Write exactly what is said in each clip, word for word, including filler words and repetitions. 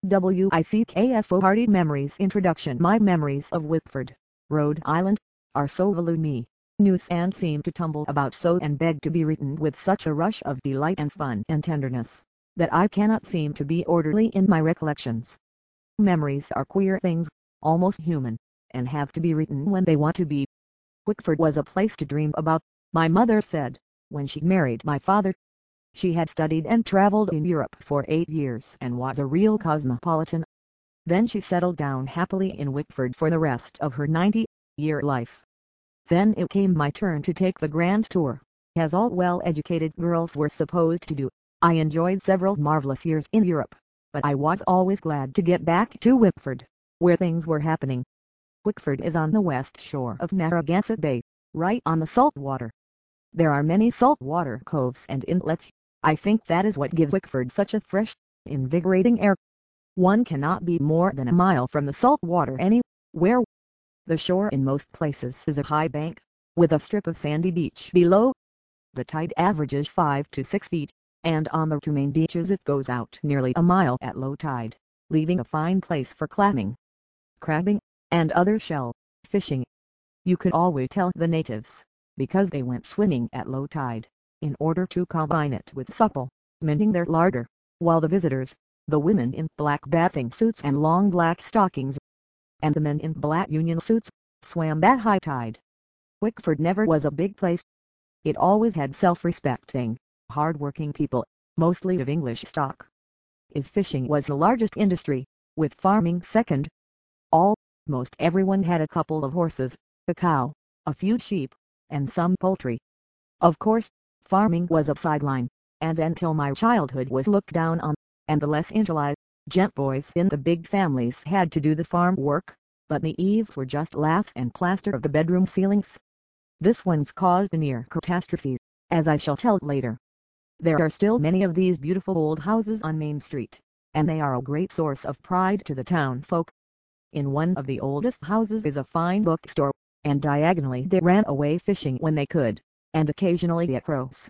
WICKFO Party Memories Introduction. My memories of Wickford, Rhode Island, are so voluminous and seem to tumble about so and beg to be written with such a rush of delight and fun and tenderness, that I cannot seem to be orderly in my recollections. Memories are queer things, almost human, and have to be written when they want to be. Wickford was a place to dream about, my mother said, when she married my father. She had studied and traveled in Europe for eight years and was a real cosmopolitan. Then she settled down happily in Wickford for the rest of her ninety-year life. Then it came my turn to take the grand tour, as all well-educated girls were supposed to do. I enjoyed several marvelous years in Europe, but I was always glad to get back to Wickford, where things were happening. Wickford is on the west shore of Narragansett Bay, right on the salt water. There are many saltwater coves and inlets. I think that is what gives Wickford such a fresh, invigorating air. One cannot be more than a mile from the salt water anywhere. The shore in most places is a high bank, with a strip of sandy beach below. The tide averages five to six feet, and on the two main beaches it goes out nearly a mile at low tide, leaving a fine place for clamming, crabbing, and other shell fishing. You could always tell the natives, because they went swimming at low tide, in order to combine it with supple, mending their larder, while the visitors, the women in black bathing suits and long black stockings, and the men in black union suits, swam at high tide. Wickford never was a big place. It always had self-respecting, hard-working people, mostly of English stock. As fishing was the largest industry, with farming second. Almost everyone had a couple of horses, a cow, a few sheep, and some poultry. Of course, farming was a sideline, and until my childhood was looked down on, and the less intelligent boys in the big families had to do the farm work, but the eaves were just lath and plaster of the bedroom ceilings. This one's caused a near catastrophe, as I shall tell later. There are still many of these beautiful old houses on Main Street, and they are a great source of pride to the town folk. In one of the oldest houses is a fine bookstore, and diagonally they ran away fishing when they could, and occasionally the crows.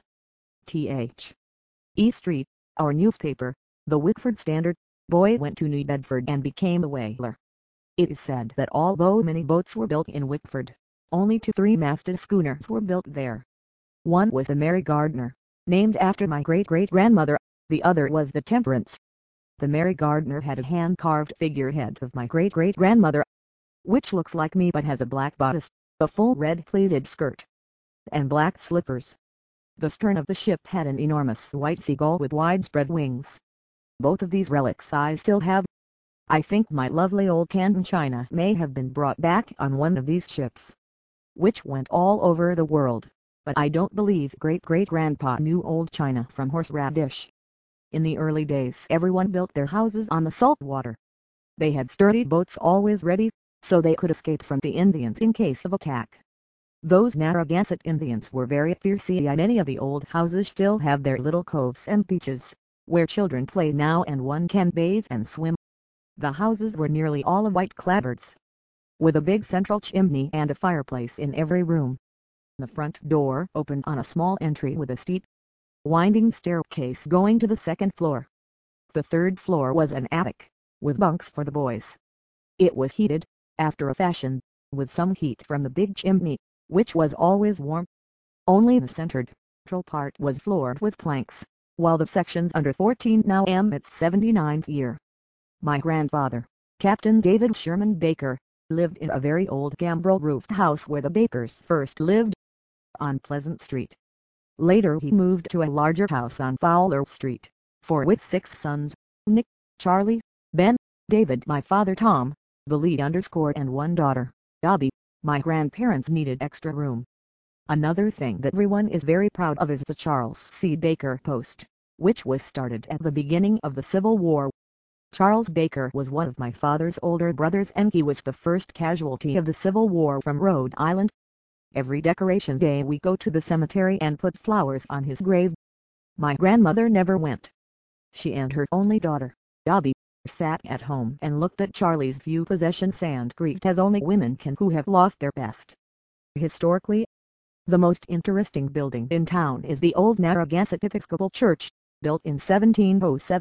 Th. E. Street, our newspaper, the Wickford Standard, boy went to New Bedford and became a whaler. It is said that although many boats were built in Wickford, only two three-masted schooners were built there. One was the Mary Gardner, named after my great-great-grandmother, the other was the Temperance. The Mary Gardner had a hand-carved figurehead of my great-great-grandmother, which looks like me but has a black bodice, a full red pleated skirt, and black slippers. The stern of the ship had an enormous white seagull with widespread wings. Both of these relics I still have. I think my lovely old Canton china may have been brought back on one of these ships, which went all over the world, but I don't believe great-great-grandpa knew old china from horseradish. In the early days everyone built their houses on the salt water. They had sturdy boats always ready, so they could escape from the Indians in case of attack. Those Narragansett Indians were very fierce, and many of the old houses still have their little coves and beaches, where children play now and one can bathe and swim. The houses were nearly all of white clapboards, with a big central chimney and a fireplace in every room. The front door opened on a small entry with a steep, winding staircase going to the second floor. The third floor was an attic, with bunks for the boys. It was heated, after a fashion, with some heat from the big chimney, which was always warm. Only the centered part was floored with planks, while the sections under fourteen now am its seventy-ninth year. My grandfather, Captain David Sherman Baker, lived in a very old gambrel-roofed house where the Bakers first lived, on Pleasant Street. Later he moved to a larger house on Fowler Street, for with six sons, Nick, Charlie, Ben, David, my father Tom, the lead underscore, and one daughter, Dobby, my grandparents needed extra room. Another thing that everyone is very proud of is the Charles C. Baker Post, which was started at the beginning of the Civil War. Charles Baker was one of my father's older brothers, and he was the first casualty of the Civil War from Rhode Island. Every Decoration Day we go to the cemetery and put flowers on his grave. My grandmother never went. She and her only daughter, Dobby, sat at home and looked at Charlie's few possessions and grieved as only women can who have lost their best. Historically, the most interesting building in town is the old Narragansett Episcopal Church, built in seventeen oh seven.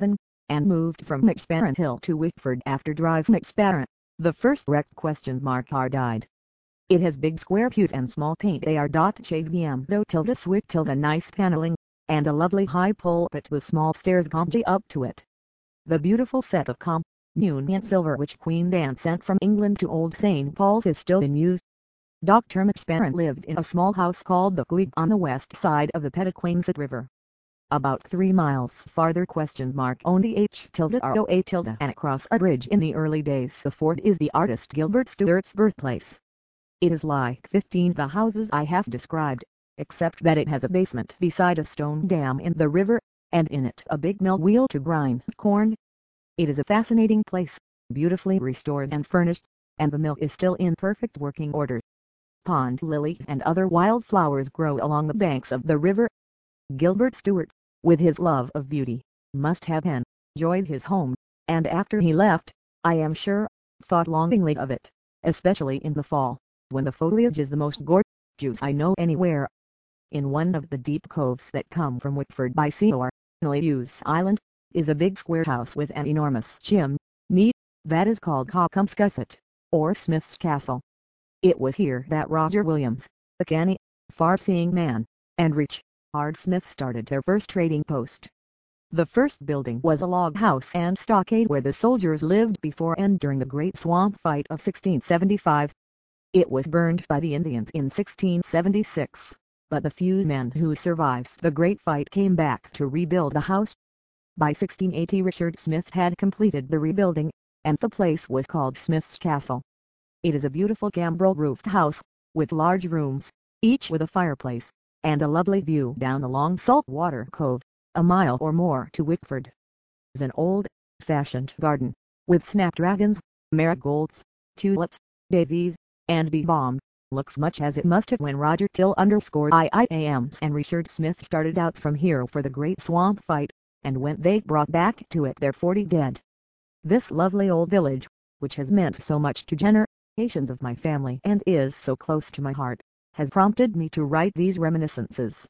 and moved from McSparran Hill to Wickford after Drive McSparran. The first wreck question mark are died. It has big square pews and small paint A R dot shade V M do tilde swick tilde nice paneling, and a lovely high pulpit with small stairs comgy up to it. The beautiful set of communion silver which Queen Anne sent from England to Old Saint Paul's is still in use. Doctor McSparran lived in a small house called the Glebe on the west side of the Petaquansett River. About three miles farther question mark on the H tilde R O A tilde and across a bridge in the early days the fort is the artist Gilbert Stuart's birthplace. It is like fifteen the houses I have described, except that it has a basement beside a stone dam in the river, and in it a big mill wheel to grind corn. It is a fascinating place, beautifully restored and furnished, and the mill is still in perfect working order. Pond lilies and other wild flowers grow along the banks of the river. Gilbert Stuart, with his love of beauty, must have enjoyed his home, and after he left, I am sure, thought longingly of it, especially in the fall, when the foliage is the most gorgeous I know anywhere. In one of the deep coves that come from Wickford by sea or Lewes Island, is a big square house with an enormous chimney, that is called Cockumscusset, or Smith's Castle. It was here that Roger Williams, the canny, far-seeing man, and Richard Smith started their first trading post. The first building was a log house and stockade where the soldiers lived before and during the Great Swamp Fight of sixteen seventy-five. It was burned by the Indians in sixteen seventy-six, but the few men who survived the Great Fight came back to rebuild the house. By sixteen eighty Richard Smith had completed the rebuilding, and the place was called Smith's Castle. It is a beautiful gambrel-roofed house, with large rooms, each with a fireplace, and a lovely view down the long saltwater cove, a mile or more to Wickford. It is an old-fashioned garden, with snapdragons, marigolds, tulips, daisies, and bee balm. Looks much as it must have when Roger Till underscored I I A Ms and Richard Smith started out from here for the Great Swamp Fight, and when they brought back to it their forty dead. This lovely old village, which has meant so much to generations of my family and is so close to my heart, has prompted me to write these reminiscences.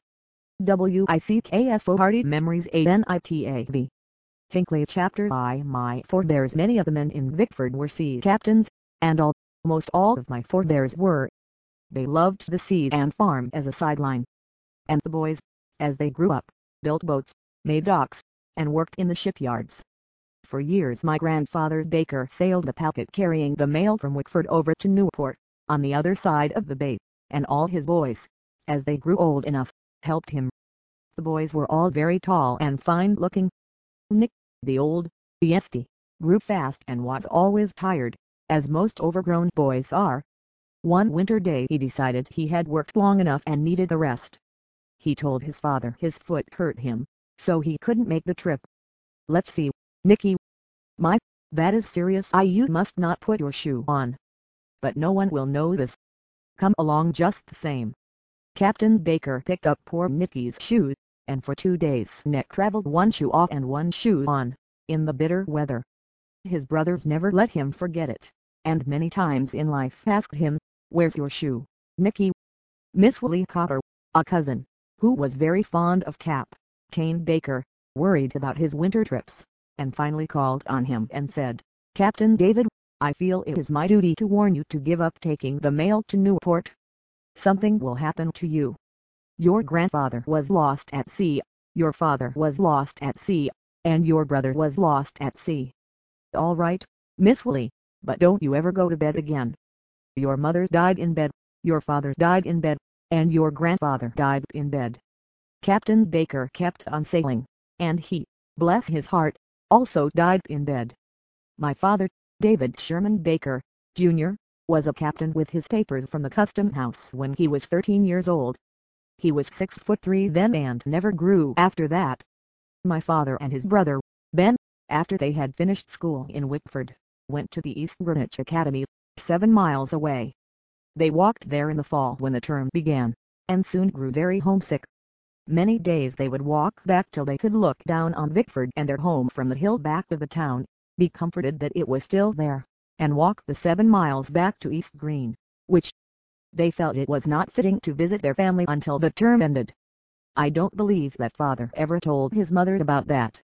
W I C K F O Hearty Memories A N I T A V Hinckley Chapter I My forebears. Many of the men in Wickford were sea captains, and almost all of my forebears were. They loved the sea and farm as a sideline. And the boys, as they grew up, built boats, made docks, and worked in the shipyards. For years my grandfather Baker sailed the packet carrying the mail from Wickford over to Newport, on the other side of the bay, and all his boys, as they grew old enough, helped him. The boys were all very tall and fine-looking. Nick, the old beastie, grew fast and was always tired, as most overgrown boys are. One winter day he decided he had worked long enough and needed a rest. He told his father his foot hurt him, so he couldn't make the trip. "Let's see, Nicky. My, that is serious. I You must not put your shoe on. But no one will know this. Come along just the same." Captain Baker picked up poor Nicky's shoes, and for two days Nick traveled one shoe off and one shoe on, in the bitter weather. His brothers never let him forget it, and many times in life asked him, "Where's your shoe, Nicky?" Miss Willie Cotter, a cousin, who was very fond of Captain Baker, worried about his winter trips, and finally called on him and said, "Captain David, I feel it is my duty to warn you to give up taking the mail to Newport. Something will happen to you. Your grandfather was lost at sea, your father was lost at sea, and your brother was lost at sea. All right, Miss Willie, but don't you ever go to bed again. Your mother died in bed, your father died in bed, and your grandfather died in bed." Captain Baker kept on sailing, and he, bless his heart, also died in bed. My father, David Sherman Baker, Junior, was a captain with his papers from the custom house when he was thirteen years old. He was six foot three then and never grew after that. My father and his brother, Ben, after they had finished school in Wickford, went to the East Greenwich Academy, seven miles away. They walked there in the fall when the term began, and soon grew very homesick. Many days they would walk back till they could look down on Wickford and their home from the hill back of the town, be comforted that it was still there, and walk the seven miles back to East Green, which they felt it was not fitting to visit their family until the term ended. I don't believe that father ever told his mother about that.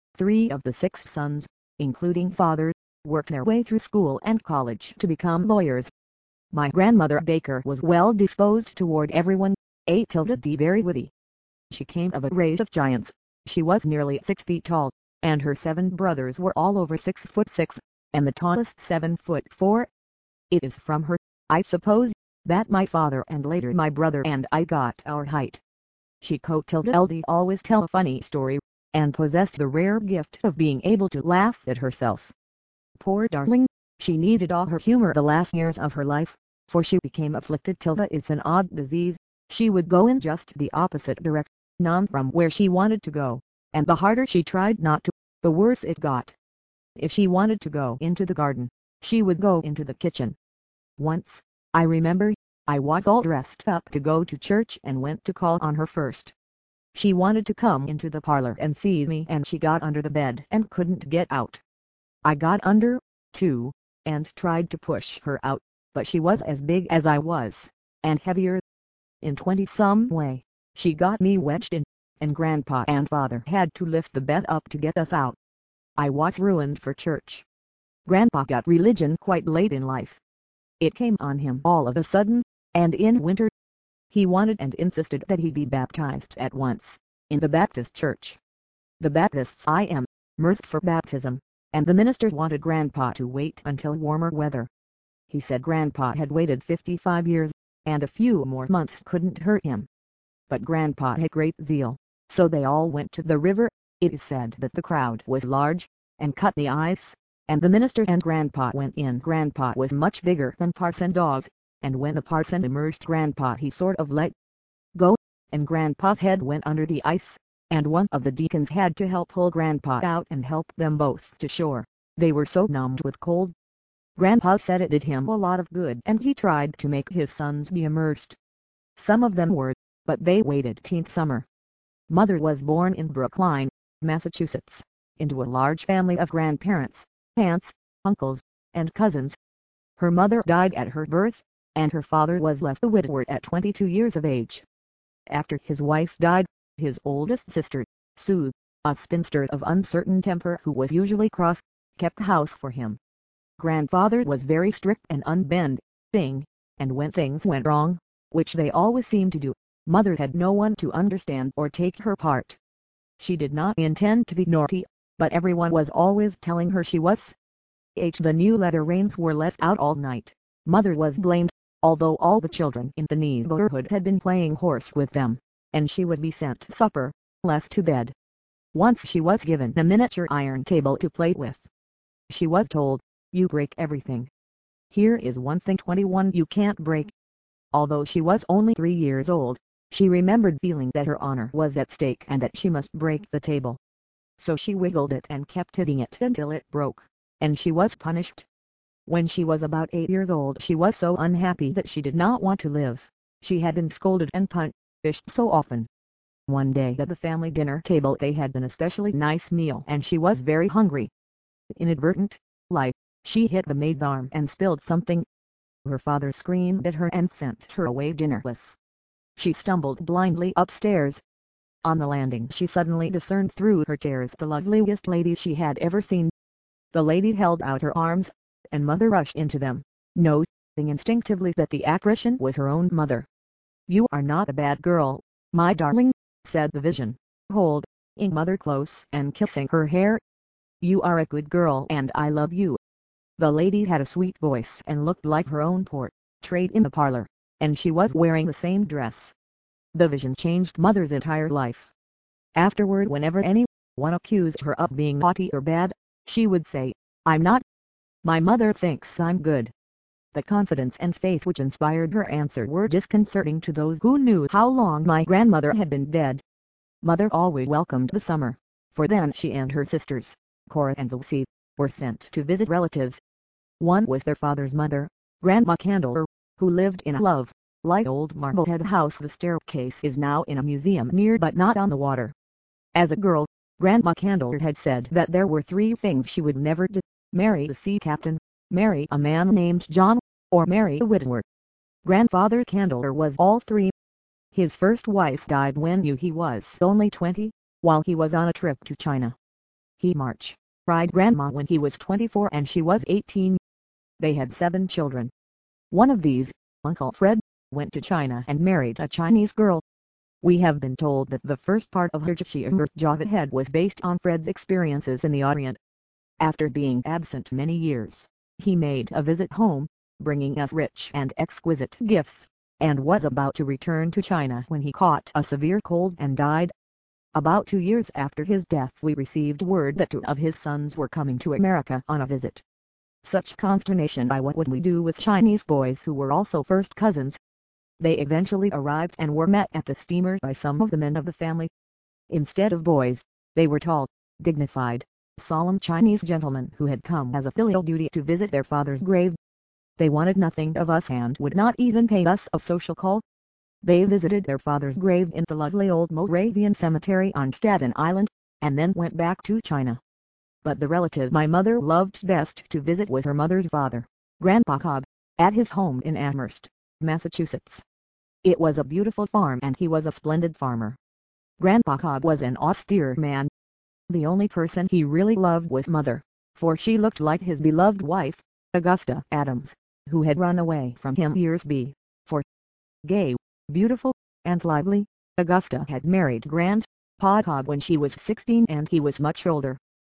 Three of the six sons, including father, worked their way through school and college to become lawyers. My grandmother Baker was well disposed toward everyone, a tilde de very witty. She came of a race of giants. She was nearly six feet tall, and her seven brothers were all over six foot six, and the tallest seven foot four. It is from her, I suppose, that my father and later my brother and I got our height. She could always tell a funny story, and possessed the rare gift of being able to laugh at herself. Poor darling, she needed all her humor the last years of her life, for she became afflicted tilde it's an odd disease. She would go in just the opposite direction from where she wanted to go, and the harder she tried not to, the worse it got. If she wanted to go into the garden, she would go into the kitchen. Once, I remember, I was all dressed up to go to church and went to call on her first. She wanted to come into the parlor and see me, and she got under the bed and couldn't get out. I got under, too, and tried to push her out, but she was as big as I was, and heavier. In twenty-some way, she got me wedged in, and Grandpa and Father had to lift the bed up to get us out. I was ruined for church. Grandpa got religion quite late in life. It came on him all of a sudden, and in winter. He wanted and insisted that he be baptized at once, in the Baptist church. The Baptists I am, immersed for baptism, and the minister wanted Grandpa to wait until warmer weather. He said Grandpa had waited fifty-five years, and a few more months couldn't hurt him. But Grandpa had great zeal, so they all went to the river. It is said that the crowd was large, and cut the ice, and the minister and Grandpa went in. Grandpa was much bigger than Parson Dawes, and when the parson immersed Grandpa he sort of let go, and Grandpa's head went under the ice, and one of the deacons had to help pull Grandpa out and help them both to shore. They were so numbed with cold. Grandpa said it did him a lot of good, and he tried to make his sons be immersed. Some of them were, but they waited till summer. Mother was born in Brookline, Massachusetts, into a large family of grandparents, aunts, uncles, and cousins. Her mother died at her birth, and her father was left a widower at twenty-two years of age. After his wife died, his oldest sister, Sue, a spinster of uncertain temper who was usually cross, kept house for him. Grandfather was very strict and unbending, and when things went wrong, which they always seemed to do, Mother had no one to understand or take her part. She did not intend to be naughty, but everyone was always telling her she was. H. The new letter rains were left out all night. Mother was blamed, although all the children in the neighborhood had been playing horse with them, and she would be sent supper, less to bed. Once she was given a miniature iron table to play with. She was told, "You break everything. Here is one thing twenty-one you can't break." Although she was only three years old, she remembered feeling that her honor was at stake and that she must break the table. So she wiggled it and kept hitting it until it broke, and she was punished. When she was about eight years old she was so unhappy that she did not want to live. She had been scolded and punished so often. One day at the family dinner table they had an especially nice meal and she was very hungry. Inadvertently, she hit the maid's arm and spilled something. Her father screamed at her and sent her away dinnerless. She stumbled blindly upstairs. On the landing she suddenly discerned through her tears the loveliest lady she had ever seen. The lady held out her arms, and Mother rushed into them, knowing instinctively that the apparition was her own mother. "You are not a bad girl, my darling," said the vision, holding Mother close and kissing her hair. "You are a good girl and I love you." The lady had a sweet voice and looked like her own portrait in the parlor, and she was wearing the same dress. The vision changed Mother's entire life. Afterward, whenever anyone accused her of being naughty or bad, she would say, "I'm not. My mother thinks I'm good." The confidence and faith which inspired her answer were disconcerting to those who knew how long my grandmother had been dead. Mother always welcomed the summer, for then she and her sisters, Cora and Lucy, were sent to visit relatives. One was their father's mother, Grandma Candler, who lived in a love-like old Marblehead house. The staircase is now in a museum near but not on the water. As a girl, Grandma Candler had said that there were three things she would never do: marry the sea captain, marry a man named John, or marry a widower. Grandfather Candler was all three. His first wife died when he was only twenty, while he was on a trip to China. He March, cried Grandma when he was twenty-four and she was eighteen. They had seven children. One of these, Uncle Fred, went to China and married a Chinese girl. We have been told that the first part of Hergeshey Javahead was based on Fred's experiences in the Orient. After being absent many years, he made a visit home, bringing us rich and exquisite gifts, and was about to return to China when he caught a severe cold and died. About two years after his death we received word that two of his sons were coming to America on a visit. Such consternation! By what would we do with Chinese boys who were also first cousins? They eventually arrived and were met at the steamer by some of the men of the family. Instead of boys, they were tall, dignified, solemn Chinese gentlemen who had come as a filial duty to visit their father's grave. They wanted nothing of us and would not even pay us a social call. They visited their father's grave in the lovely old Moravian cemetery on Staten Island, and then went back to China. But the relative my mother loved best to visit was her mother's father, Grandpa Cobb, at his home in Amherst, Massachusetts. It was a beautiful farm and he was a splendid farmer. Grandpa Cobb was an austere man. The only person he really loved was Mother, for she looked like his beloved wife, Augusta Adams, who had run away from him years before. Gay, beautiful, and lively, Augusta had married Grandpa Cobb when she was sixteen and he was much older.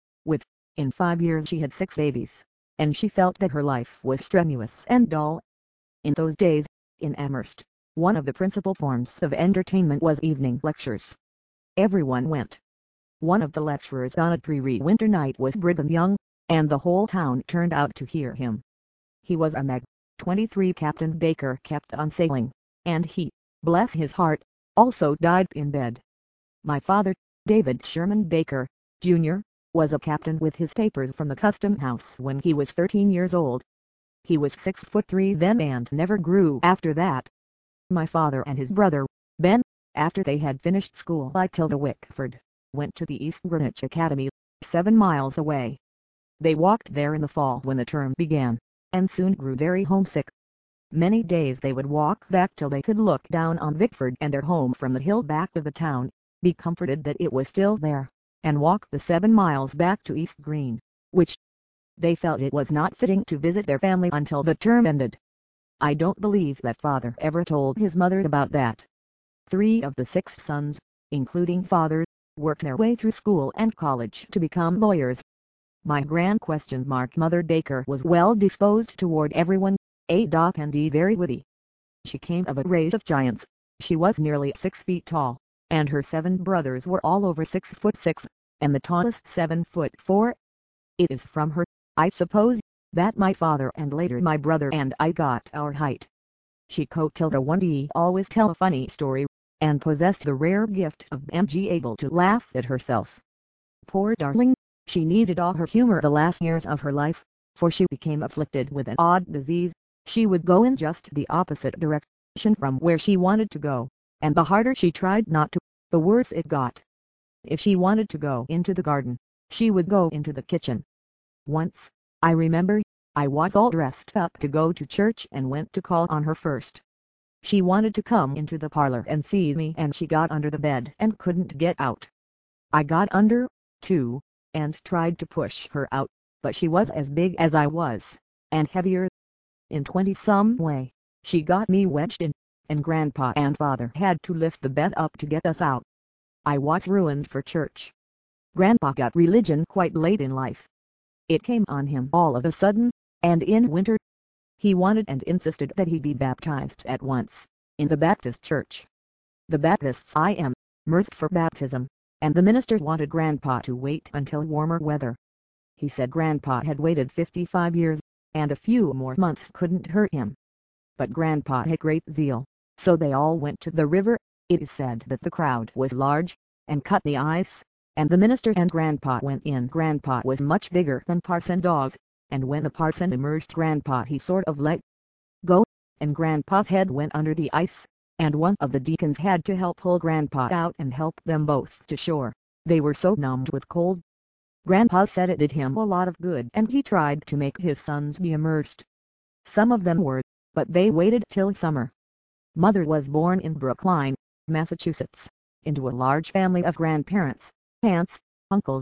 Within five years she had six babies, and she felt that her life was strenuous and dull. In those days, in Amherst, one of the principal forms of entertainment was evening lectures. Everyone went. One of the lecturers on a dreary winter night was Brigham Young, and the whole town turned out to hear him. He was a Mag twenty-three Captain Baker kept on sailing, and he, bless his heart, also died in bed. My father, David Sherman Baker, Junior, was a captain with his papers from the Custom House when he was thirteen years old. He was six foot three then and never grew after that. My father and his brother, Ben, after they had finished school at Tilda Wickford, went to the East Greenwich Academy, seven miles away. They walked there in the fall when the term began, and soon grew very homesick. Many days they would walk back till they could look down on Wickford and their home from the hill back of the town, be comforted that it was still there, and walk the seven miles back to East Green, which they felt it was not fitting to visit their family until the term ended. I don't believe that father ever told his mother about that. Three of the six sons, including father, worked their way through school and college to become lawyers. My grand question mark Mother Baker was well disposed toward everyone, a doc and d very witty. She came of a race of giants. She was nearly six feet tall, and her seven brothers were all over six foot six, and the tallest seven foot four. It is from her, I suppose, that my father and later my brother and I got our height. She could one day always tell a funny story, and possessed the rare gift of being able to laugh at herself. Poor darling, she needed all her humor the last years of her life, for she became afflicted with an odd disease. She would go in just the opposite direction from where she wanted to go, and the harder she tried not to, the worse it got. If she wanted to go into the garden, she would go into the kitchen. Once, I remember, I was all dressed up to go to church and went to call on her first. She wanted to come into the parlor and see me and she got under the bed and couldn't get out. I got under, too, and tried to push her out, but she was as big as I was, and heavier. In twenty-some way, she got me wedged in, and Grandpa and Father had to lift the bed up to get us out. I was ruined for church. Grandpa got religion quite late in life. It came on him all of a sudden, and in winter. He wanted and insisted that he be baptized at once, in the Baptist church. The Baptists I am, immersed for baptism, and the minister wanted Grandpa to wait until warmer weather. He said Grandpa had waited fifty-five years, and a few more months couldn't hurt him. But Grandpa had great zeal, so they all went to the river. It is said that the crowd was large, and cut the ice, and the minister and Grandpa went in. Grandpa was much bigger than Parson Dawes, and when the parson immersed Grandpa he sort of let go, and Grandpa's head went under the ice, and one of the deacons had to help pull Grandpa out and help them both to shore. They were so numbed with cold. Grandpa said it did him a lot of good and he tried to make his sons be immersed. Some of them were, but they waited till summer. Mother was born in Brookline, Massachusetts, into a large family of grandparents, aunts, uncles,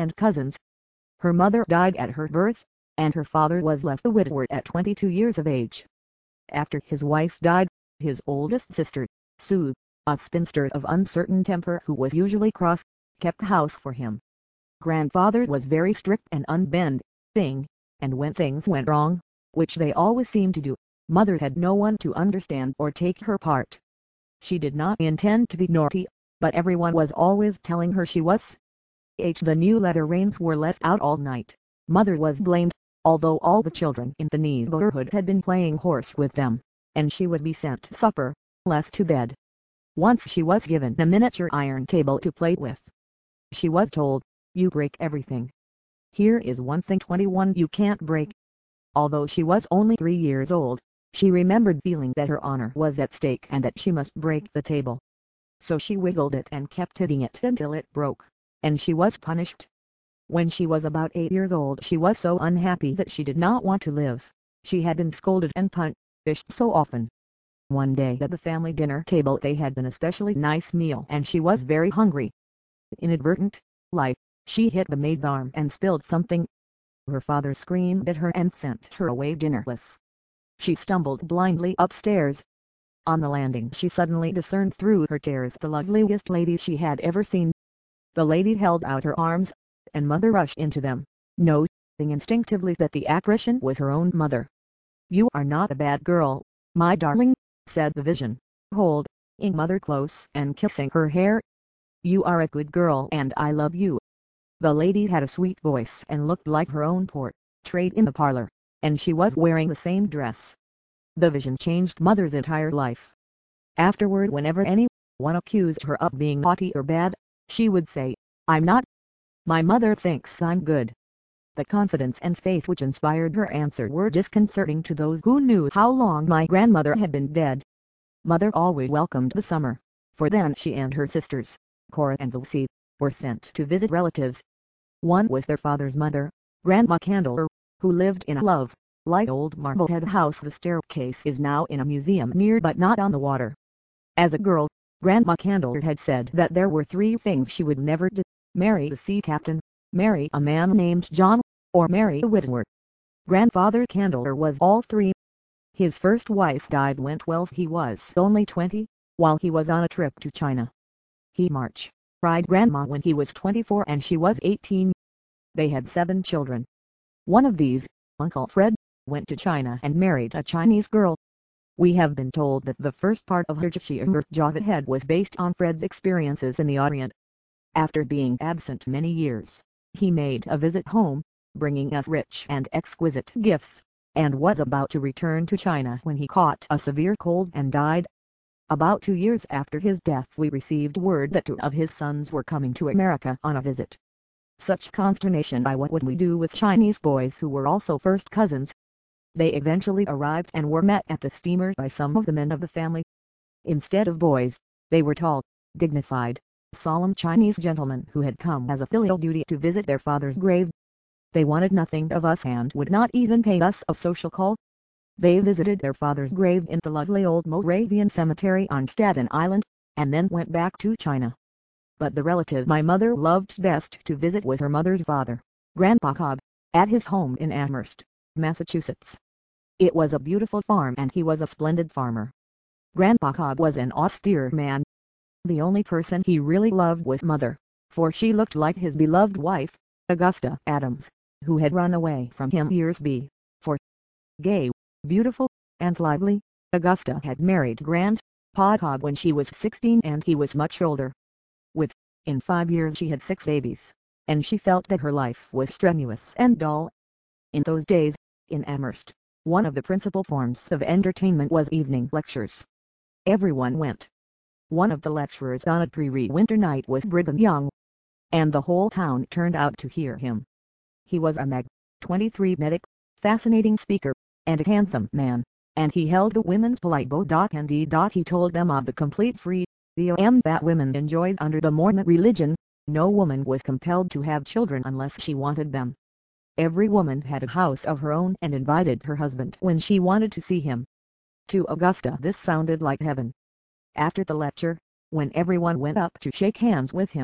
and cousins. Her mother died at her birth, and her father was left a widower at twenty-two years of age. After his wife died, his oldest sister, Sue, a spinster of uncertain temper who was usually cross, kept house for him. Grandfather was very strict and unbending, and when things went wrong, which they always seemed to do, Mother had no one to understand or take her part. She did not intend to be naughty, but everyone was always telling her she was. H. The new letter reins were left out all night. Mother was blamed, although all the children in the neighborhood had been playing horse with them, and she would be sent supper, less to bed. Once she was given a miniature iron table to play with. She was told, "You break everything. Here is one thing twenty-one you can't break." Although she was only three years old, she remembered feeling that her honor was at stake and that she must break the table. So she wiggled it and kept hitting it until it broke, and she was punished. When she was about eight years old she was so unhappy that she did not want to live. She had been scolded and punished so often. One day at the family dinner table they had an especially nice meal and she was very hungry. Inadvertently, she hit the maid's arm and spilled something. Her father screamed at her and sent her away dinnerless. She stumbled blindly upstairs. On the landing she suddenly discerned through her tears the loveliest lady she had ever seen. The lady held out her arms, and Mother rushed into them, knowing instinctively that the apparition was her own mother. "You are not a bad girl, my darling," said the vision, holding Mother close and kissing her hair. "You are a good girl and I love you." The lady had a sweet voice and looked like her own portrait in the parlor, and she was wearing the same dress. The vision changed Mother's entire life. Afterward, whenever anyone accused her of being naughty or bad, she would say, "I'm not. My mother thinks I'm good." The confidence and faith which inspired her answer were disconcerting to those who knew how long my grandmother had been dead. Mother always welcomed the summer, for then she and her sisters, Cora and Lucy, were sent to visit relatives. One was their father's mother, Grandma Candler, who lived in a love-like old Marblehead house. The staircase is now in a museum near but not on the water. As a girl, Grandma Candler had said that there were three things she would never do: marry the sea captain, marry a man named John, or marry a widower. Grandfather Candler was all three. His first wife died when twelve he was only twenty, while he was on a trip to China. He marched, cried Grandma, when he was twenty-four and she was eighteen. They had seven children. One of these, Uncle Fred, went to China and married a Chinese girl. We have been told that the first part of Her Javahead was based on Fred's experiences in the Orient. After being absent many years, he made a visit home, bringing us rich and exquisite gifts, and was about to return to China when he caught a severe cold and died. About two years after his death we received word that two of his sons were coming to America on a visit. Such consternation! By what would we do with Chinese boys who were also first cousins? They eventually arrived and were met at the steamer by some of the men of the family. Instead of boys, they were tall, dignified, solemn Chinese gentlemen who had come as a filial duty to visit their father's grave. They wanted nothing of us and would not even pay us a social call. They visited their father's grave in the lovely old Moravian cemetery on Staten Island, and then went back to China. But the relative my mother loved best to visit was her mother's father, Grandpa Cobb, at his home in Amherst, Massachusetts. It was a beautiful farm and he was a splendid farmer. Grandpa Cobb was an austere man. The only person he really loved was Mother, for she looked like his beloved wife, Augusta Adams, who had run away from him years before. Gay, beautiful, and lively, Augusta had married Grandpa Cobb when she was sixteen and he was much older. Within five years she had six babies, and she felt that her life was strenuous and dull. In those days, in Amherst, one of the principal forms of entertainment was evening lectures. Everyone went. One of the lecturers on a dreary winter night was Brigham Young, and the whole town turned out to hear him. He was a mag twenty-three medic, fascinating speaker, and a handsome man, and he held the women's polite bow. Indeed, he told them of the complete freedom that women enjoyed under the Mormon religion. No woman was compelled to have children unless she wanted them. Every woman had a house of her own and invited her husband when she wanted to see him. To Augusta this sounded like heaven. After the lecture, when everyone went up to shake hands with him,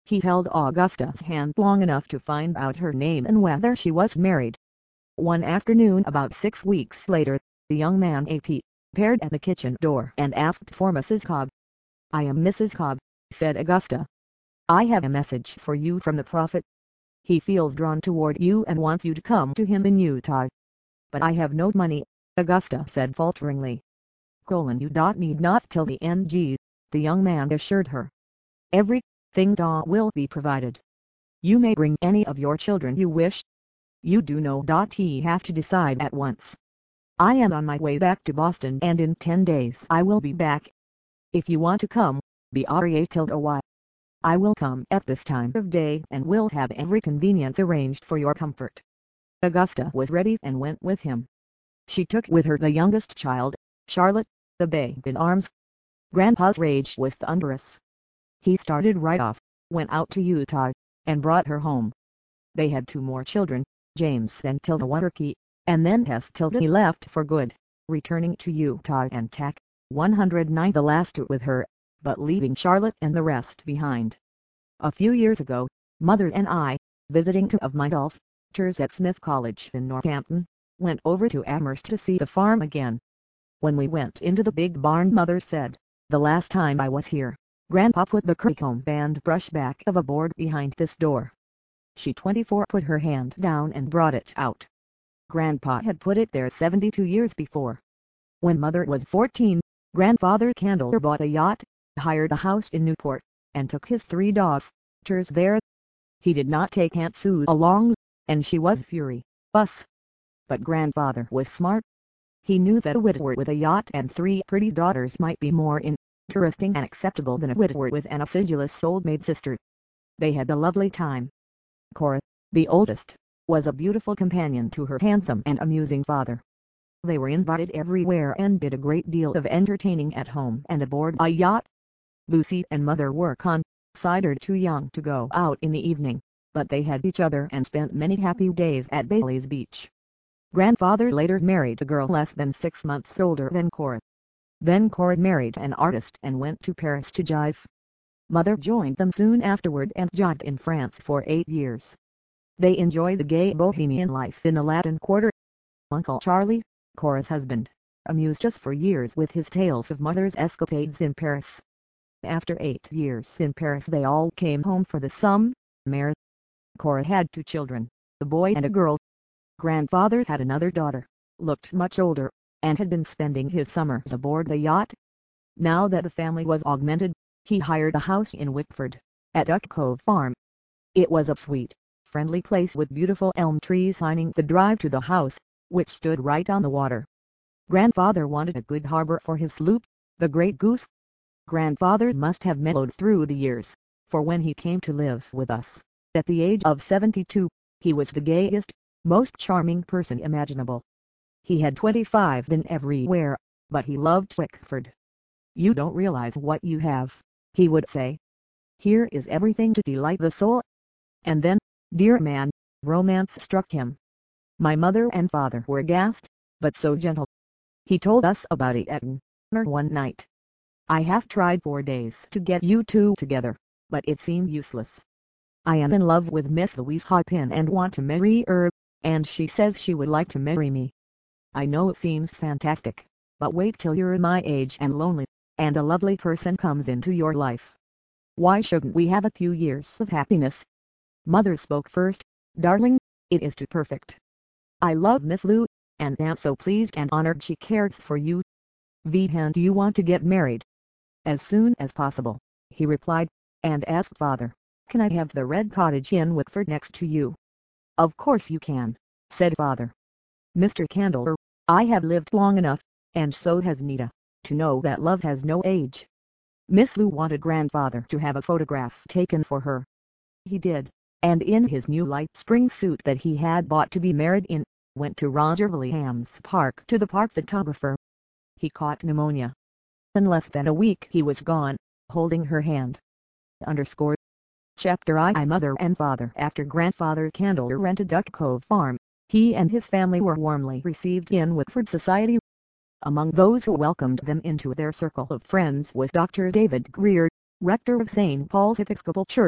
He held Augusta's hand long enough to find out her name and whether she was married. One afternoon about six weeks later, the young man appeared at the kitchen door and asked for Missus Cobb. "I am Missus Cobb," said Augusta. "I have a message for you from the prophet. He feels drawn toward you and wants you to come to him in Utah." "But I have no money," Augusta said falteringly. "Colon, you need not till the end, the young man assured her. "Everything will be provided. You may bring any of your children you wish. You do know he have to decide at once. I am on my way back to Boston and in ten days I will be back. If you want to come, be ready till a while. I will come at this time of day and will have every convenience arranged for your comfort." Augusta was ready and went with him. She took with her the youngest child, Charlotte, the babe in arms. Grandpa's rage was thunderous. He started right off, went out to Utah, and brought her home. They had two more children, James and Tilda Waterkey, and then Tess Tilda he left for good, returning to Utah and tack one hundred nine the last with her, but leaving Charlotte and the rest behind. A few years ago, Mother and I, visiting two of my golfers at Smith College in Northampton, went over to Amherst to see the farm again. When we went into the big barn, Mother said, "The last time I was here, Grandpa put the currycomb and brush back of a board behind this door." She twenty-four put her hand down and brought it out. Grandpa had put it there seventy-two years before. When Mother was fourteen, Grandfather Candler bought a yacht, hired a house in Newport, and took his three daughters there. He did not take Aunt Sue along, and she was furious. But Grandfather was smart. He knew that a widower with a yacht and three pretty daughters might be more interesting and acceptable than a widower with an acidulous old maid sister. They had a lovely time. Cora, the oldest, was a beautiful companion to her handsome and amusing father. They were invited everywhere and did a great deal of entertaining at home and aboard a yacht. Lucy and Mother were considered too young to go out in the evening, but they had each other and spent many happy days at Bailey's Beach. Grandfather later married a girl less than six months older than Cora. Then Cora married an artist and went to Paris to jive. Mother joined them soon afterward and jived in France for eight years. They enjoyed the gay bohemian life in the Latin Quarter. Uncle Charlie, Cora's husband, amused us for years with his tales of Mother's escapades in Paris. After eight years in Paris they all came home for the summer. Cora had two children, a boy and a girl. Grandfather had another daughter, looked much older, and had been spending his summers aboard the yacht. Now that the family was augmented, he hired a house in Whitford, at Duck Cove Farm. It was a sweet, friendly place with beautiful elm trees lining the drive to the house, which stood right on the water. Grandfather wanted a good harbor for his sloop, the Great Goose. Grandfather must have mellowed through the years, for when he came to live with us, at the age of seventy-two, he was the gayest, most charming person imaginable. He had twenty-five been everywhere, but he loved Whitford. "You don't realize what you have," he would say. "Here is everything to delight the soul." And then, dear man, romance struck him. My mother and father were aghast, but so gentle. He told us about it at dinner one night. "I have tried for days to get you two together, but it seemed useless. I am in love with Miss Louise Hopin and want to marry her, and she says she would like to marry me. I know it seems fantastic, but wait till you're my age and lonely, and a lovely person comes into your life. Why shouldn't we have a few years of happiness?" Mother spoke first. "Darling, it is too perfect. I love Miss Lou, and am so pleased and honored she cares for you. When do you want to get married?" "As soon as possible," he replied, and asked Father, "Can I have the Red Cottage in Whitford next to you?" "Of course you can," said Father. "Mister Candler, I have lived long enough, and so has Nita, to know that love has no age." Miss Lou wanted Grandfather to have a photograph taken for her. He did, and in his new light spring suit that he had bought to be married in, went to Roger Williams Park to the park photographer. He caught pneumonia. In less than a week he was gone, holding her hand. Underscore. Chapter I Mother and Father After Grandfather Candler rented Duck Cove Farm, he and his family were warmly received in Whitford society. Among those who welcomed them into their circle of friends was Doctor David Greer, rector of Saint Paul's Episcopal Church,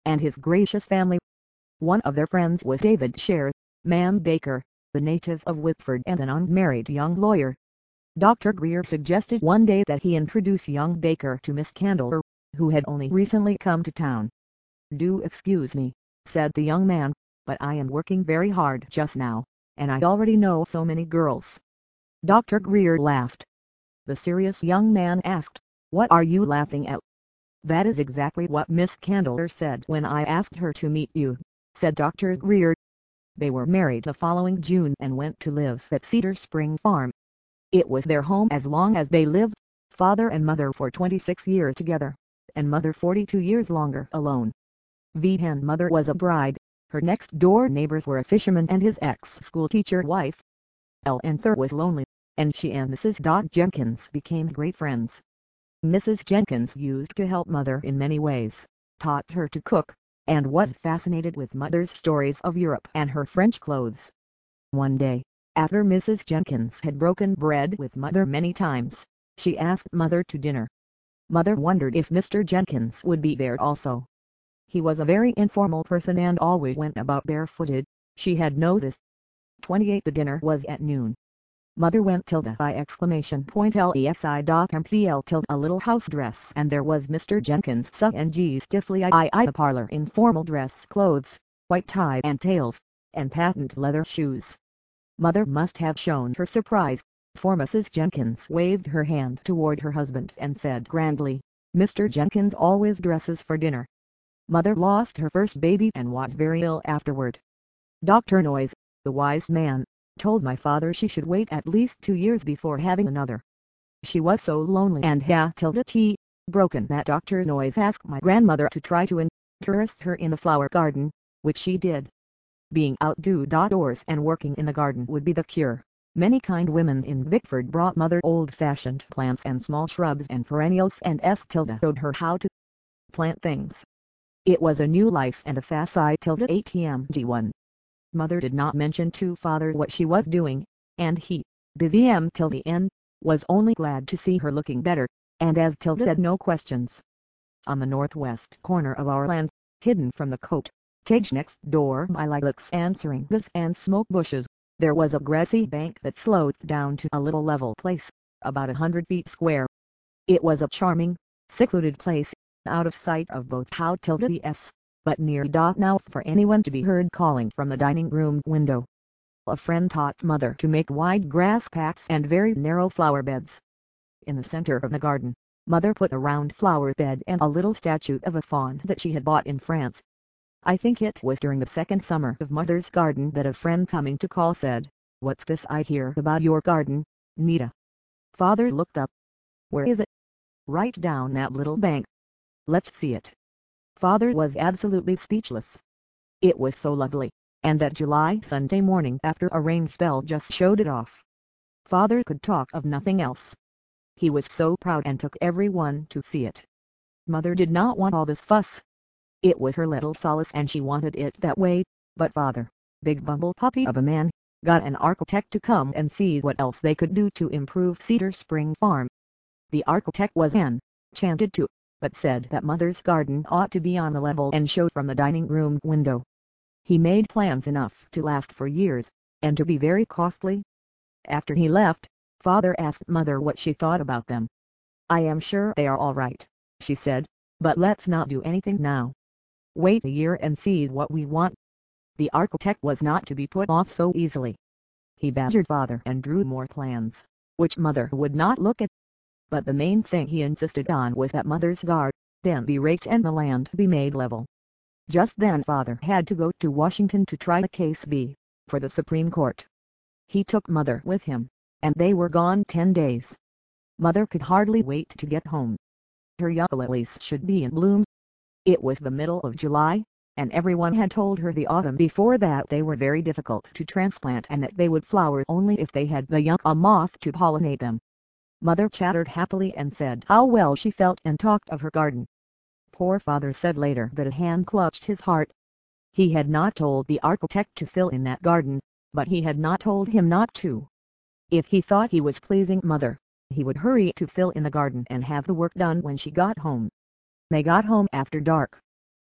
and his gracious family. One of their friends was David Sher, man Baker, the native of Whitford and an unmarried young lawyer. Doctor Greer suggested one day that he introduce young Baker to Miss Candler, who had only recently come to town. "Do excuse me," said the young man, "but I am working very hard just now, and I already know so many girls." Doctor Greer laughed. The serious young man asked, "What are you laughing at?" "That is exactly what Miss Candler said when I asked her to meet you," said Doctor Greer. They were married the following June and went to live at Cedar Spring Farm. It was their home as long as they lived, father and mother for twenty-six years together, and mother forty-two years longer alone. The hen mother was a bride, her next-door neighbors were a fisherman and his ex-schoolteacher wife. Ellen Thur was lonely, and she and Missus Dot Jenkins became great friends. Missus Jenkins used to help mother in many ways, taught her to cook, and was fascinated with mother's stories of Europe and her French clothes. One day, after Missus Jenkins had broken bread with mother many times, she asked mother to dinner. Mother wondered if Mister Jenkins would be there also. He was a very informal person and always went about barefooted, she had noticed. twenty-eight The dinner was at noon. Mother went tilde by exclamation point lesi dot mpl tilde a little house dress, and there was Mister Jenkins sung stiffly I I parlor in formal dress clothes, white tie and tails, and patent leather shoes. Mother must have shown her surprise, for Missus Jenkins waved her hand toward her husband and said grandly, "Mister Jenkins always dresses for dinner." Mother lost her first baby and was very ill afterward. Doctor Noyes, the wise man, told my father she should wait at least two years before having another. She was so lonely and had tilde t broken that Doctor Noyes asked my grandmother to try to interest her in the flower garden, which she did. Being outdoors and working in the garden would be the cure. Many kind women in Vickford brought mother old-fashioned plants and small shrubs and perennials and S tilde showed her how to plant things. It was a new life and a facile tilde atmg one. Mother did not mention to father what she was doing, and he, busy m tilde n, was only glad to see her looking better, and as tilde had no questions. On the northwest corner of our land, hidden from the cote tage next door by lilacs and syringas and smoke bushes, there was a grassy bank that sloped down to a little level place, about a hundred feet square. It was a charming, secluded place, out of sight of both how tilde s, but near enough now for anyone to be heard calling from the dining room window. A friend taught mother to make wide grass paths and very narrow flower beds. In the center of the garden, mother put a round flower bed and a little statue of a fawn that she had bought in France. I think it was during the second summer of mother's garden that a friend coming to call said, "What's this I hear about your garden, Nita?" Father looked up. "Where is it?" "Right down that little bank." "Let's see it." Father was absolutely speechless. It was so lovely, and that July Sunday morning after a rain spell just showed it off. Father could talk of nothing else. He was so proud and took everyone to see it. Mother did not want all this fuss. It was her little solace and she wanted it that way, but father, big bumble puppy of a man, got an architect to come and see what else they could do to improve Cedar Spring Farm. The architect was enchanted too, but said that mother's garden ought to be on the level and show from the dining room window. He made plans enough to last for years, and to be very costly. After he left, father asked mother what she thought about them. "I am sure they are all right," she said, "but let's not do anything now. Wait a year and see what we want." The architect was not to be put off so easily. He badgered father and drew more plans, which mother would not look at. But the main thing he insisted on was that mother's garden be raked and the land be made level. Just then father had to go to Washington to try a case B for the Supreme Court. He took mother with him, and they were gone ten days. Mother could hardly wait to get home. Her ukuleles should be in bloom. It was the middle of July, and everyone had told her the autumn before that they were very difficult to transplant and that they would flower only if they had the yucca moth to pollinate them. Mother chattered happily and said how well she felt and talked of her garden. Poor father said later that a hand clutched his heart. He had not told the architect to fill in that garden, but he had not told him not to. If he thought he was pleasing mother, he would hurry to fill in the garden and have the work done when she got home. They got home after dark.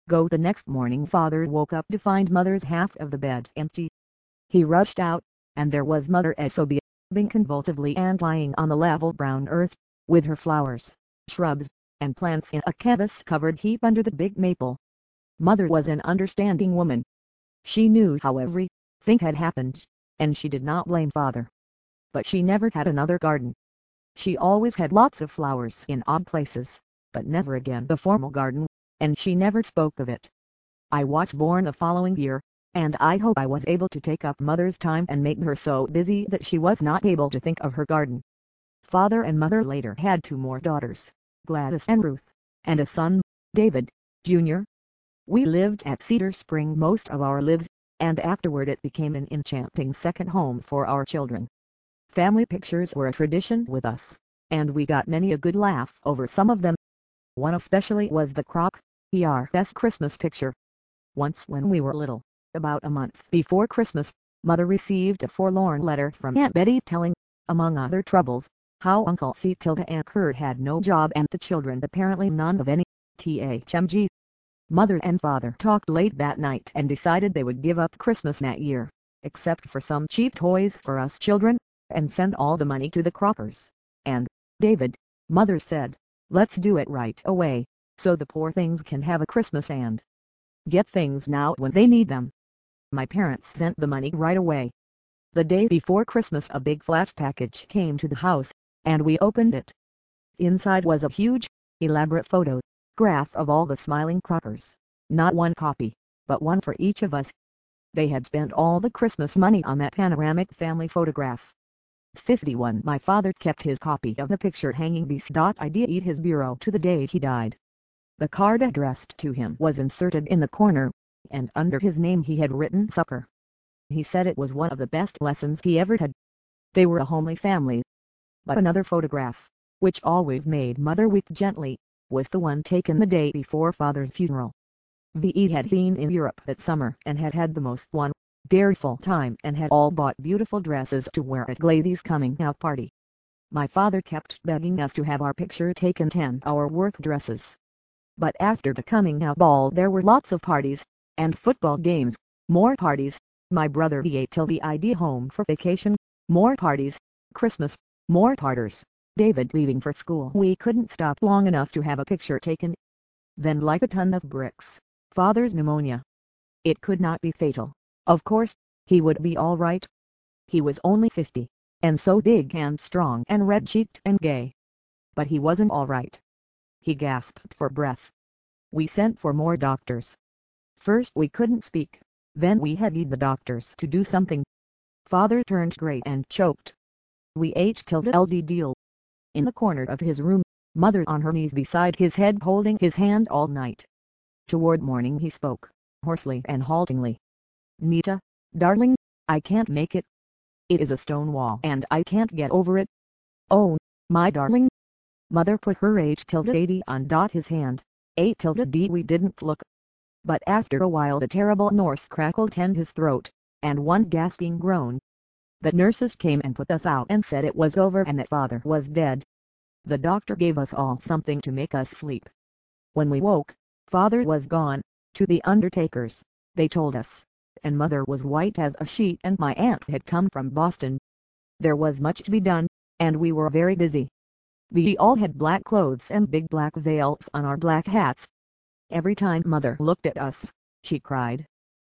go. The next morning father woke up to find mother's half of the bed empty. He rushed out, and there was mother sobbing convulsively and lying on the level brown earth, with her flowers, shrubs, and plants in a canvas-covered heap under the big maple. Mother was an understanding woman. She knew how everything had happened, and she did not blame father. But she never had another garden. She always had lots of flowers in odd places, but never again the formal garden, and she never spoke of it. I was born the following year, and I hope I was able to take up mother's time and make her so busy that she was not able to think of her garden. Father and mother later had two more daughters, Gladys and Ruth, and a son, David, Junior We lived at Cedar Spring most of our lives, and afterward it became an enchanting second home for our children. Family pictures were a tradition with us, and we got many a good laugh over some of them. One especially was the Croc E R S Christmas picture. Once when we were little, about a month before Christmas, mother received a forlorn letter from Aunt Betty telling, among other troubles, how Uncle C. Tilda and Kurt had no job and the children apparently none of any. T H M G. Mother and father talked late that night and decided they would give up Christmas that year, except for some cheap toys for us children, and send all the money to the Crockers. And, David, mother said, let's do it right away, so the poor things can have a Christmas and get things now when they need them. My parents sent the money right away. The day before Christmas a big flat package came to the house, and we opened it. Inside was a huge, elaborate photograph of all the smiling Crockers. Not one copy, but one for each of us. They had spent all the Christmas money on that panoramic family photograph. fifty-one My father kept his copy of the picture hanging beside his bureau to the day he died. The card addressed to him was inserted in the corner, and under his name he had written Sucker. He said it was one of the best lessons he ever had. They were a homely family. But another photograph, which always made mother weep gently, was the one taken the day before father's funeral. V E had been in Europe that summer and had had the most wonderful time and had all bought beautiful dresses to wear at Glady's coming out party. My father kept begging us to have our picture taken ten hour worth dresses. But after the coming out ball there were lots of parties, and football games, more parties, my brother ate till the idea home for vacation, more parties, Christmas, more parters, David leaving for school. We couldn't stop long enough to have a picture taken. Then like a ton of bricks, father's pneumonia. It could not be fatal. Of course, he would be all right. He was only fifty, and so big and strong and red-cheeked and gay. But he wasn't all right. He gasped for breath. We sent for more doctors. First we couldn't speak, then we had need the doctors to do something. Father turned gray and choked. We ate till the L D deal. In the corner of his room, mother on her knees beside his head holding his hand all night. Toward morning he spoke, hoarsely and haltingly. Nita, darling, I can't make it. It is a stone wall and I can't get over it. Oh, my darling. Mother put her age tilde eighty on dot his hand. eight tilde d we didn't look. But after a while the terrible Norse crackled in his throat, and one gasping groan. The nurses came and put us out and said it was over and that father was dead. The doctor gave us all something to make us sleep. When we woke, father was gone, to the undertaker's, they told us, and mother was white as a sheet and my aunt had come from Boston. There was much to be done, and we were very busy. We all had black clothes and big black veils on our black hats. Every time mother looked at us, she cried.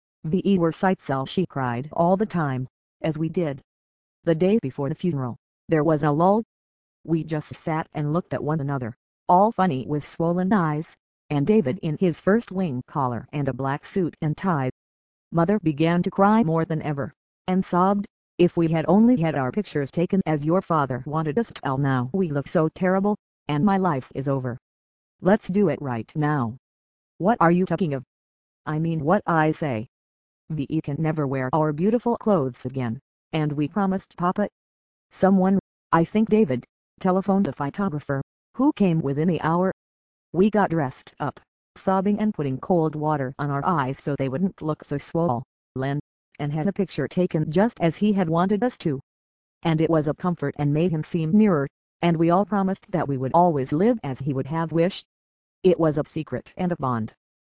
We were sights, she cried all the time, as we did. The day before the funeral, there was a lull. We just sat and looked at one another, all funny with swollen eyes, and David in his first wing collar and a black suit and tie. Mother began to cry more than ever, and sobbed, if we had only had our pictures taken as your father wanted us to. Now we look so terrible, and my life is over. Let's do it right now. What are you talking of? I mean what I say. We can never wear our beautiful clothes again, and we promised Papa. Someone, I think David, telephoned the photographer, who came within the hour. We got dressed up, sobbing and putting cold water on our eyes so they wouldn't look so swollen, and had a picture taken just as he had wanted us to. And it was a comfort and made him seem nearer, and we all promised that we would always live as he would have wished. It was a secret and a bond.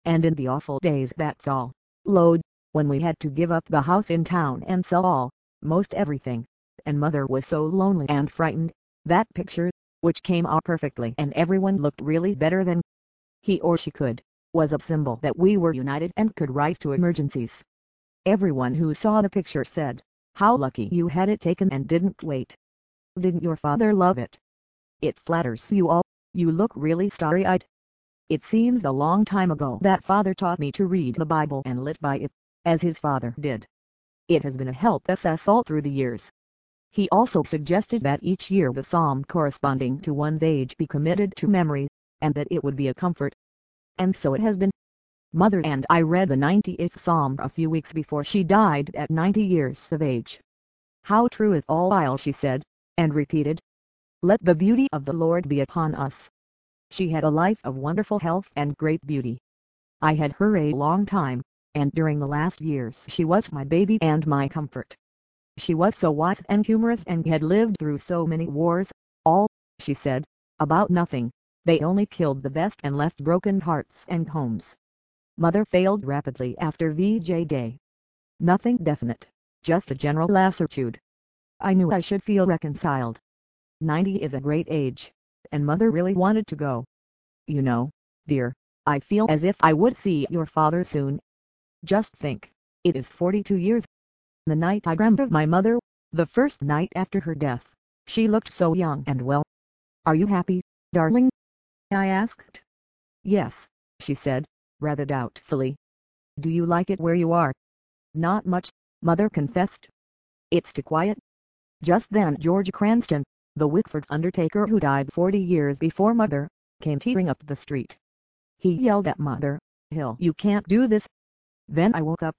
And in the awful days that fall, load, when we had to give up the house in town and sell all, most everything, and Mother was so lonely and frightened, that picture, which came out perfectly and everyone looked really better than he or she could, was a symbol that we were united and could rise to emergencies. Everyone who saw the picture said, "How lucky you had it taken and didn't wait. Didn't your father love it? It flatters you all, you look really starry-eyed." It seems a long time ago that Father taught me to read the Bible and live by it, as his father did. It has been a help to us all through the years. He also suggested that each year the psalm corresponding to one's age be committed to memory, and that it would be a comfort. And so it has been. Mother and I read the ninetieth Psalm a few weeks before she died at ninety years of age. "How true it all is," she said, and repeated, "Let the beauty of the Lord be upon us." She had a life of wonderful health and great beauty. I had her a long time, and during the last years she was my baby and my comfort. She was so wise and humorous and had lived through so many wars, all, she said, about nothing. They only killed the best and left broken hearts and homes. Mother failed rapidly after V J Day. Nothing definite, just a general lassitude. I knew I should feel reconciled. Ninety is a great age, and Mother really wanted to go. "You know, dear, I feel as if I would see your father soon. Just think, it is forty-two years. The night I dreamt of my mother, the first night after her death, she looked so young and well. Are you happy, darling?" I asked. "Yes," she said, rather doubtfully. "Do you like it where you are?" "Not much," Mother confessed. "It's too quiet." Just then George Cranston, the Whitford undertaker who died forty years before Mother, came teetering up the street. He yelled at Mother, "Hill, you can't do this." Then I woke up.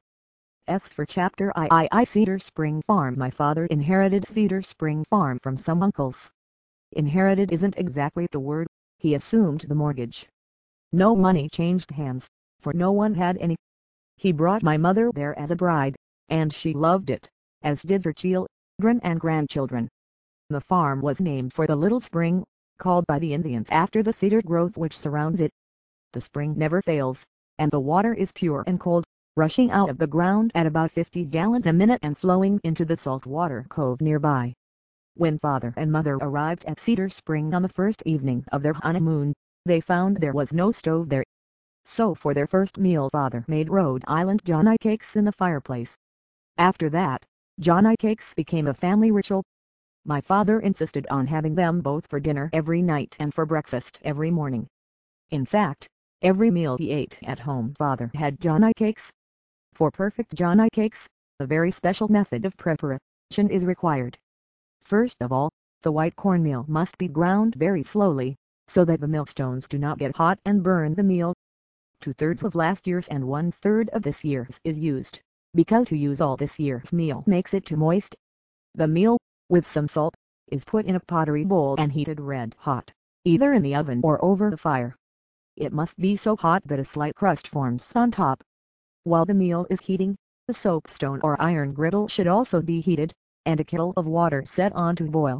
S for chapter two I Cedar Spring Farm. My father inherited Cedar Spring Farm from some uncles. Inherited isn't exactly the word, he assumed the mortgage. No money changed hands, for no one had any. He brought my mother there as a bride, and she loved it, as did her children and grandchildren. The farm was named for the little spring, called by the Indians after the cedar growth which surrounds it. The spring never fails, and the water is pure and cold, rushing out of the ground at about fifty gallons a minute and flowing into the saltwater cove nearby. When Father and Mother arrived at Cedar Spring on the first evening of their honeymoon, they found there was no stove there. So for their first meal Father made Rhode Island Johnny cakes in the fireplace. After that, Johnny cakes became a family ritual. My father insisted on having them both for dinner every night and for breakfast every morning. In fact, every meal he ate at home Father had Johnny cakes. For perfect Johnny cakes, a very special method of preparation is required. First of all, the white cornmeal must be ground very slowly, so that the millstones do not get hot and burn the meal. Two-thirds of last year's and one-third of this year's is used, because to use all this year's meal makes it too moist. The meal, with some salt, is put in a pottery bowl and heated red hot, either in the oven or over the fire. It must be so hot that a slight crust forms on top. While the meal is heating, the soapstone or iron griddle should also be heated, and a kettle of water set on to boil.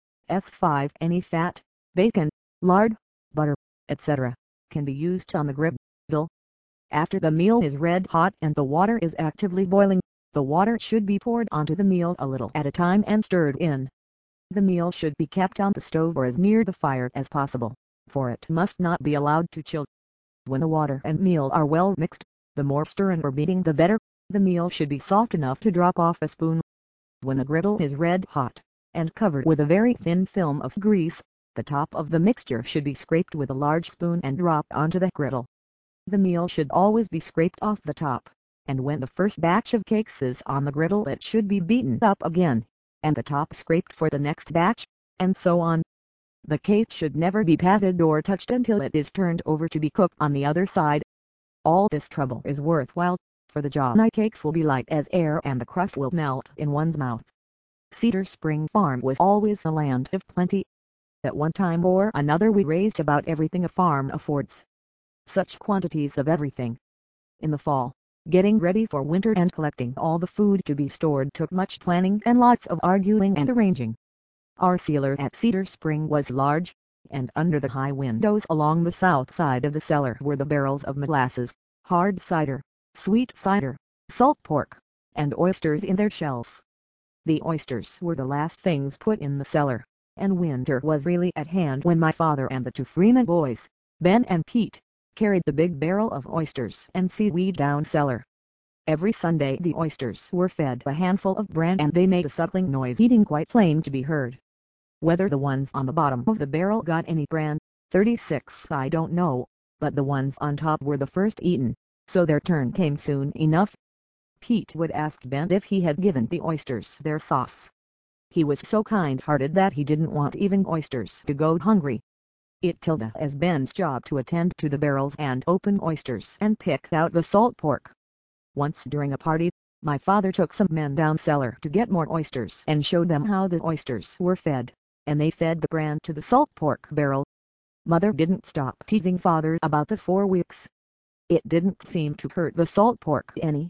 S five Any fat, bacon, lard, butter, et cetera, can be used on the griddle. After the meal is red hot and the water is actively boiling, the water should be poured onto the meal a little at a time and stirred in. The meal should be kept on the stove or as near the fire as possible, for it must not be allowed to chill. When the water and meal are well mixed, the more stirring or beating the better. The meal should be soft enough to drop off a spoon. When the griddle is red hot, and covered with a very thin film of grease, the top of the mixture should be scraped with a large spoon and dropped onto the griddle. The meal should always be scraped off the top, and when the first batch of cakes is on the griddle it should be beaten up again, and the top scraped for the next batch, and so on. The cake should never be patted or touched until it is turned over to be cooked on the other side. All this trouble is worthwhile, for the Johnny cakes will be light as air and the crust will melt in one's mouth. Cedar Spring Farm was always a land of plenty. At one time or another we raised about everything a farm affords. Such quantities of everything. In the fall, getting ready for winter and collecting all the food to be stored took much planning and lots of arguing and arranging. Our cellar at Cedar Spring was large, and under the high windows along the south side of the cellar were the barrels of molasses, hard cider, sweet cider, salt pork, and oysters in their shells. The oysters were the last things put in the cellar, and winter was really at hand when my father and the two Freeman boys, Ben and Pete, carried the big barrel of oysters and seaweed down cellar. Every Sunday the oysters were fed a handful of bran and they made a suckling noise eating quite plain to be heard. Whether the ones on the bottom of the barrel got any bran, thirty-six I don't know, but the ones on top were the first eaten, so their turn came soon enough. Pete would ask Ben if he had given the oysters their sauce. He was so kind-hearted that he didn't want even oysters to go hungry. It tilda as Ben's job to attend to the barrels and open oysters and pick out the salt pork. Once during a party, my father took some men down cellar to get more oysters and showed them how the oysters were fed, and they fed the bran to the salt pork barrel. Mother didn't stop teasing father about the four weeks. It didn't seem to hurt the salt pork any.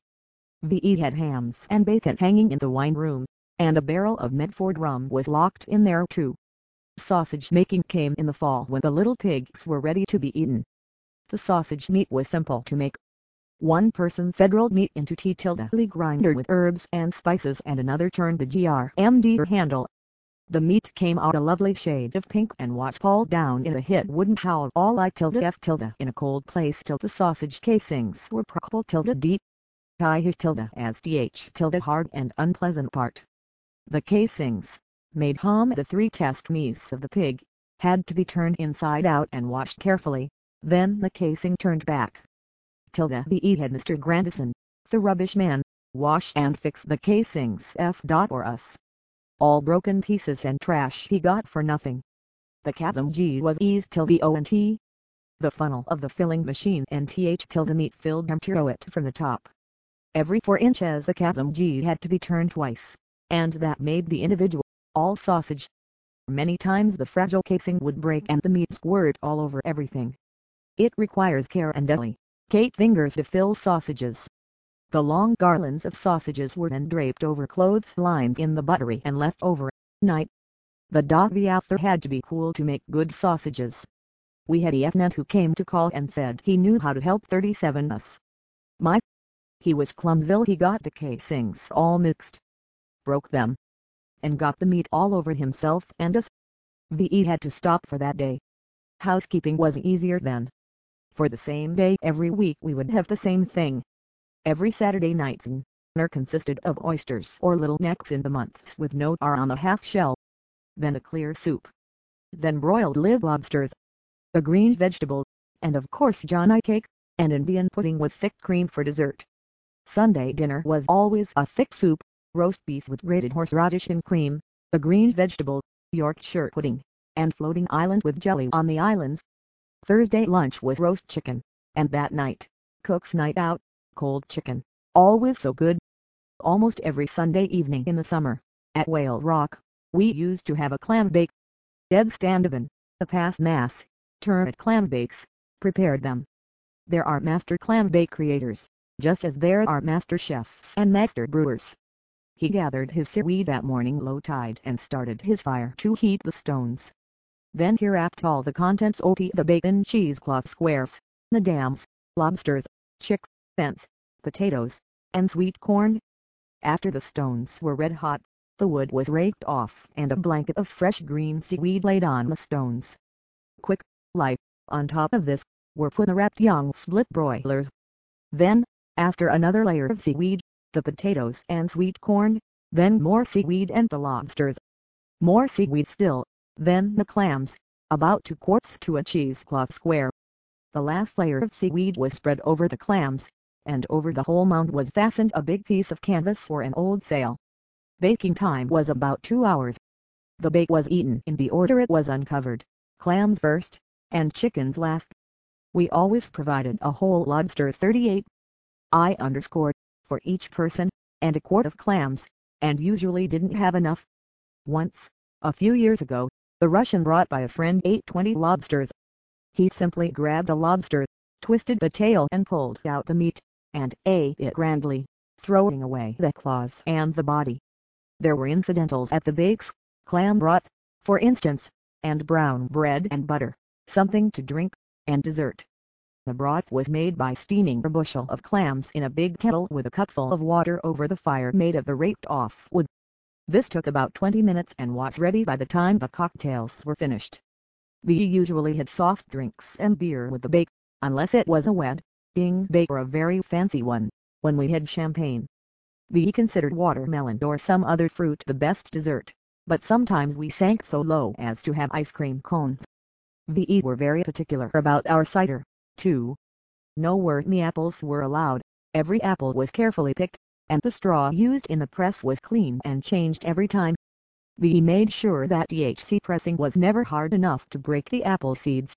We had hams and bacon hanging in the wine room, and a barrel of Medford rum was locked in there too. Sausage making came in the fall when the little pigs were ready to be eaten. The sausage meat was simple to make. One person fed rolled meat into T-tilde grinder with herbs and spices and another turned the G R M D handle. The meat came out a lovely shade of pink and was pulled down in a hit wooden how all I tilde F tilde in a cold place till the sausage casings were purple tilde deep. I his tilde as th tilde hard and unpleasant part. The casings, made hum the three test meats of the pig, had to be turned inside out and washed carefully, then the casing turned back. Tilde the had Mister Grandison, the rubbish man, wash and fix the casings f dot for us. All broken pieces and trash he got for nothing. The chasm G was eased till the O and T. The funnel of the filling machine and th till the meat filled empty it from the top. Every four inches the chasm G had to be turned twice, and that made the individual, all sausage. Many times the fragile casing would break and the meat squirt all over everything. It requires care and delicate fingers to fill sausages. The long garlands of sausages were then draped over clotheslines in the buttery and left over night. The doggy out there had to be cool to make good sausages. We had a F-net who came to call and said he knew how to help thirty-seven us. My, he was clumsy. He got the casings all mixed, broke them, and got the meat all over himself and us. We had to stop for that day. Housekeeping was easier then. For the same day every week we would have the same thing. Every Saturday night's dinner consisted of oysters or little necks in the months with no R on the half shell. Then a clear soup. Then broiled live lobsters. A green vegetable, and of course Johnny cake, and Indian pudding with thick cream for dessert. Sunday dinner was always a thick soup, roast beef with grated horseradish and cream, a green vegetable, Yorkshire pudding, and floating island with jelly on the islands. Thursday lunch was roast chicken, and that night, cook's night out, cold chicken, always so good. Almost every Sunday evening in the summer, at Whale Rock, we used to have a clam bake. Ed Standevan, a past mass, Turret clam bakes, prepared them. There are master clam bake creators, just as there are master chefs and master brewers. He gathered his seaweed that morning low tide and started his fire to heat the stones. Then he wrapped all the contents of the bacon cheesecloth squares, the dams, lobsters, chickens, potatoes, and sweet corn. After the stones were red hot, the wood was raked off and a blanket of fresh green seaweed laid on the stones. Quick, light, on top of this, were put the wrapped young split broilers. Then, after another layer of seaweed, the potatoes and sweet corn, then more seaweed and the lobsters. More seaweed still, then the clams, about two quarts to a cheesecloth square. The last layer of seaweed was spread over the clams, and over the whole mound was fastened a big piece of canvas or an old sail. Baking time was about two hours. The bake was eaten in the order it was uncovered, clams first, and chickens last. We always provided a whole lobster thirty-eight I underscored, for each person, and a quart of clams, and usually didn't have enough. Once, a few years ago, the Russian brought by a friend ate twenty lobsters. He simply grabbed a lobster, twisted the tail and pulled out the meat, and ate it grandly, throwing away the claws and the body. There were incidentals at the bakes, clam broth, for instance, and brown bread and butter, something to drink, and dessert. The broth was made by steaming a bushel of clams in a big kettle with a cupful of water over the fire made of the raked-off wood. This took about twenty minutes and was ready by the time the cocktails were finished. We usually had soft drinks and beer with the bake, unless it was a wedding bake or a very fancy one, when we had champagne. We considered watermelon or some other fruit the best dessert, but sometimes we sank so low as to have ice cream cones. We were very particular about our cider, too. No wormy apples were allowed, every apple was carefully picked, and the straw used in the press was clean and changed every time. We made sure that T H C pressing was never hard enough to break the apple seeds.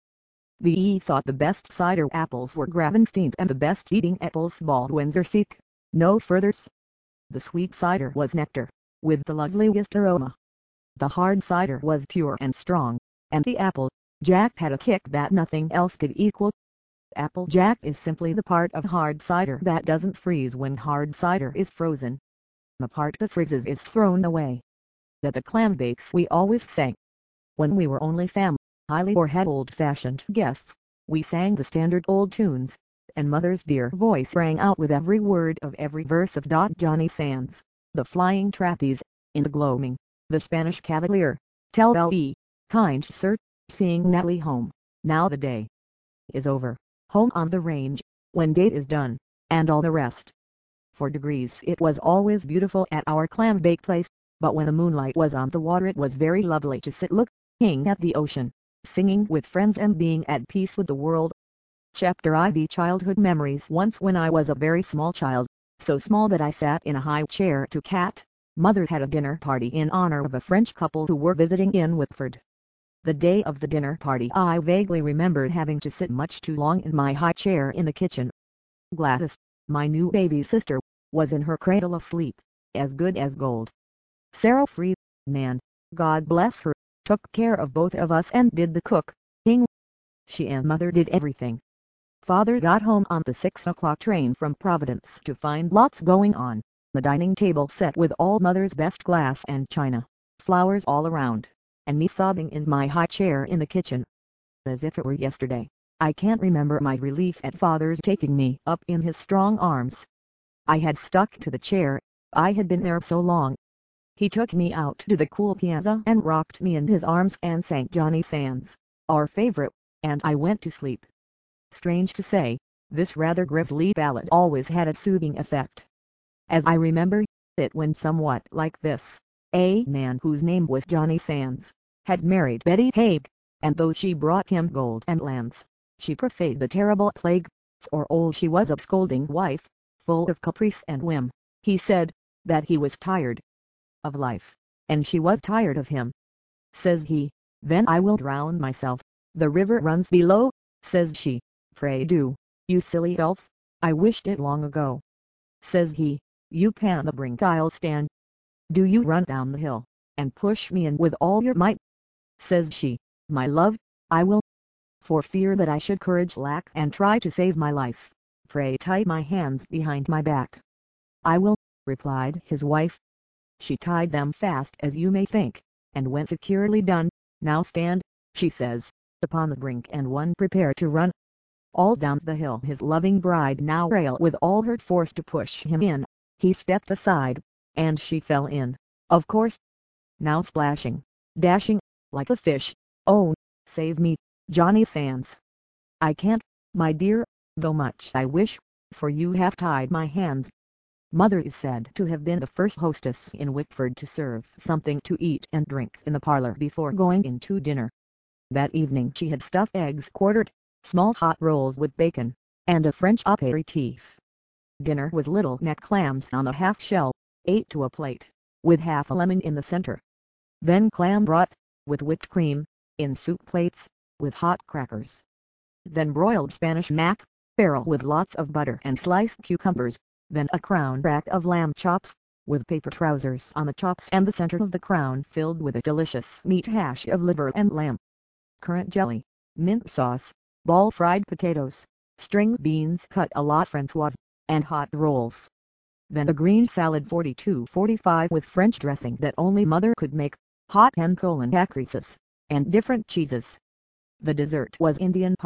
We thought the best cider apples were Gravensteins and the best eating apples Baldwin's or Seek, no furthers. The sweet cider was nectar, with the loveliest aroma. The hard cider was pure and strong, and the apple jack had a kick that nothing else could equal. Apple jack is simply the part of hard cider that doesn't freeze when hard cider is frozen. The part that freezes is thrown away. At the clam bakes we always sang. When we were only family or had old-fashioned guests, we sang the standard old tunes, and Mother's dear voice rang out with every word of every verse of Johnny Sands, The Flying Trapeze, In the Gloaming, The Spanish Cavalier, Tell E, Kind Sir, Seeing Nellie Home, Now the Day is Over, Home on the Range, When Day is Done, and all the rest. For degrees it was always beautiful at our clam bake place, but when the moonlight was on the water it was very lovely to sit looking at the ocean, singing with friends and being at peace with the world. Chapter I V Childhood Memories. Once when I was a very small child, so small that I sat in a high chair to cat, Mother had a dinner party in honor of a French couple who were visiting in Whitford. The day of the dinner party I vaguely remembered having to sit much too long in my high chair in the kitchen. Gladys, my new baby sister, was in her cradle asleep, as good as gold. Sarah Freeman, God bless her, took care of both of us and did the cooking. She and Mother did everything. Father got home on the six o'clock train from Providence to find lots going on, the dining table set with all Mother's best glass and china, flowers all around, and me sobbing in my high chair in the kitchen. As if it were yesterday, I can't remember my relief at Father's taking me up in his strong arms. I had stuck to the chair, I had been there so long. He took me out to the cool piazza and rocked me in his arms and sang Johnny Sands, our favorite, and I went to sleep. Strange to say, this rather grisly ballad always had a soothing effect. As I remember, it went somewhat like this. A man whose name was Johnny Sands had married Betty Haig, and though she brought him gold and lands, she preferred the terrible plague, for old she was a scolding wife, full of caprice and whim. He said that he was tired of life, and she was tired of him. Says he, then I will drown myself, the river runs below, says she, pray do, you silly elf, I wished it long ago. Says he, you pan the brink I'll stand. Do you run down the hill, and push me in with all your might. Says she, my love, I will. For fear that I should courage lack and try to save my life, pray tie my hands behind my back. I will, replied his wife. She tied them fast as you may think, and when securely done, now stand, she says, upon the brink and one prepare to run. All down the hill his loving bride now railed with all her force to push him in. He stepped aside, and she fell in, of course. Now splashing, dashing, like a fish. Oh, save me, Johnny Sands. I can't, my dear, though much I wish, for you have tied my hands. Mother is said to have been the first hostess in Whitford to serve something to eat and drink in the parlor before going in to dinner. That evening she had stuffed eggs quartered, small hot rolls with bacon, and a French aperitif. Dinner was little neck clams on a half shell, eight to a plate, with half a lemon in the center. Then clam broth, with whipped cream, in soup plates, with hot crackers. Then broiled Spanish mackerel with lots of butter and sliced cucumbers. Then a crown rack of lamb chops, with paper trousers on the chops and the center of the crown filled with a delicious meat hash of liver and lamb. Currant jelly, mint sauce, ball fried potatoes, string beans cut a la Francoise, and hot rolls. Then a green salad forty-two forty-five with French dressing that only Mother could make, hot and colon caprices, and different cheeses. The dessert was Indian pub,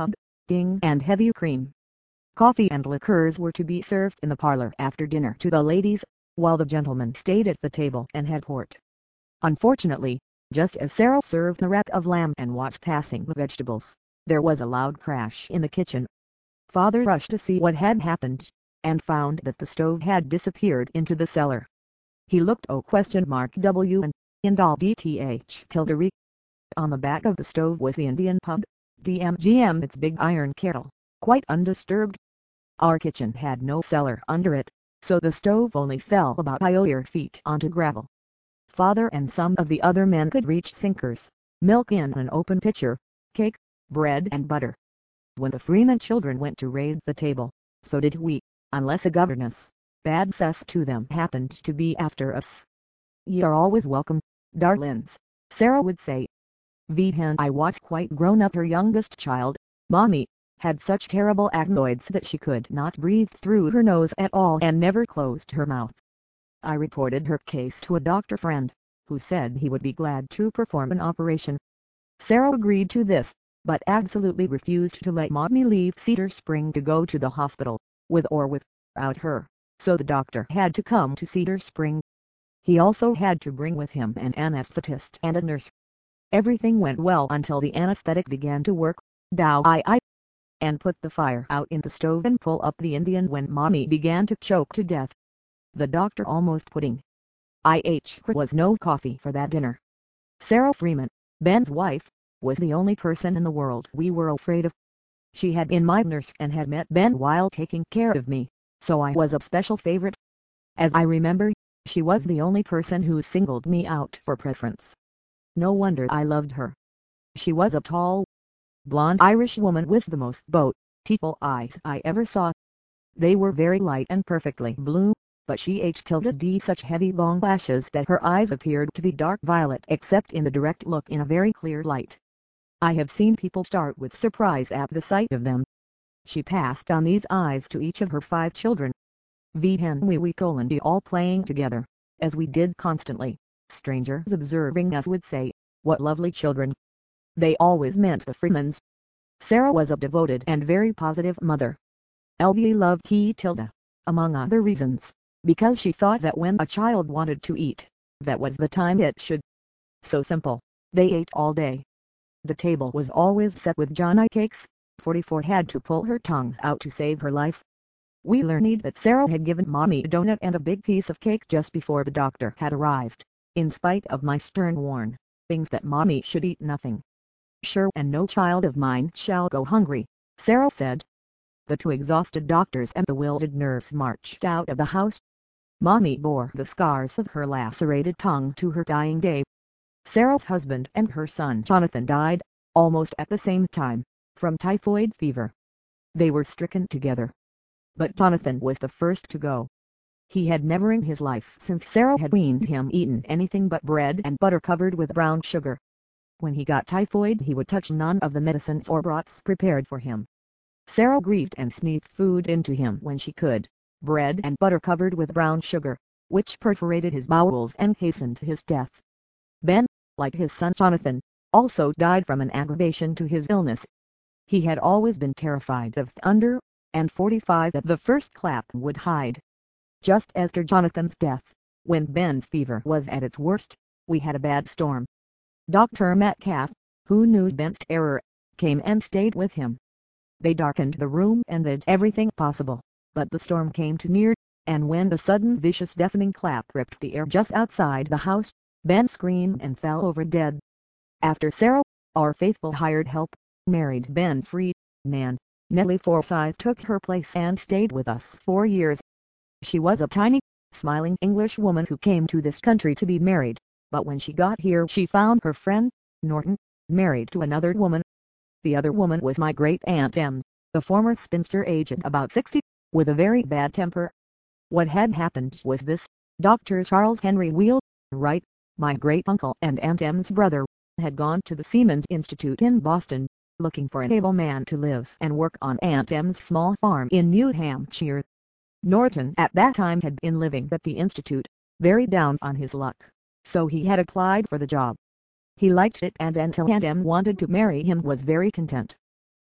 ing and heavy cream. Coffee and liqueurs were to be served in the parlor after dinner to the ladies, while the gentlemen stayed at the table and had port. Unfortunately, just as Sarah served a rack of lamb and was passing the vegetables, there was a loud crash in the kitchen. Father rushed to see what had happened, and found that the stove had disappeared into the cellar. He looked O question mark W and indal dth tilde re. On the back of the stove was the Indian pub, D M G M, its big iron kettle, quite undisturbed. Our kitchen had no cellar under it, so the stove only fell about five feet onto gravel. Father and some of the other men could reach sinkers, milk in an open pitcher, cake, bread and butter. When the Freeman children went to raid the table, so did we, unless a governess, bad cess to them, happened to be after us. "Ye are always welcome, darlings," Sarah would say. When I was quite grown up, her youngest child, Mommy, had such terrible adenoids that she could not breathe through her nose at all and never closed her mouth. I reported her case to a doctor friend, who said he would be glad to perform an operation. Sarah agreed to this, but absolutely refused to let Mommy leave Cedar Spring to go to the hospital, with or without her, so the doctor had to come to Cedar Spring. He also had to bring with him an anesthetist and a nurse. Everything went well until the anesthetic began to work, dow I I, and put the fire out in the stove and pull up the Indian when Mommy began to choke to death. The doctor almost pudding. I H was no coffee for that dinner. Sarah Freeman, Ben's wife, was the only person in the world we were afraid of. She had been my nurse and had met Ben while taking care of me, so I was a special favorite. As I remember, she was the only person who singled me out for preference. No wonder I loved her. She was a tall, blonde Irish woman with the most beautiful eyes I ever saw. They were very light and perfectly blue, but she had tilde d such heavy long lashes that her eyes appeared to be dark violet except in the direct look in a very clear light. I have seen people start with surprise at the sight of them. She passed on these eyes to each of her five children. When we we coloned all playing together, as we did constantly, strangers observing us would say, "What lovely children." They always meant the Freemans. Sarah was a devoted and very positive mother. L B loved he tilde, among other reasons, because she thought that when a child wanted to eat, that was the time it should. So simple, they ate all day. The table was always set with Johnny cakes. forty-four had to pull her tongue out to save her life. We learned that Sarah had given Mommy a donut and a big piece of cake just before the doctor had arrived, in spite of my stern warnings that Mommy should eat nothing. "Sure, and no child of mine shall go hungry," Sarah said. The two exhausted doctors and the wilted nurse marched out of the house. Mommy bore the scars of her lacerated tongue to her dying day. Sarah's husband and her son Jonathan died, almost at the same time, from typhoid fever. They were stricken together. But Jonathan was the first to go. He had never in his life since Sarah had weaned him eaten anything but bread and butter covered with brown sugar. When he got typhoid he would touch none of the medicines or broths prepared for him. Sarah grieved and sneaked food into him when she could, bread and butter covered with brown sugar, which perforated his bowels and hastened his death. Ben, like his son Jonathan, also died from an aggravation to his illness. He had always been terrified of thunder, and forty-five that the first clap would hide. Just after Jonathan's death, when Ben's fever was at its worst, we had a bad storm. Doctor Metcalf, who knew Ben's terror, came and stayed with him. They darkened the room and did everything possible, but the storm came too near, and when a sudden vicious deafening clap ripped the air just outside the house, Ben screamed and fell over dead. After Sarah, our faithful hired help, married Ben Freeman, Nellie Forsyth took her place and stayed with us for years. She was a tiny, smiling English woman who came to this country to be married, but when she got here she found her friend, Norton, married to another woman. The other woman was my great-aunt Em, the former spinster aged about sixty, with a very bad temper. What had happened was this: Doctor Charles Henry Wheelwright, my great-uncle and Aunt Em's brother, had gone to the Seamen's Institute in Boston, looking for an able man to live and work on Aunt Em's small farm in New Hampshire. Norton at that time had been living at the Institute, very down on his luck, so he had applied for the job. He liked it and until Aunt Em wanted to marry him was very content.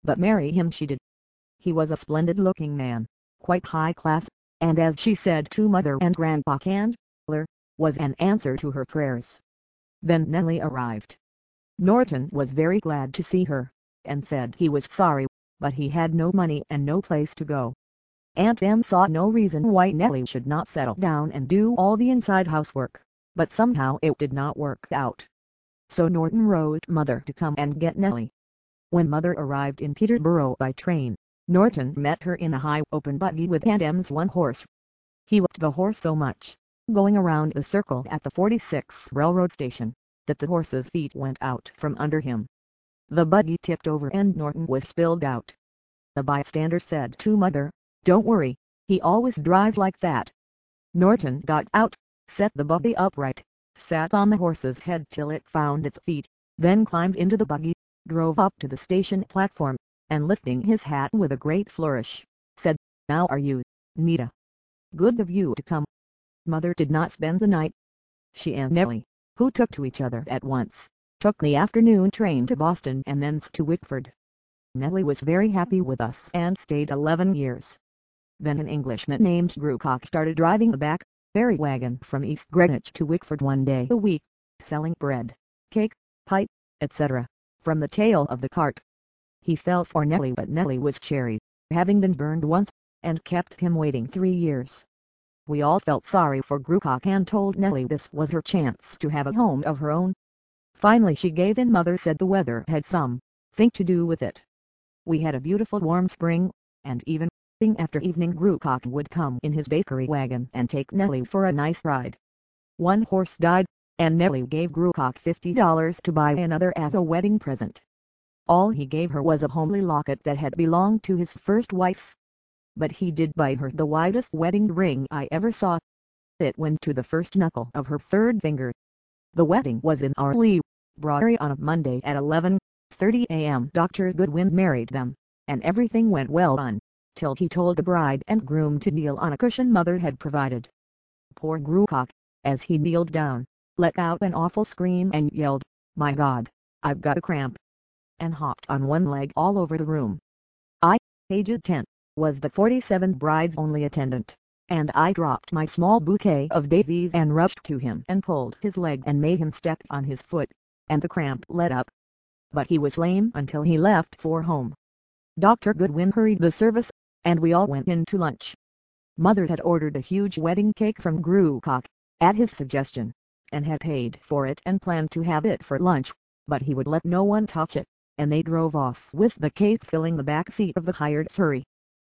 but marry him she did. He was a splendid-looking man, quite high class, and as she said to Mother and Grandpa Candler, was an answer to her prayers. Then Nellie arrived. Norton was very glad to see her, and said he was sorry, but he had no money and no place to go. Aunt Em saw no reason why Nellie should not settle down and do all the inside housework, but somehow it did not work out. So Norton wrote Mother to come and get Nellie. When Mother arrived in Peterborough by train, Norton met her in a high open buggy with Aunt Em's one horse. He loved the horse so much, going around the circle at the forty-six railroad station, that the horse's feet went out from under him. The buggy tipped over and Norton was spilled out. The bystander said to Mother, "Don't worry, he always drives like that." Norton got out, set the buggy upright, sat on the horse's head till it found its feet, then climbed into the buggy, drove up to the station platform, and lifting his hat with a great flourish, said, "Now are you, Nita? Good of you to come." Mother did not spend the night. She and Nellie, who took to each other at once, took the afternoon train to Boston and thence to Wickford. Nellie was very happy with us and stayed eleven years. Then an Englishman named Grewcock started driving a back ferry wagon from East Greenwich to Wickford one day a week, selling bread, cake, pipe, et cetera, from the tail of the cart. He felt for Nellie, but Nellie was cherry, having been burned once, and kept him waiting three years. We all felt sorry for Grewcock and told Nellie this was her chance to have a home of her own. Finally she gave in. Mother said the weather had something to do with it. We had a beautiful warm spring, and even after evening Grewcock would come in his bakery wagon and take Nellie for a nice ride. One horse died, and Nellie gave Grewcock fifty dollars to buy another as a wedding present. All he gave her was a homely locket that had belonged to his first wife. But he did buy her the whitest wedding ring I ever saw. It went to the first knuckle of her third finger. The wedding was in our Lee Brewery on a Monday at eleven thirty a m Doctor Goodwin married them, and everything went well until he told the bride and groom to kneel on a cushion Mother had provided. Poor Grewcock, as he kneeled down, let out an awful scream and yelled, "My God, I've got a cramp," and hopped on one leg all over the room. I, aged ten, was the forty-seventh bride's only attendant, and I dropped my small bouquet of daisies and rushed to him and pulled his leg and made him step on his foot, and the cramp let up. But he was lame until he left for home. Doctor Goodwin hurried the service, and we all went in to lunch. Mother had ordered a huge wedding cake from Grewcock, at his suggestion, and had paid for it and planned to have it for lunch, but he would let no one touch it, and they drove off with the cake filling the back seat of the hired surrey.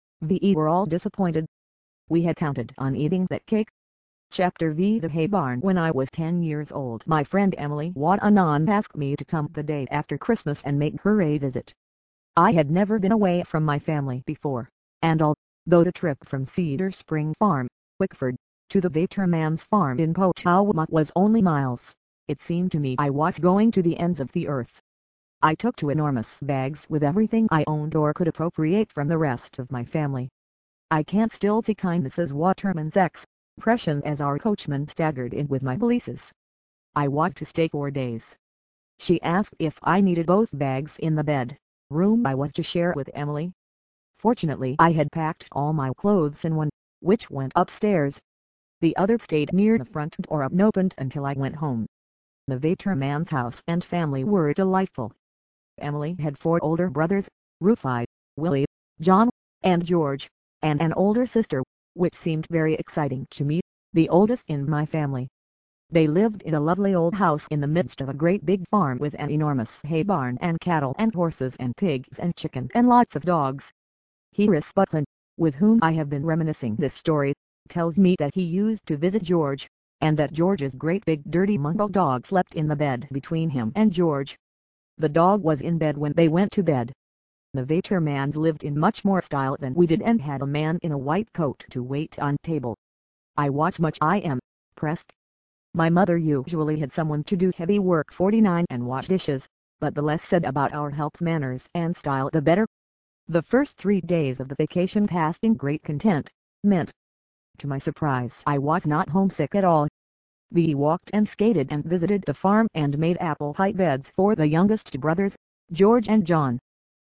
We were all disappointed. We had counted on eating that cake. Chapter V. The Hay Barn. When I was ten years old, my friend Emily Wadanon asked me to come the day after Christmas and make her a visit. I had never been away from my family before, and although the trip from Cedar Spring Farm, Wickford, to the Vatermans farm in Potowoma was only miles, it seemed to me I was going to the ends of the earth. I took two enormous bags with everything I owned or could appropriate from the rest of my family. I can't still see kind Missus Waterman's expression as our coachman staggered in with my valises. I was to stay four days. She asked if I needed both bags in the bed room I was to share with Emily. Fortunately I had packed all my clothes in one, which went upstairs. The other stayed near the front door unopened until I went home. The Vatermans house and family were delightful. Emily had four older brothers, Rufai, Willie, John, and George, and an older sister, which seemed very exciting to me, the oldest in my family. They lived in a lovely old house in the midst of a great big farm with an enormous hay barn and cattle and horses and pigs and chickens and lots of dogs. Horace Buckland, with whom I have been reminiscing this story, tells me that he used to visit George, and that George's great big dirty mongrel dog slept in the bed between him and George. The dog was in bed when they went to bed. The Vatermans lived in much more style than we did and had a man in a white coat to wait on table. I was much I am pressed. My mother usually had someone to do heavy work forty-nine and wash dishes, but the less said about our help's manners and style the better. The first three days of the vacation passed in great content, meant. To my surprise I was not homesick at all. We walked and skated and visited the farm and made apple pie beds for the youngest two brothers, George and John.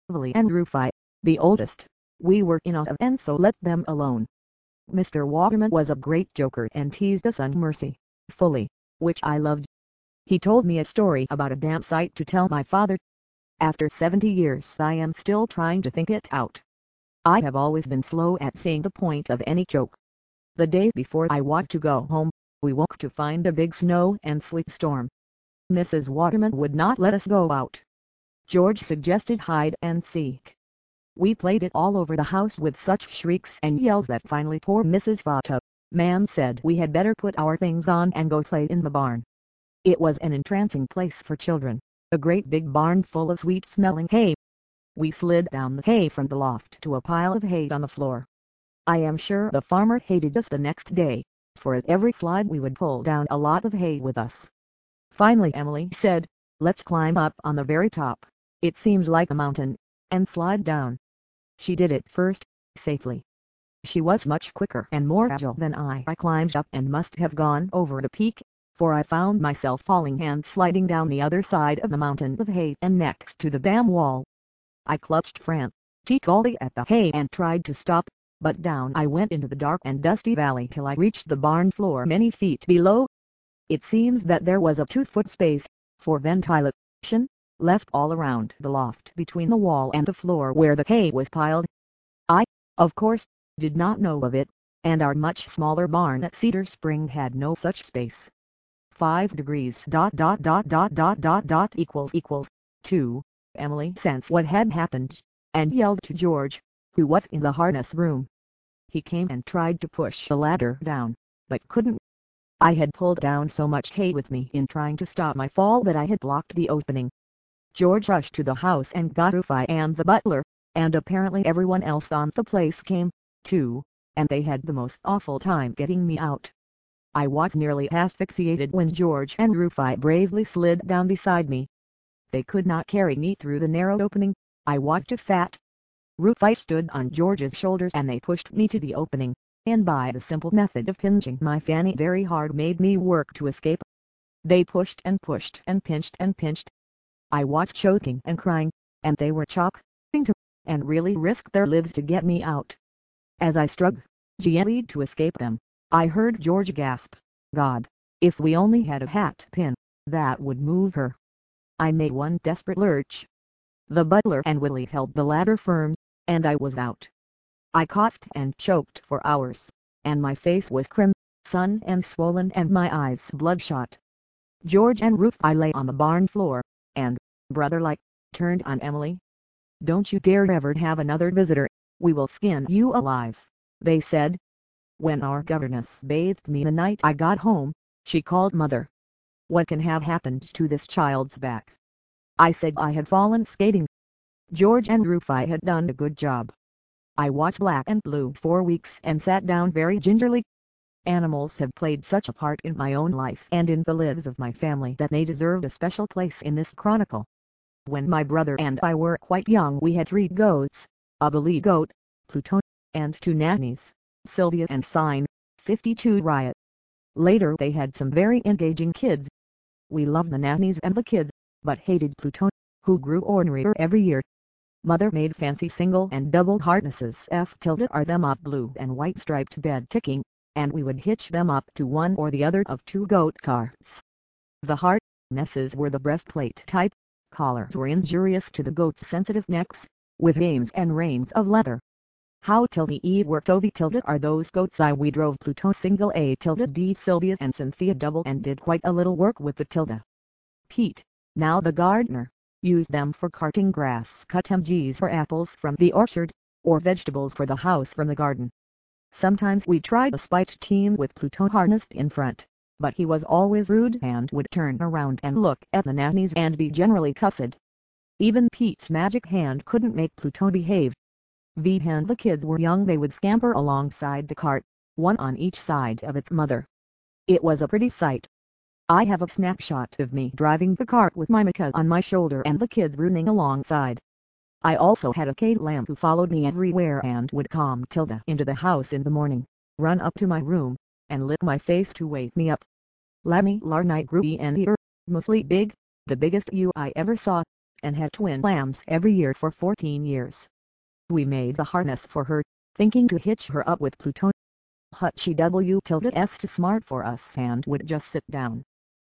Emily and Rufai, the oldest, we were in awe of and so let them alone. Mister Waterman was a great joker and teased us unmercifully, which I loved. He told me a story about a damn sight to tell my father. After seventy years I am still trying to think it out. I have always been slow at seeing the point of any joke. The day before I was to go home, we woke to find a big snow and sleet storm. Missus Waterman would not let us go out. George suggested hide and seek. We played it all over the house with such shrieks and yells that finally poor Missus Waterman said we had better put our things on and go play in the barn. It was an entrancing place for children, a great big barn full of sweet-smelling hay. We slid down the hay from the loft to a pile of hay on the floor. I am sure the farmer hated us the next day, for at every slide we would pull down a lot of hay with us. Finally Emily said, "Let's climb up on the very top," it seemed like a mountain, and slide down. She did it first, safely. She was much quicker and more agile than I. I climbed up and must have gone over the peak, for I found myself falling and sliding down the other side of the mountain of hay and next to the dam wall. I clutched frantically at the hay and tried to stop, but down I went into the dark and dusty valley till I reached the barn floor many feet below. It seems that there was a two-foot space, for ventilation, left all around the loft between the wall and the floor where the hay was piled. I, of course, did not know of it, and our much smaller barn at Cedar Spring had no such space. Five degrees dot dot dot dot dot dot dot equals equals two. Emily sensed what had happened, and yelled to George, who was in the harness room. He came and tried to push the ladder down, but couldn't. I had pulled down so much hay with me in trying to stop my fall that I had blocked the opening. George rushed to the house and got Rufai and the butler, and apparently everyone else on the place came, too, and they had the most awful time getting me out. I was nearly asphyxiated when George and Rufai bravely slid down beside me. They could not carry me through the narrow opening, I was too fat. Rufai stood on George's shoulders and they pushed me to the opening, and by the simple method of pinching my fanny very hard made me work to escape. They pushed and pushed and pinched and pinched. I was choking and crying, and they were chopping to, and really risked their lives to get me out. As I struggled gently to escape them, I heard George gasp, "God, if we only had a hat pin, that would move her." I made one desperate lurch. The butler and Willie held the ladder firm, and I was out. I coughed and choked for hours, and my face was crimson and swollen and my eyes bloodshot. George and Rufai lay on the barn floor, and, brother-like, turned on Emily. "Don't you dare ever have another visitor, we will skin you alive," they said. When our governess bathed me the night I got home, she called Mother. "What can have happened to this child's back?" I said I had fallen skating. George and Rufai had done a good job. I was black and blue for weeks and sat down very gingerly. Animals have played such a part in my own life and in the lives of my family that they deserve a special place in this chronicle. When my brother and I were quite young we had three goats, a billy goat, Pluton, and two nannies, Sylvia and Sign, fifty-two Riot. Later they had some very engaging kids. We loved the nannies and the kids, but hated Pluton, who grew ornerier every year. Mother made fancy single and double harnesses F tilde are them of blue and white striped bed ticking, and we would hitch them up to one or the other of two goat carts. The harnesses were the breastplate type. Collars were injurious to the goats' sensitive necks, with reins and reins of leather. How tilde E worked O V tilde are those goats I we drove Pluto single A tilde D Sylvia and Cynthia double and did quite a little work with the tilde. Pete, now the gardener, used them for carting grass cut M Gs for apples from the orchard, or vegetables for the house from the garden. Sometimes we tried a spite team with Pluto harnessed in front, but he was always rude and would turn around and look at the nannies and be generally cussed. Even Pete's magic hand couldn't make Pluto behave. When the kids were young they would scamper alongside the cart, one on each side of its mother. It was a pretty sight. I have a snapshot of me driving the cart with my Micah on my shoulder and the kids running alongside. I also had a Kate lamb who followed me everywhere and would come Tilda into the house in the morning, run up to my room, and lick my face to wake me up. Lammy Larnight grew and enormously big, the biggest you I ever saw. and had twin lambs every year for fourteen years. We made the harness for her, thinking to hitch her up with Pluto. Hut she w tilted s too smart for us and would just sit down.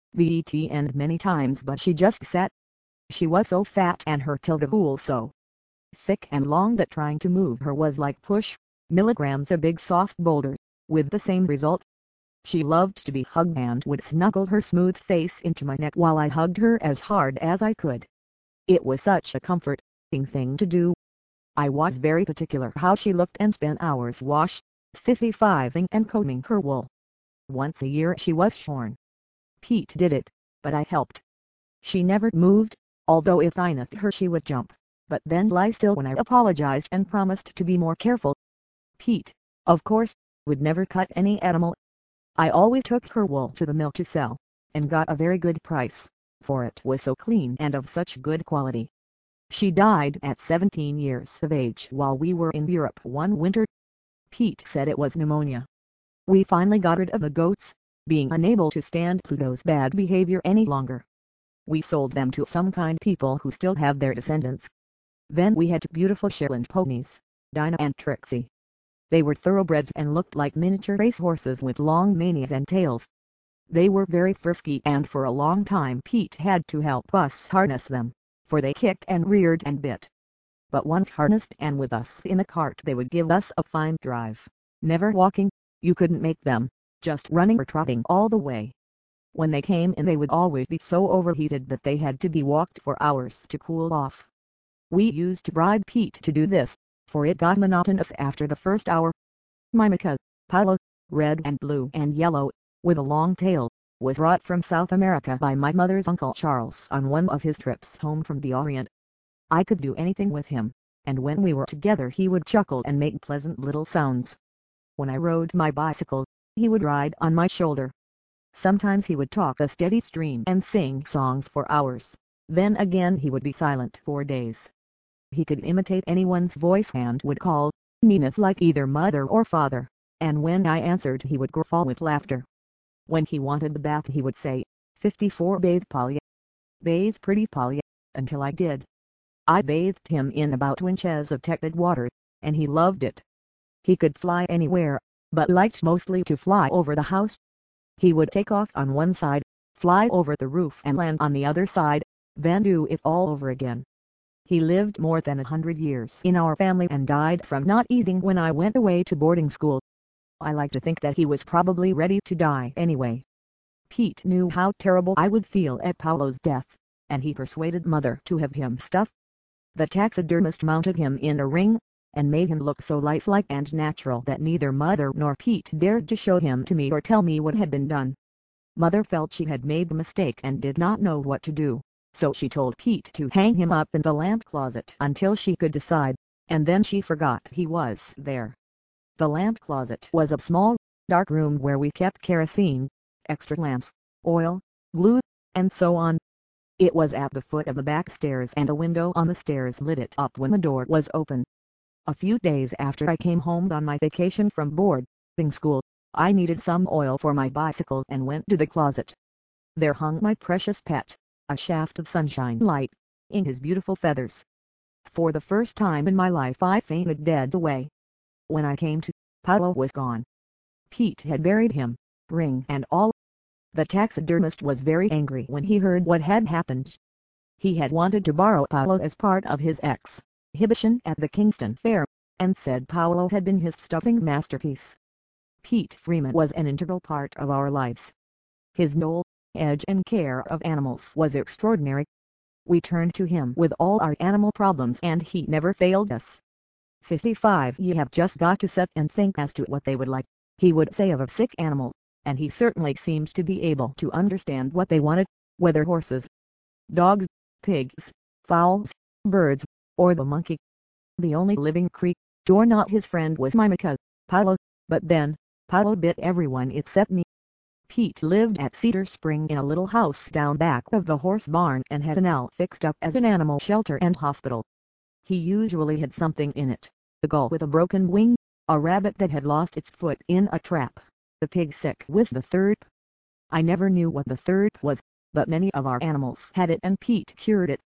V T and many times but she just sat. She was so fat and her tilde wool so thick and long that trying to move her was like push milligrams a big soft boulder, with the same result. She loved to be hugged and would snuggle her smooth face into my neck while I hugged her as hard as I could. It was such a comforting thing to do. I was very particular how she looked and spent hours wash, fifty-fiving and combing her wool. Once a year she was shorn. Pete did it, but I helped. She never moved, although if I knocked her she would jump, but then lie still when I apologized and promised to be more careful. Pete, of course, would never cut any animal. I always took her wool to the mill to sell, and got a very good price, for it was so clean and of such good quality. She died at seventeen years of age while we were in Europe one winter. Pete said it was pneumonia. We finally got rid of the goats, being unable to stand Pluto's bad behavior any longer. We sold them to some kind people who still have their descendants. Then we had two beautiful Shetland ponies, Dinah and Trixie. They were thoroughbreds and looked like miniature racehorses with long manes and tails. They were very frisky and for a long time Pete had to help us harness them, for they kicked and reared and bit. But once harnessed and with us in the cart they would give us a fine drive, never walking, you couldn't make them, just running or trotting all the way. When they came in they would always be so overheated that they had to be walked for hours to cool off. We used to bribe Pete to do this, for it got monotonous after the first hour. Mimica, Paolo, red and blue and yellow, with a long tail, was brought from South America by my mother's uncle Charles on one of his trips home from the Orient. I could do anything with him, and when we were together he would chuckle and make pleasant little sounds. When I rode my bicycle, he would ride on my shoulder. Sometimes he would talk a steady stream and sing songs for hours, then again he would be silent for days. He could imitate anyone's voice and would call Nina's like either mother or father, and when I answered he would guffaw with laughter. When he wanted the bath he would say, fifty-four bathe Polly, bathe pretty Polly, until I did. I bathed him in about two inches of tepid water, and he loved it. He could fly anywhere, but liked mostly to fly over the house. He would take off on one side, fly over the roof and land on the other side, then do it all over again. He lived more than a hundred years in our family and died from not eating when I went away to boarding school. I like to think that he was probably ready to die anyway. Pete knew how terrible I would feel at Paolo's death, and he persuaded Mother to have him stuffed. The taxidermist mounted him in a ring, and made him look so lifelike and natural that neither Mother nor Pete dared to show him to me or tell me what had been done. Mother felt she had made a mistake and did not know what to do, so she told Pete to hang him up in the lamp closet until she could decide, and then she forgot he was there. The lamp closet was a small, dark room where we kept kerosene, extra lamps, oil, glue, and so on. It was at the foot of the back stairs and a window on the stairs lit it up when the door was open. A few days after I came home on my vacation from boarding school, I needed some oil for my bicycle and went to the closet. There hung my precious pet, a shaft of sunshine light, in his beautiful feathers. For the first time in my life I fainted dead away. When I came to, Paolo was gone. Pete had buried him, ring and all. The taxidermist was very angry when he heard what had happened. He had wanted to borrow Paolo as part of his exhibition at the Kingston Fair, and said Paolo had been his stuffing masterpiece. Pete Freeman was an integral part of our lives. His knowledge and care of animals was extraordinary. We turned to him with all our animal problems and he never failed us. fifty-five You have just got to sit and think as to what they would like, he would say of a sick animal, and he certainly seemed to be able to understand what they wanted, whether horses, dogs, pigs, fowls, birds, or the monkey. The only living creature not his friend was Mimica, Paolo, but then, Paolo bit everyone except me. Pete lived at Cedar Spring in a little house down back of the horse barn and had an owl fixed up as an animal shelter and hospital. He usually had something in it, a gull with a broken wing, a rabbit that had lost its foot in a trap, the pig sick with the third. I never knew what the third was, but many of our animals had it and Pete cured it.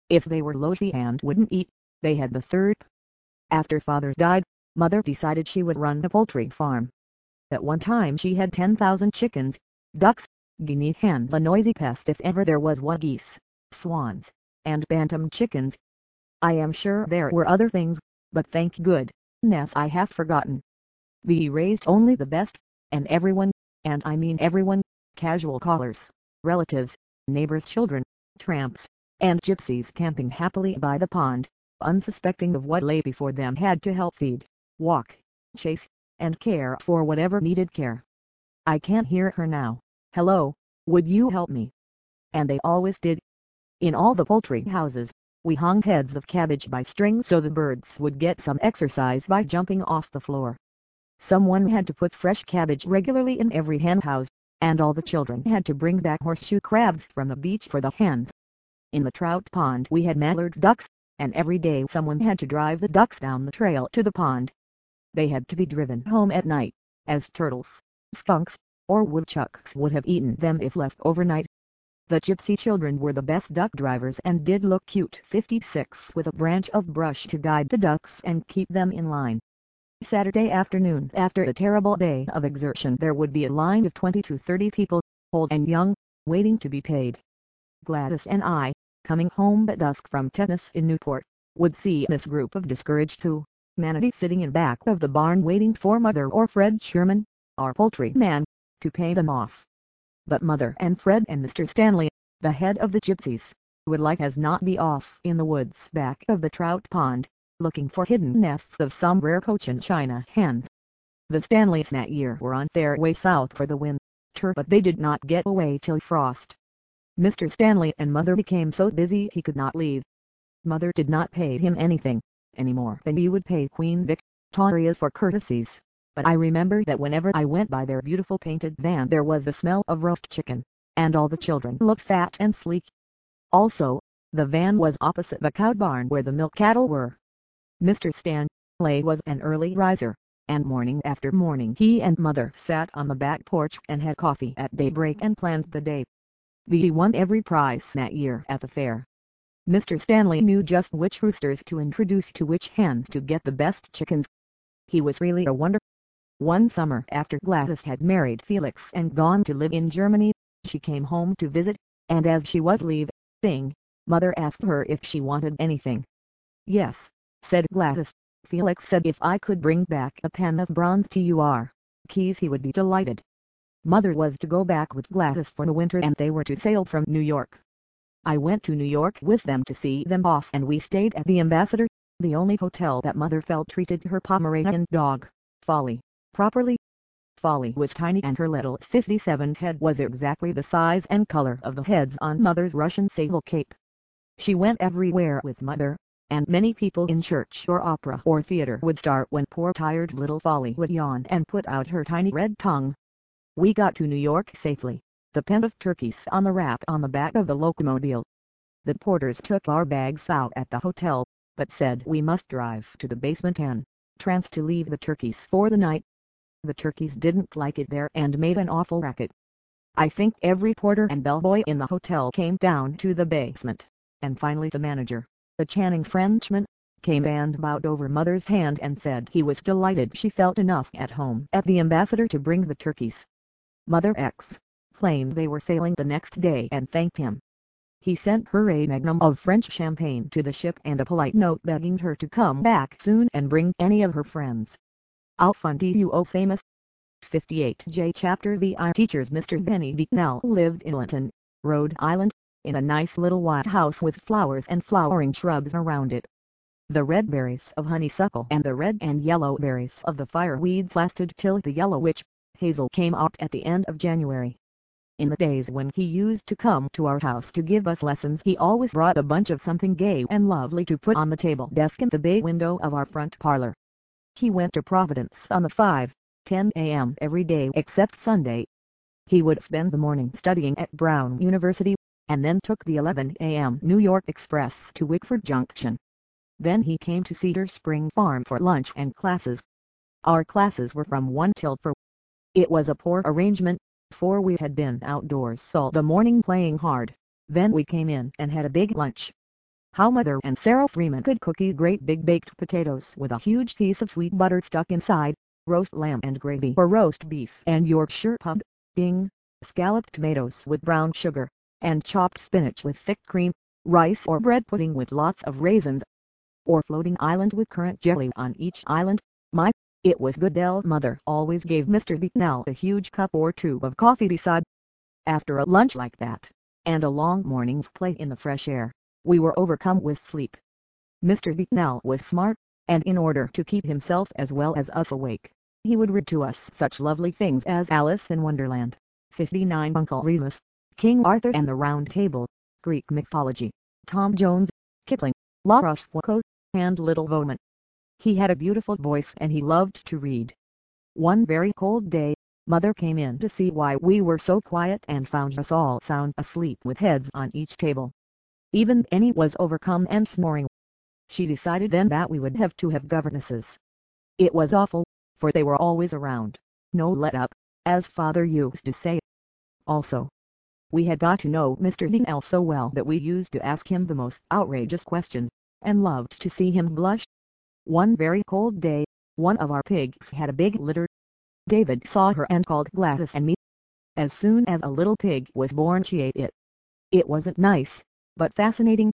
If they were lazy and wouldn't eat, they had the third. After father died, mother decided she would run a poultry farm. At one time she had ten thousand chickens, ducks, guinea hens, a noisy pest if ever there was one, geese, swans, and bantam chickens. I am sure there were other things, but thank goodness I have forgotten. We raised only the best, and everyone, and I mean everyone, casual callers, relatives, neighbors' children, tramps, and gypsies camping happily by the pond, unsuspecting of what lay before them, had to help feed, walk, chase, and care for whatever needed care. I can't hear her now. Hello, would you help me? And they always did. In all the poultry houses, we hung heads of cabbage by strings so the birds would get some exercise by jumping off the floor. Someone had to put fresh cabbage regularly in every hen house, and all the children had to bring back horseshoe crabs from the beach for the hens. In the trout pond we had mallard ducks, and every day someone had to drive the ducks down the trail to the pond. They had to be driven home at night, as turtles, skunks, or woodchucks would have eaten them if left overnight. The gypsy children were the best duck drivers and did look cute. fifty-six with a branch of brush to guide the ducks and keep them in line. Saturday afternoon, after a terrible day of exertion, there would be a line of twenty to thirty people, old and young, waiting to be paid. Gladys and I, coming home at dusk from tennis in Newport, would see this group of discouraged humanity sitting in back of the barn waiting for Mother or Fred Sherman, our poultry man, to pay them off. But Mother and Fred and Mister Stanley, the head of the gypsies, would like as not be off in the woods back of the trout pond, looking for hidden nests of some rare Cochin China hens. The Stanleys that year were on their way south for the winter, but they did not get away till frost. Mister Stanley and Mother became so busy he could not leave. Mother did not pay him anything, any more than we would pay Queen Victoria for courtesies, but I remember that whenever I went by their beautiful painted van there was the smell of roast chicken, and all the children looked fat and sleek. Also, the van was opposite the cow barn where the milk cattle were. Mister Stanley was an early riser, and morning after morning he and Mother sat on the back porch and had coffee at daybreak and planned the day. We won every prize that year at the fair. Mister Stanley knew just which roosters to introduce to which hens to get the best chickens. He was really a wonder. One summer after Gladys had married Felix and gone to live in Germany, she came home to visit, and as she was leaving, Mother asked her if she wanted anything. Yes, said Gladys. Felix said if I could bring back a pan of bronze to your keys he would be delighted. Mother was to go back with Gladys for the winter and they were to sail from New York. I went to New York with them to see them off and we stayed at the Ambassador, the only hotel that Mother felt treated her Pomeranian dog, Folly, properly. Folly was tiny and her little fifty-seven head was exactly the size and color of the heads on Mother's Russian sable cape. She went everywhere with Mother, and many people in church or opera or theater would start when poor tired little Folly would yawn and put out her tiny red tongue. We got to New York safely, the pen of turkeys on the wrap on the back of the locomobile. The porters took our bags out at the hotel, but said we must drive to the basement entrance to leave the turkeys for the night. The turkeys didn't like it there and made an awful racket. I think every porter and bellboy in the hotel came down to the basement, and finally the manager, a Channing Frenchman, came and bowed over Mother's hand and said he was delighted she felt enough at home at the Ambassador to bring the turkeys. Mother explained they were sailing the next day and thanked him. He sent her a magnum of French champagne to the ship and a polite note begging her to come back soon and bring any of her friends. I'll fund you Samus. fifty-eight J Chapter The art teachers Mister Benny Beeknell lived in Linton, Rhode Island, in a nice little white house with flowers and flowering shrubs around it. The red berries of honeysuckle and the red and yellow berries of the fireweeds lasted till the yellow witch hazel came out at the end of January. In the days when he used to come to our house to give us lessons he always brought a bunch of something gay and lovely to put on the table desk in the bay window of our front parlor. He went to Providence on the five ten a m every day except Sunday. He would spend the morning studying at Brown University, and then took the eleven a m New York Express to Wickford Junction. Then he came to Cedar Spring Farm for lunch and classes. Our classes were from one till four. It was a poor arrangement, for we had been outdoors all the morning playing hard, then we came in and had a big lunch. how Mother and Sarah Freeman could cook great big baked potatoes with a huge piece of sweet butter stuck inside, roast lamb and gravy or roast beef and Yorkshire pudding, scalloped tomatoes with brown sugar, and chopped spinach with thick cream, rice or bread pudding with lots of raisins, or floating island with currant jelly on each island. My, it was good. Del Mother always gave Mister Beatnell a huge cup or two of coffee beside. After a lunch like that, and a long morning's play in the fresh air, we were overcome with sleep. Mister Beatnell was smart, and in order to keep himself as well as us awake, he would read to us such lovely things as Alice in Wonderland, fifty-nine Uncle Remus, King Arthur and the Round Table, Greek mythology, Tom Jones, Kipling, La Rochefoucauld, and Little Women. He had a beautiful voice and he loved to read. One very cold day, Mother came in to see why we were so quiet and found us all sound asleep with heads on each table. Even Annie was overcome and snoring. She decided then that we would have to have governesses. It was awful, for they were always around, no let up, as Father used to say. Also, we had got to know Mister Beatnell so well that we used to ask him the most outrageous questions, and loved to see him blush. One very cold day, one of our pigs had a big litter. David saw her and called Gladys and me. As soon as a little pig was born she ate it. It wasn't nice, but fascinating.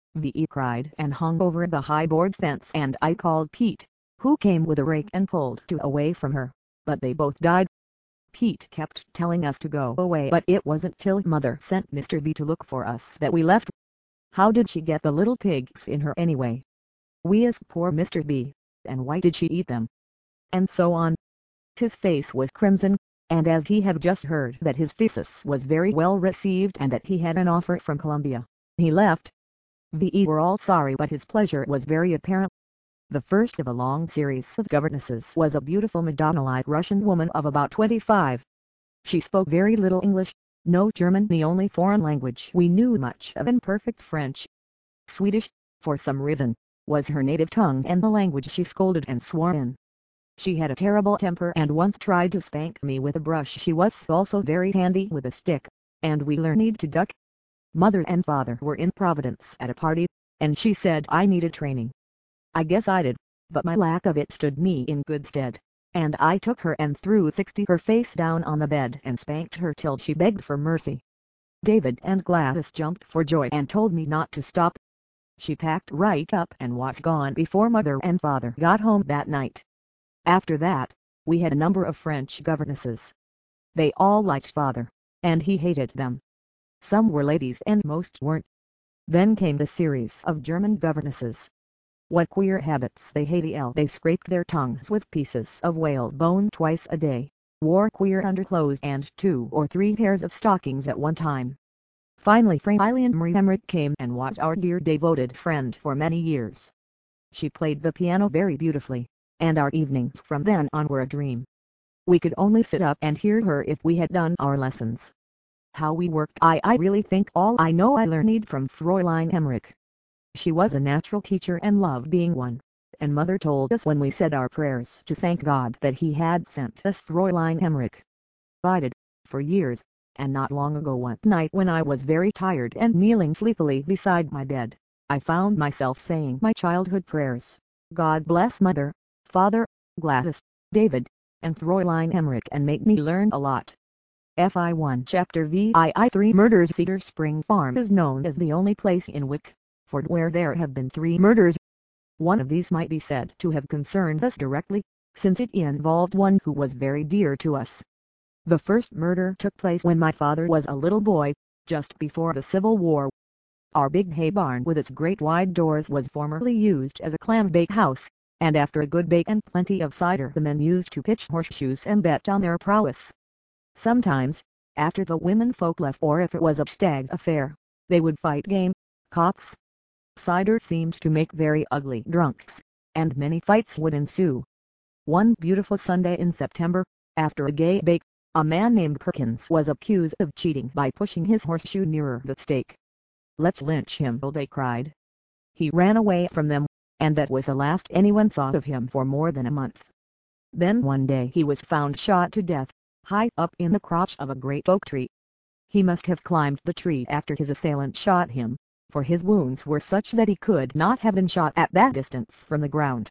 V cried and hung over the high board fence, and I called Pete, who came with a rake and pulled two away from her, but they both died. Pete kept telling us to go away, but it wasn't till Mother sent Mister B to look for us that we left. How did she get the little pigs in her anyway? We asked poor Mister B, and why did she eat them? And so on. His face was crimson, and as he had just heard that his thesis was very well received and that he had an offer from Columbia, he left. We were all sorry, but his pleasure was very apparent. The first of a long series of governesses was a beautiful Madonna-like Russian woman of about twenty-five. She spoke very little English, no German. The only foreign language we knew much of and perfect French. Swedish, for some reason, was her native tongue and the language she scolded and swore in. She had a terrible temper and once tried to spank me with a brush. She was also very handy with a stick, and we learned to duck. Mother and Father were in Providence at a party, and she said I needed training. I guess I did, but my lack of it stood me in good stead, and I took her and threw sixty her face down on the bed and spanked her till she begged for mercy. David and Gladys jumped for joy and told me not to stop. She packed right up and was gone before Mother and Father got home that night. After that, we had a number of French governesses. They all liked Father, and he hated them. Some were ladies and most weren't. Then came the series of German governesses. What queer habits they had! They scraped their tongues with pieces of whale bone twice a day, wore queer underclothes and two or three pairs of stockings at one time. Finally Fräulein Marie Emmerich came and was our dear devoted friend for many years. She played the piano very beautifully, and our evenings from then on were a dream. We could only sit up and hear her if we had done our lessons. How we worked! I, I really think all I know I learned from Fräulein Emmerich. She was a natural teacher and loved being one, and Mother told us when we said our prayers to thank God that he had sent us Fräulein Emmerich. I did, for years, and not long ago one night when I was very tired and kneeling sleepily beside my bed, I found myself saying my childhood prayers. God bless Mother, Father, Gladys, David, and Fräulein Emmerich and make me learn a lot. F I one Chapter V I I three Murders. Cedar Spring Farm is known as the only place in Wickford where there have been three murders. One of these might be said to have concerned us directly, since it involved one who was very dear to us. The first murder took place when my father was a little boy, just before the Civil War. Our big hay barn with its great wide doors was formerly used as a clam bake house, and after a good bake and plenty of cider the men used to pitch horseshoes and bet on their prowess. Sometimes, after the women folk left or if it was a stag affair, they would fight game cocks. Cider seemed to make very ugly drunks, and many fights would ensue. One beautiful Sunday in September, after a gay bake, a man named Perkins was accused of cheating by pushing his horseshoe nearer the stake. "Let's lynch him," they cried. He ran away from them, and that was the last anyone saw of him for more than a month. Then one day he was found shot to death, high up in the crotch of a great oak tree. He must have climbed the tree after his assailant shot him, for his wounds were such that he could not have been shot at that distance from the ground.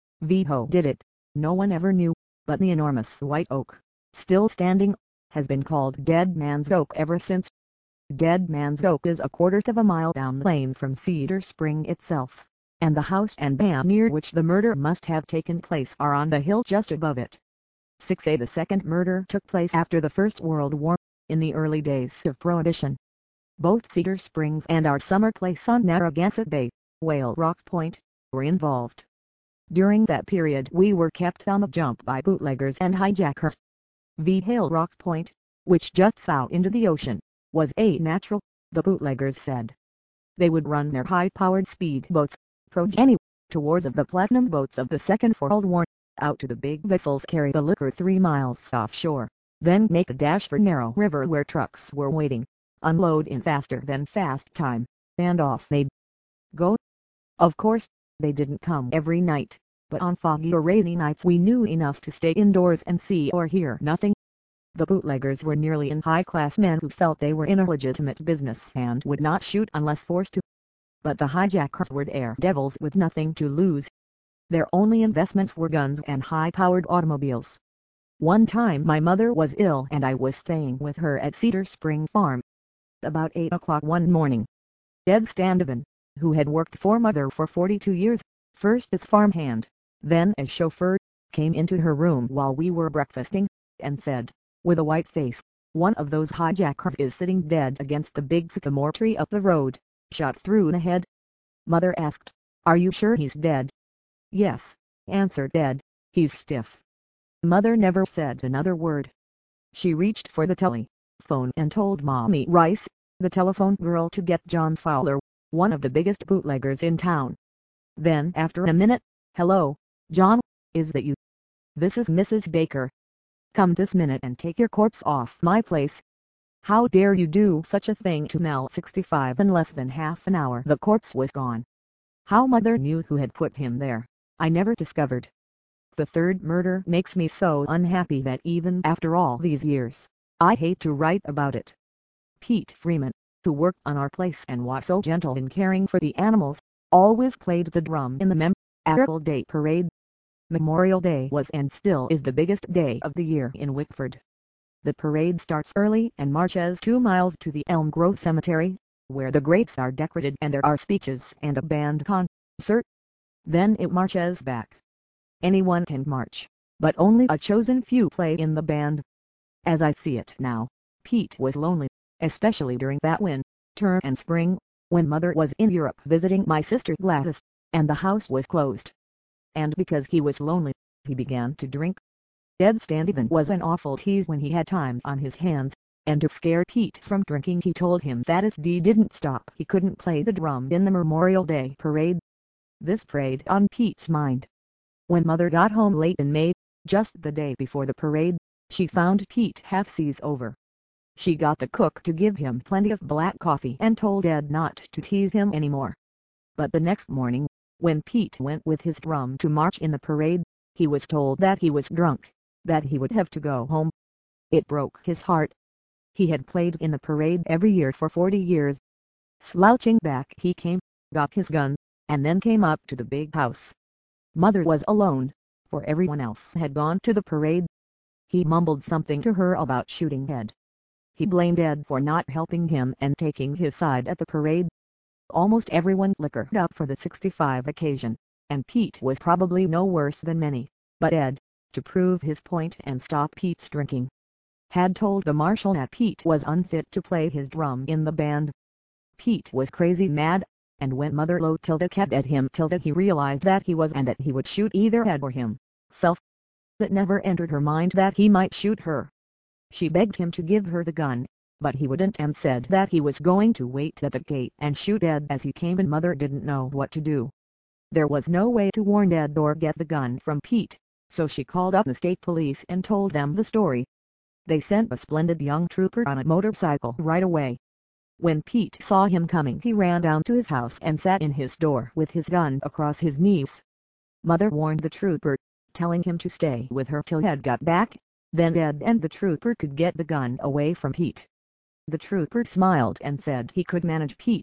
How did it? No one ever knew, but the enormous white oak, still standing, has been called Dead Man's Oak ever since. Dead Man's Oak is a quarter of a mile down the lane from Cedar Spring itself, and the house and barn near which the murder must have taken place are on the hill just above it. six A The second murder took place after the First World War, in the early days of Prohibition. Both Cedar Springs and our summer place on Narragansett Bay, Whale Rock Point, were involved. During that period we were kept on the jump by bootleggers and hijackers. Whale Rock Point, which juts out into the ocean, was a natural, the bootleggers said. They would run their high-powered speedboats, progeny, towards of the platinum boats of the Second World War, out to the big vessels carry the liquor three miles offshore, then make a dash for Narrow River where trucks were waiting, unload in faster than fast time, and off they'd go. Of course, they didn't come every night, but on foggy or rainy nights we knew enough to stay indoors and see or hear nothing. The bootleggers were nearly in high-class men who felt they were in a legitimate business and would not shoot unless forced to. But the hijackers were daredevils with nothing to lose. Their only investments were guns and high-powered automobiles. One time my mother was ill and I was staying with her at Cedar Spring Farm. About eight o'clock one morning, Ed Standivan, who had worked for Mother for forty-two years, first as farmhand, then as chauffeur, came into her room while we were breakfasting, and said, with a white face, "One of those hijackers is sitting dead against the big sycamore tree up the road, shot through the head." Mother asked, "Are you sure he's dead?" "Yes," answered Ed, "he's stiff." Mother never said another word. She reached for the telephone and told Mommy Rice, the telephone girl, to get John Fowler, one of the biggest bootleggers in town. Then after a minute, "Hello, John, is that you? This is Missus Baker. Come this minute and take your corpse off my place." "How dare you do such a thing to Mel sixty-five?" In less than half an hour the corpse was gone. How Mother knew who had put him there, I never discovered. The third murder makes me so unhappy that even after all these years, I hate to write about it. Pete Freeman, who worked on our place and was so gentle in caring for the animals, always played the drum in the Memorial Day parade. Memorial Day was and still is the biggest day of the year in Wickford. The parade starts early and marches two miles to the Elm Grove Cemetery, where the graves are decorated and there are speeches and a band concert. Then it marches back. Anyone can march, but only a chosen few play in the band. As I see it now, Pete was lonely, especially during that winter and spring, when Mother was in Europe visiting my sister Gladys, and the house was closed. And because he was lonely, he began to drink. Ed Standivan was an awful tease when he had time on his hands, and to scare Pete from drinking he told him that if Dee didn't stop he couldn't play the drum in the Memorial Day parade. This preyed on Pete's mind. When Mother got home late in May, just the day before the parade, she found Pete half seas over. She got the cook to give him plenty of black coffee and told Ed not to tease him anymore. But the next morning, when Pete went with his drum to march in the parade, he was told that he was drunk, that he would have to go home. It broke his heart. He had played in the parade every year for forty years. Slouching back he came, got his gun, and then came up to the big house. Mother was alone, for everyone else had gone to the parade. He mumbled something to her about shooting Ed. He blamed Ed for not helping him and taking his side at the parade. Almost everyone liquored up for the sixty-five occasion, and Pete was probably no worse than many, but Ed, to prove his point and stop Pete's drinking, had told the marshal that Pete was unfit to play his drum in the band. Pete was crazy mad, and when Mother Lotilda kept at him till he realized that he was and that he would shoot either Ed or himself. It never entered her mind that he might shoot her. She begged him to give her the gun, but he wouldn't and said that he was going to wait at the gate and shoot Ed as he came, and Mother didn't know what to do. There was no way to warn Ed or get the gun from Pete, so she called up the state police and told them the story. They sent a splendid young trooper on a motorcycle right away. When Pete saw him coming he ran down to his house and sat in his door with his gun across his knees. Mother warned the trooper, telling him to stay with her till Ed got back, then Ed and the trooper could get the gun away from Pete. The trooper smiled and said he could manage Pete,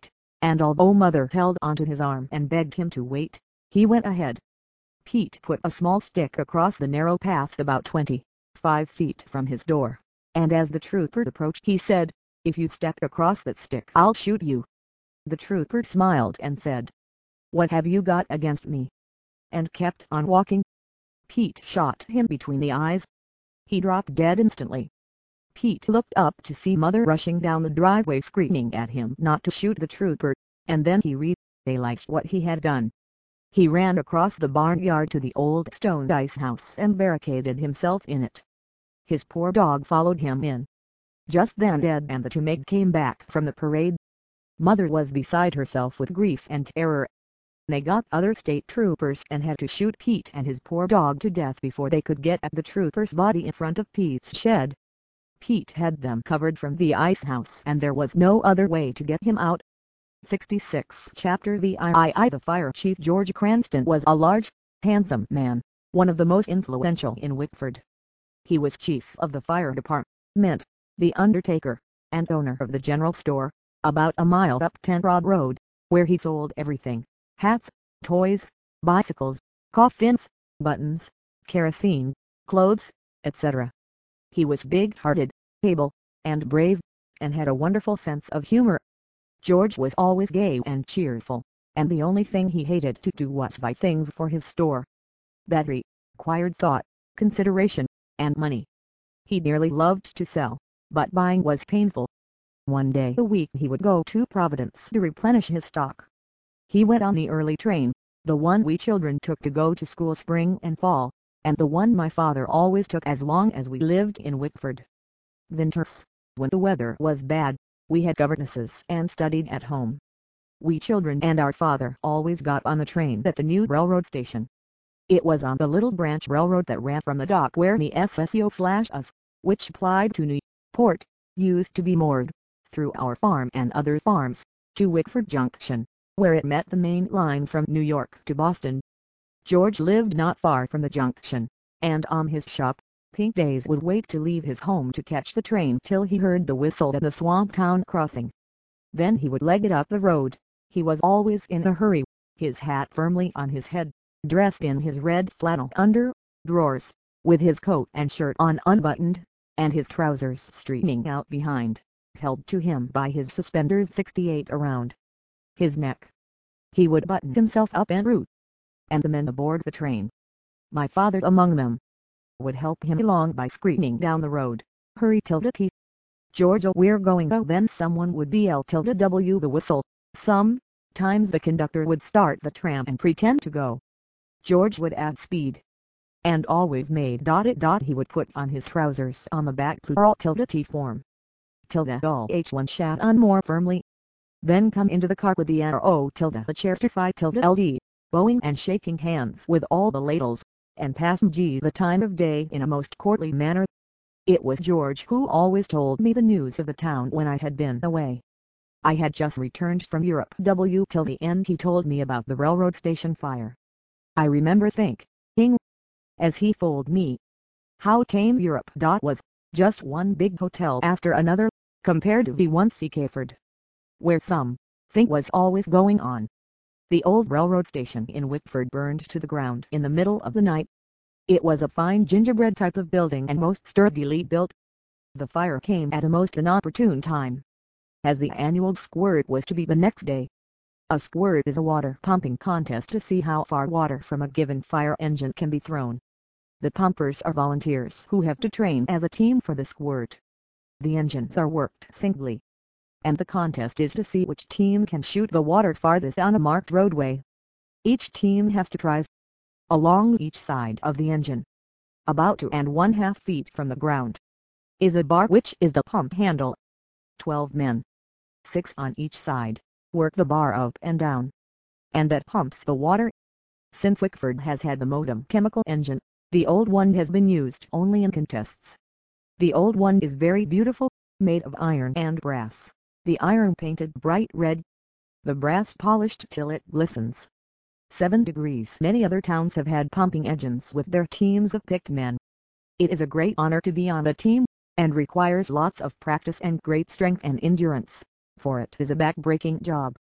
and although Mother held onto his arm and begged him to wait, he went ahead. Pete put a small stick across the narrow path about twenty-five feet from his door, and as the trooper approached he said, "If you step across that stick I'll shoot you." The trooper smiled and said, "What have you got against me?" and kept on walking. Pete shot him between the eyes. He dropped dead instantly. Pete looked up to see Mother rushing down the driveway screaming at him not to shoot the trooper, and then he realized what he had done. He ran across the barnyard to the old stone ice house and barricaded himself in it. His poor dog followed him in. Just then Ed and the two maids came back from the parade. Mother was beside herself with grief and terror. They got other state troopers and had to shoot Pete and his poor dog to death before they could get at the trooper's body in front of Pete's shed. Pete had them covered from the ice house and there was no other way to get him out. sixty-six Chapter The I I The Fire Chief George Cranston was a large, handsome man, one of the most influential in Wickford. He was chief of the fire department, the undertaker, and owner of the general store, about a mile up Ten Rod Road, where he sold everything: hats, toys, bicycles, coffins, buttons, kerosene, clothes, et cetera. He was big-hearted, able, and brave, and had a wonderful sense of humor. George was always gay and cheerful, and the only thing he hated to do was buy things for his store. That required thought, consideration, and money. He dearly loved to sell, but buying was painful. One day a week he would go to Providence to replenish his stock. He went on the early train, the one we children took to go to school spring and fall, and the one my father always took as long as we lived in Wickford. Winters, when the weather was bad, we had governesses and studied at home. We children and our father always got on the train at the new railroad station. It was on the little branch railroad that ran from the dock where the S S O slash us, which plied to Newport, used to be moored, through our farm and other farms, to Wickford Junction, where it met the main line from New York to Boston. George lived not far from the junction, and on his shopping days would wait to leave his home to catch the train till he heard the whistle at the Swamptown crossing. Then he would leg it up the road. He was always in a hurry, his hat firmly on his head, dressed in his red flannel under-drawers, with his coat and shirt on unbuttoned, and his trousers streaming out behind, held to him by his suspenders sixty-eight around his neck. He would button himself up en route, and the men aboard the train, my father among them, would help him along by screaming down the road, "Hurry tilde Keith! George, we're going!" Oh, then someone would yell tilde W the whistle. Sometimes the conductor would start the tram and pretend to go. George would add speed, and always made dot it dot he would put on his trousers on the back plural tilde T form. Tilde all H one shat on more firmly. Then come into the car with the R O tilde the Chesterfield tilde L D, bowing and shaking hands with all the ladles, and passing the time of day in a most courtly manner. It was George who always told me the news of the town when I had been away. I had just returned from Europe W till the end he told me about the railroad station fire. I remember thinking, as he told me, how tame Europe was, just one big hotel after another, compared to the one Seacaford, where something was always going on. The old railroad station in Wickford burned to the ground in the middle of the night. It was a fine gingerbread type of building and most sturdily built. The fire came at a most inopportune time, as the annual squirt was to be the next day. A squirt is a water pumping contest to see how far water from a given fire engine can be thrown. The pumpers are volunteers who have to train as a team for the squirt. The engines are worked singly, and the contest is to see which team can shoot the water farthest on a marked roadway. Each team has to try. Along each side of the engine, about two and one half feet from the ground, is a bar which is the pump handle. Twelve men, six on each side, work the bar up and down, and that pumps the water. Since Wickford has had the Modem chemical engine, the old one has been used only in contests. The old one is very beautiful, made of iron and brass, the iron painted bright red, the brass polished till it glistens. Seven degrees. Many other towns have had pumping engines with their teams of picked men. It is a great honor to be on a team, and requires lots of practice and great strength and endurance, for it is a back-breaking job.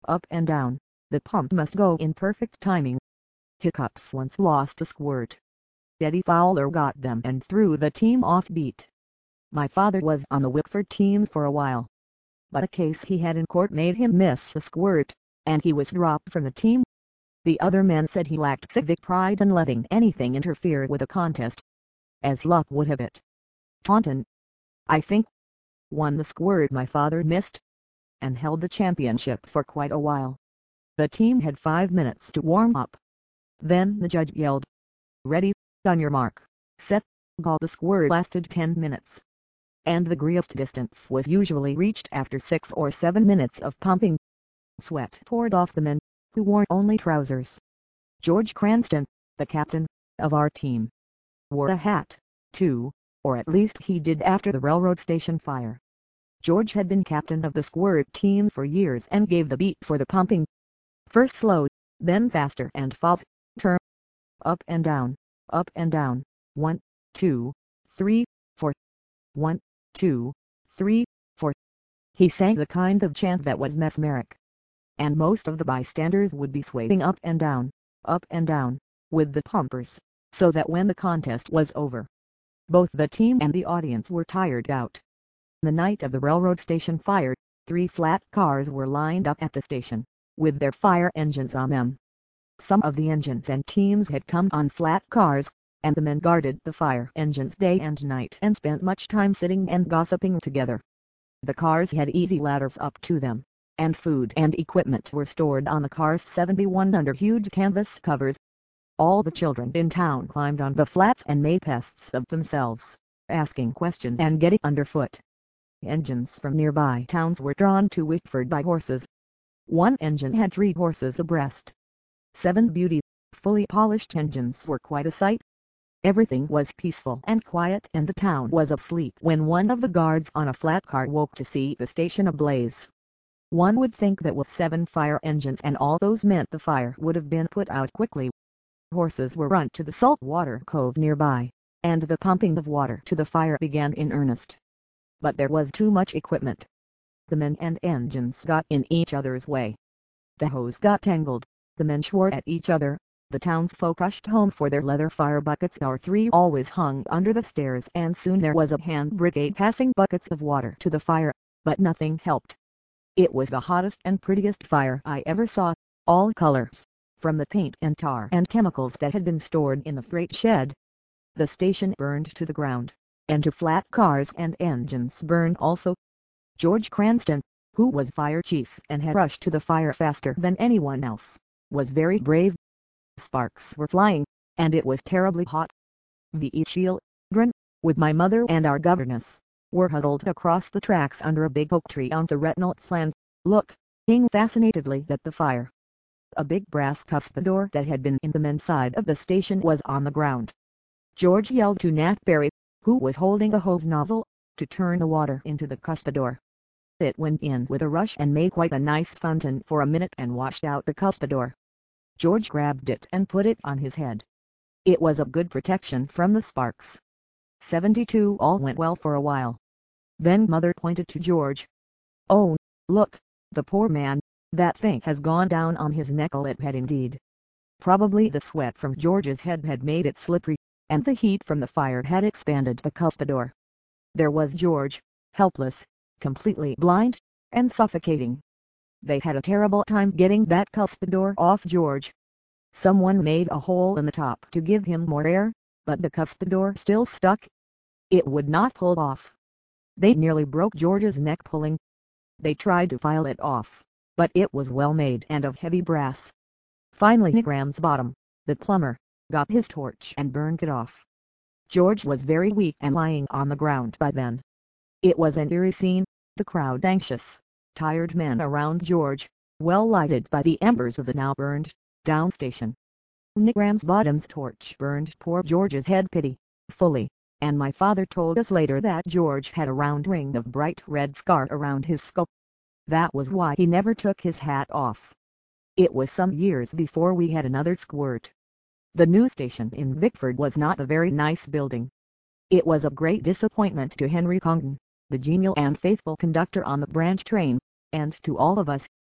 up and down. The pump must go in perfect timing. Hiccups once lost a squirt. Eddie Fowler got them and threw the team off beat. My father was on the Whitford team for a while, but a case he had in court made him miss a squirt, and he was dropped from the team. The other men said he lacked civic pride in letting anything interfere with a contest. As luck would have it, Taunton, I think, won the squirt my father missed, and held the championship for quite a while. The team had five minutes to warm up. Then the judge yelled, "Ready, on your mark, set, go." The squirt lasted ten minutes, and the greatest distance was usually reached after six or seven minutes of pumping. Sweat poured off the men, who wore only trousers. George Cranston, the captain of our team, wore a hat, too, or at least he did after the railroad station fire. George had been captain of the squirt team for years and gave the beat for the pumping. First slow, then faster and false, turn, up and down, up and down, one, two, three, four, one, two, three, four. He sang the kind of chant that was mesmeric, and most of the bystanders would be swaying up and down, up and down, with the pumpers, so that when the contest was over, both the team and the audience were tired out. The night of the railroad station fire, three flat cars were lined up at the station, with their fire engines on them. Some of the engines and teams had come on flat cars, and the men guarded the fire engines day and night and spent much time sitting and gossiping together. The cars had easy ladders up to them, and food and equipment were stored on the cars seventy-one under huge canvas covers. All the children in town climbed on the flats and made pests of themselves, asking questions and getting underfoot. Engines from nearby towns were drawn to Whitford by horses. One engine had three horses abreast. Seven beauty, fully polished engines were quite a sight. Everything was peaceful and quiet, and the town was asleep when one of the guards on a flat car woke to see the station ablaze. One would think that with seven fire engines and all those meant the fire would have been put out quickly. Horses were run to the saltwater cove nearby, and the pumping of water to the fire began in earnest. But there was too much equipment. The men and engines got in each other's way. The hose got tangled, the men swore at each other, the townsfolk rushed home for their leather fire buckets. Our three always hung under the stairs, and soon there was a hand brigade passing buckets of water to the fire, but nothing helped. It was the hottest and prettiest fire I ever saw, all colors, from the paint and tar and chemicals that had been stored in the freight shed. The station burned to the ground, and two flat cars and engines burned also. George Cranston, who was fire chief and had rushed to the fire faster than anyone else, was very brave. Sparks were flying, and it was terribly hot. The children, with my mother and our governess, were huddled across the tracks under a big oak tree on the Reynolds land, looking fascinatedly at the fire. A big brass cuspidor that had been in the men's side of the station was on the ground. George yelled to Nat Berry, who was holding the hose nozzle, to turn the water into the cuspidor. It went in with a rush and made quite a nice fountain for a minute and washed out the cuspidor. George grabbed it and put it on his head. It was a good protection from the sparks. seventy-two All went well for a while. Then Mother pointed to George. "Oh, look, the poor man, that thing has gone down on his neck." It had indeed. Probably the sweat from George's head had made it slippery, and the heat from the fire had expanded the cuspidor. There was George, helpless, completely blind, and suffocating. They had a terrible time getting that cuspidor off George. Someone made a hole in the top to give him more air, but the cuspidor still stuck. It would not pull off. They nearly broke George's neck pulling. They tried to file it off, but it was well made and of heavy brass. Finally Nick Ramsbottom, the plumber, got his torch and burned it off. George was very weak and lying on the ground by then. It was an eerie scene, the crowd anxious, tired men around George, well lighted by the embers of the now burned down station. Nick Ramsbottom's torch burned poor George's head pitifully, and my father told us later that George had a round ring of bright red scar around his skull. That was why he never took his hat off. It was some years before we had another squirt. The news station in Bickford was not a very nice building. It was a great disappointment to Henry Congdon, the genial and faithful conductor on the branch train, and to all of us.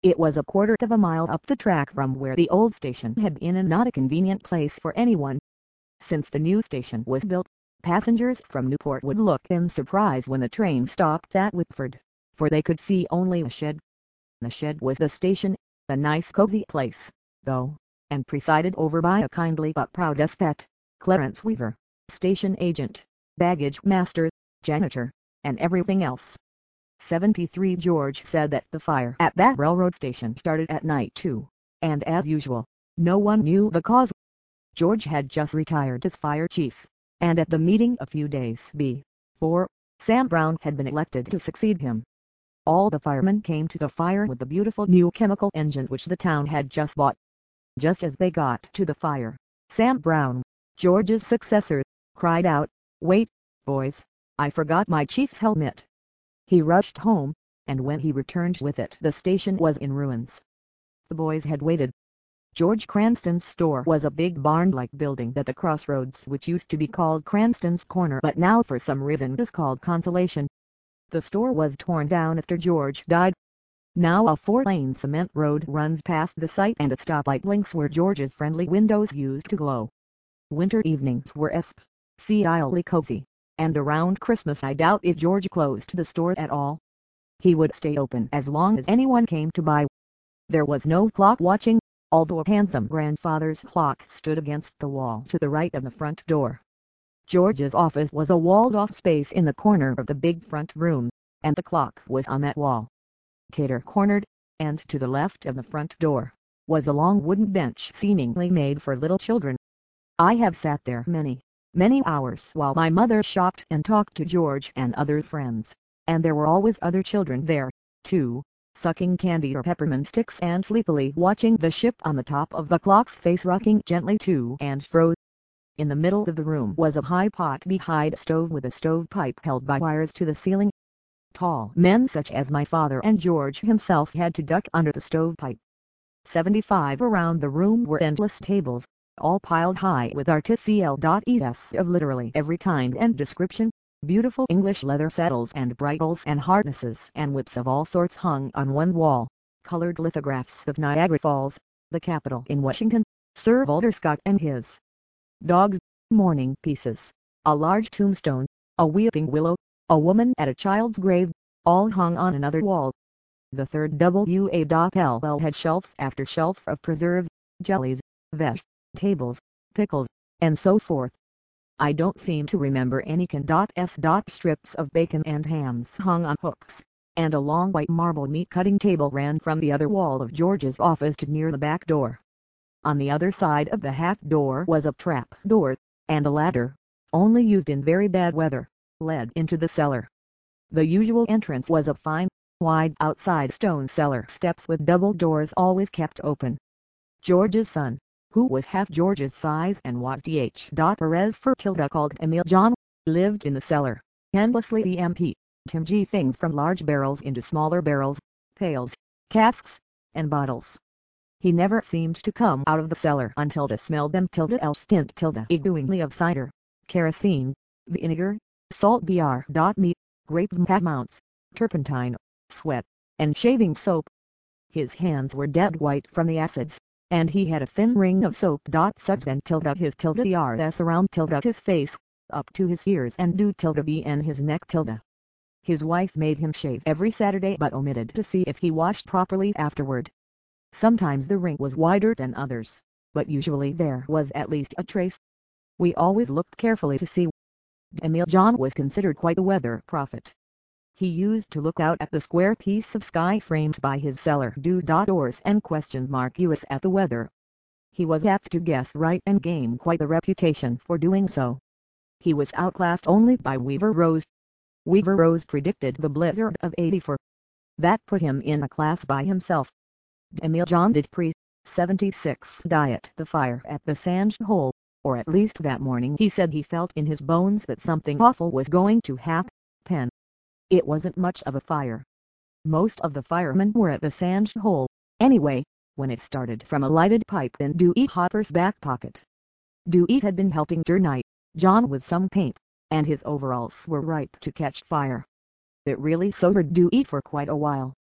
It was a quarter of a mile up the track from where the old station had been, and not a convenient place for anyone. Since the new station was built, passengers from Newport would look in surprise when the train stopped at Whitford, for they could see only a shed. The shed was the station, a nice cozy place, though, and presided over by a kindly but proud despot, Clarence Weaver, station agent, baggage master, janitor, and everything else. seventy-three George said that the fire at that railroad station started at night too, and as usual, no one knew the cause. George had just retired as fire chief, and at the meeting a few days before, Sam Brown had been elected to succeed him. All the firemen came to the fire with the beautiful new chemical engine which the town had just bought. Just as they got to the fire, Sam Brown, George's successor, cried out, "Wait, boys, I forgot my chief's helmet." He rushed home, and when he returned with it the station was in ruins. The boys had waited. George Cranston's store was a big barn-like building at the crossroads which used to be called Cranston's Corner but now for some reason is called Consolation. The store was torn down after George died. Now a four-lane cement road runs past the site and a stoplight blinks where George's friendly windows used to glow. Winter evenings were especially cozy, and around Christmas I doubt if George closed the store at all. He would stay open as long as anyone came to buy. There was no clock watching, although a handsome grandfather's clock stood against the wall to the right of the front door. George's office was a walled-off space in the corner of the big front room, and the clock was on that wall. Cater-cornered, and to the left of the front door, was a long wooden bench seemingly made for little children. I have sat there many, many hours while my mother shopped and talked to George and other friends, and there were always other children there, too, sucking candy or peppermint sticks and sleepily watching the ship on the top of the clock's face rocking gently to and fro. In the middle of the room was a high pot-behind stove with a stovepipe held by wires to the ceiling. Tall men such as my father and George himself had to duck under the stovepipe. Seventy-five around the room were endless tables, all piled high with articles of literally every kind and description, beautiful English leather saddles and bridles and harnesses and whips of all sorts hung on one wall, colored lithographs of Niagara Falls, the Capitol in Washington, Sir Walter Scott and his dogs, mourning pieces, a large tombstone, a weeping willow, a woman at a child's grave, all hung on another wall. The third W A L L had shelf after shelf of preserves, jellies, vegetables, pickles, and so forth. I don't seem to remember any can.s. Strips of bacon and hams hung on hooks, and a long white marble meat-cutting table ran from the other wall of George's office to near the back door. On the other side of the half door was a trap door, and a ladder, only used in very bad weather, led into the cellar. The usual entrance was a fine, wide outside stone cellar steps with double doors always kept open. George's son, who was half George's size and was Th. Perez Fertilda called Emil John, lived in the cellar, endlessly empty, emptying things from large barrels into smaller barrels, pails, casks, and bottles. He never seemed to come out of the cellar until to smell them tilde el stint tilde igooingly of cider, kerosene, vinegar, salt br. meat, grape mounts, turpentine, sweat, and shaving soap. His hands were dead white from the acids, and he had a thin ring of soap suds and tilde his tilde rs around tilde his face, up to his ears and do tilde b and his neck tilde. His wife made him shave every Saturday but omitted to see if he washed properly afterward. Sometimes the ring was wider than others, but usually there was at least a trace. We always looked carefully to see. Emil John was considered quite a weather prophet. He used to look out at the square piece of sky framed by his cellar doors and question mark us at the weather. He was apt to guess right and gain quite a reputation for doing so. He was outclassed only by Weaver Rose. Weaver Rose predicted the blizzard of eighty-four. That put him in a class by himself. Emil John did pre seventy-six die at the fire at the Sand Hole, or at least that morning he said he felt in his bones that something awful was going to happen. It wasn't much of a fire. Most of the firemen were at the Sand Hole, anyway, when it started from a lighted pipe in Dewey Hopper's back pocket. Dewey had been helping Dernite John with some paint, and his overalls were ripe to catch fire. It really sobered Dewey for quite a while.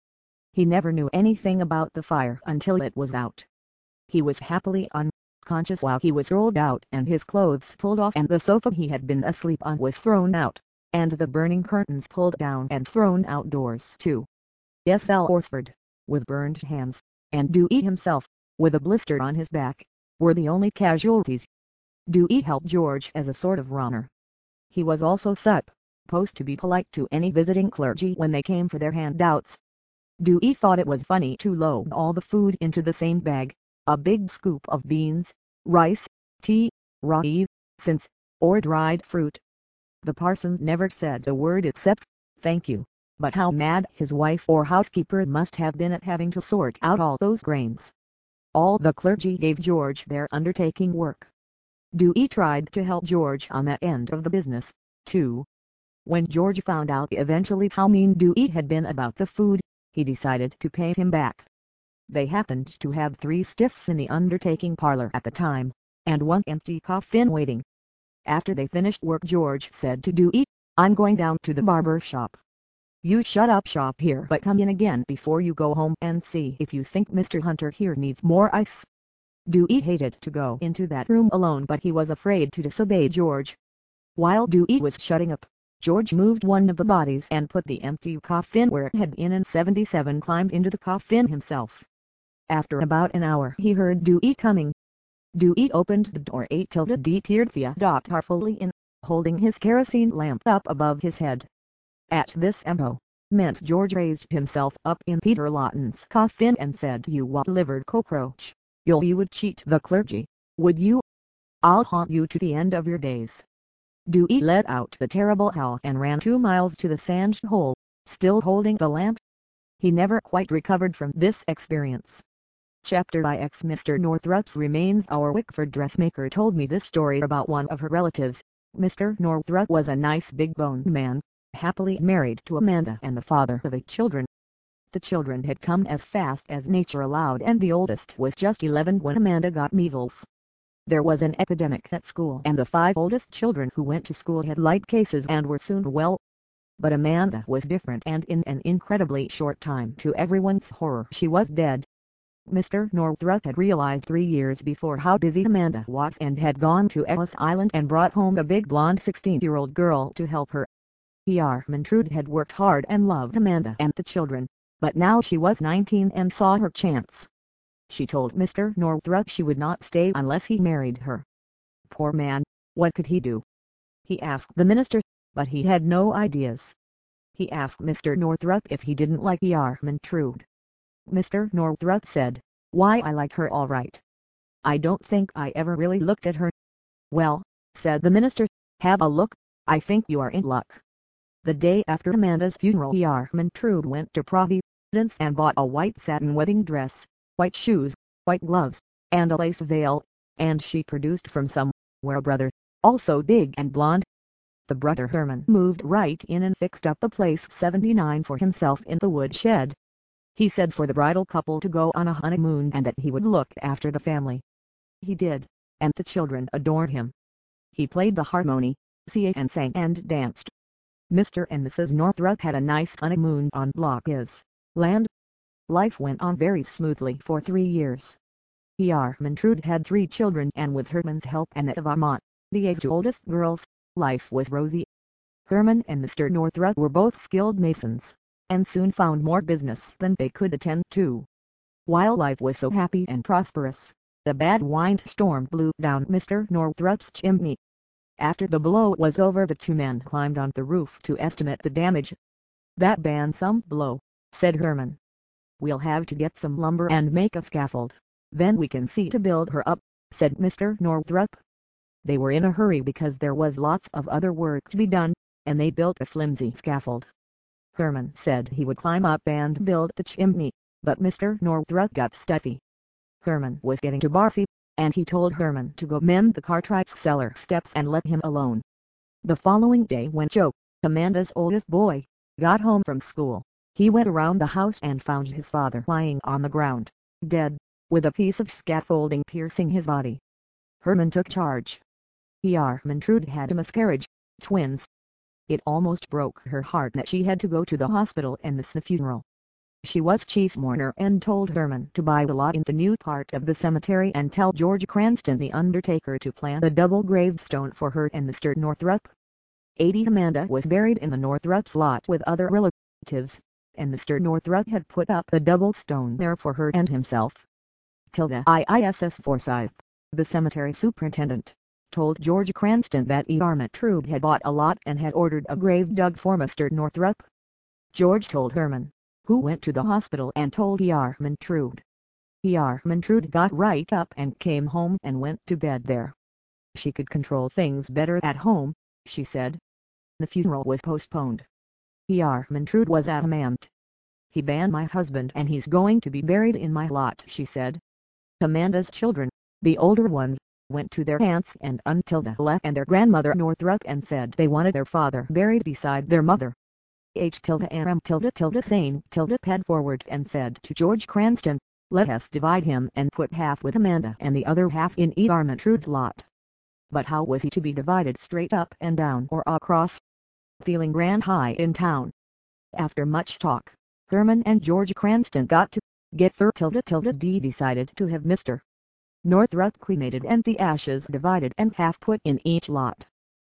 He never knew anything about the fire until it was out. He was happily unconscious while he was rolled out and his clothes pulled off and the sofa he had been asleep on was thrown out, and the burning curtains pulled down and thrown outdoors too. S L Horsford, with burned hands, and Dewey himself, with a blister on his back, were the only casualties. Dewey helped George as a sort of runner. He was also supposed to be polite to any visiting clergy when they came for their handouts. Dewey thought it was funny to load all the food into the same bag, a big scoop of beans, rice, tea, raisins, or dried fruit. The parson never said a word except, "Thank you," but how mad his wife or housekeeper must have been at having to sort out all those grains. All the clergy gave George their undertaking work. Dewey tried to help George on that end of the business, too. When George found out eventually how mean Dewey had been about the food, he decided to pay him back. They happened to have three stiffs in the undertaking parlor at the time, and one empty coffin waiting. After they finished work, George said to Dewey, "I'm going down to the barber shop. You shut up shop here but come in again before you go home and see if you think Mister Hunter here needs more ice." Dewey hated to go into that room alone, but he was afraid to disobey George. While Dewey was shutting up, George moved one of the bodies and put the empty coffin where it had been, and seventy-seven climbed into the coffin himself. After about an hour he heard Dewey coming. Dewey opened the door. A tilted D peered theatrically in, holding his kerosene lamp up above his head. At this M O meant George raised himself up in Peter Lawton's coffin and said, "You white-livered cockroach, you'll you would cheat the clergy, would you? I'll haunt you to the end of your days." Dewey let out the terrible howl and ran two miles to the sand hole, still holding the lamp. He never quite recovered from this experience. Chapter by X Mister Northrup's remains. Our Wickford dressmaker told me this story about one of her relatives. Mister Northrup was a nice big-boned man, happily married to Amanda and the father of eight children. The children had come as fast as nature allowed, and the oldest was just eleven when Amanda got measles. There was an epidemic at school, and the five oldest children who went to school had light cases and were soon well. But Amanda was different, and in an incredibly short time, to everyone's horror, she was dead. Mister Northrup had realized three years before how busy Amanda was and had gone to Ellis Island and brought home a big blonde sixteen-year-old girl to help her. Ermentrude had worked hard and loved Amanda and the children, but now she was nineteen and saw her chance. She told Mister Northrup she would not stay unless he married her. Poor man, what could he do? He asked the minister, but he had no ideas. He asked Mister Northrup if he didn't like Ermentrude. Mister Northrup said, "Why, I like her all right. I don't think I ever really looked at her." "Well," said the minister, "have a look. I think you are in luck." The day after Amanda's funeral, Ermentrude went to Providence and bought a white satin wedding dress, white shoes, white gloves, and a lace veil, and she produced from somewhere a brother, also big and blonde. The brother Herman moved right in and fixed up the place seventy-nine for himself in the woodshed. He said for the bridal couple to go on a honeymoon and that he would look after the family. He did, and the children adored him. He played the harmony, and sang and danced. Mister and Missus Northrup had a nice honeymoon on Block's land. Life went on very smoothly for three years. Ermentrude had three children, and with Herman's help and that of Amant, the two oldest girls, life was rosy. Herman and Mister Northrup were both skilled masons, and soon found more business than they could attend to. While life was so happy and prosperous, a bad windstorm blew down Mister Northrup's chimney. After the blow was over, the two men climbed on the roof to estimate the damage. "That been some blow," said Herman. "We'll have to get some lumber and make a scaffold, then we can see to build her up," said Mister Northrup. They were in a hurry because there was lots of other work to be done, and they built a flimsy scaffold. Herman said he would climb up and build the chimney, but Mister Northrup got stuffy. Herman was getting to Barcy, and he told Herman to go mend the Cartwright's cellar steps and let him alone. The following day, when Joe, Amanda's oldest boy, got home from school, he went around the house and found his father lying on the ground, dead, with a piece of scaffolding piercing his body. Herman took charge. Ermentrude had a miscarriage, twins. It almost broke her heart that she had to go to the hospital and miss the funeral. She was chief mourner and told Herman to buy the lot in the new part of the cemetery and tell George Cranston the undertaker to plant a double gravestone for her and Mister Northrup. eighty Amanda was buried in the Northrups' lot with other relatives, and Mister Northrup had put up a double stone there for her and himself. Tilda I I S S Forsyth, the cemetery superintendent, told George Cranston that E. Armintrude had bought a lot and had ordered a grave dug for Mister Northrup. George told Herman, who went to the hospital and told E. Armintrude. E. Armintrude got right up and came home and went to bed there. She could control things better at home, she said. The funeral was postponed. E. Armintrude was adamant. He banned my husband and he's going to be buried in my lot, she said. Amanda's children, the older ones, went to their aunts and Uncle left and their grandmother Northrup and said they wanted their father buried beside their mother. H tilde and M tilde tilde sane tilde ped forward and said to George Cranston, let us divide him and put half with Amanda and the other half in E. Armintrude's lot. But how was he to be divided straight up and down or across? Feeling ran high in town. After much talk, Herman and George Cranston got to get thir tilde tilde D decided to have Mister Northrup cremated and the ashes divided and half put in each lot.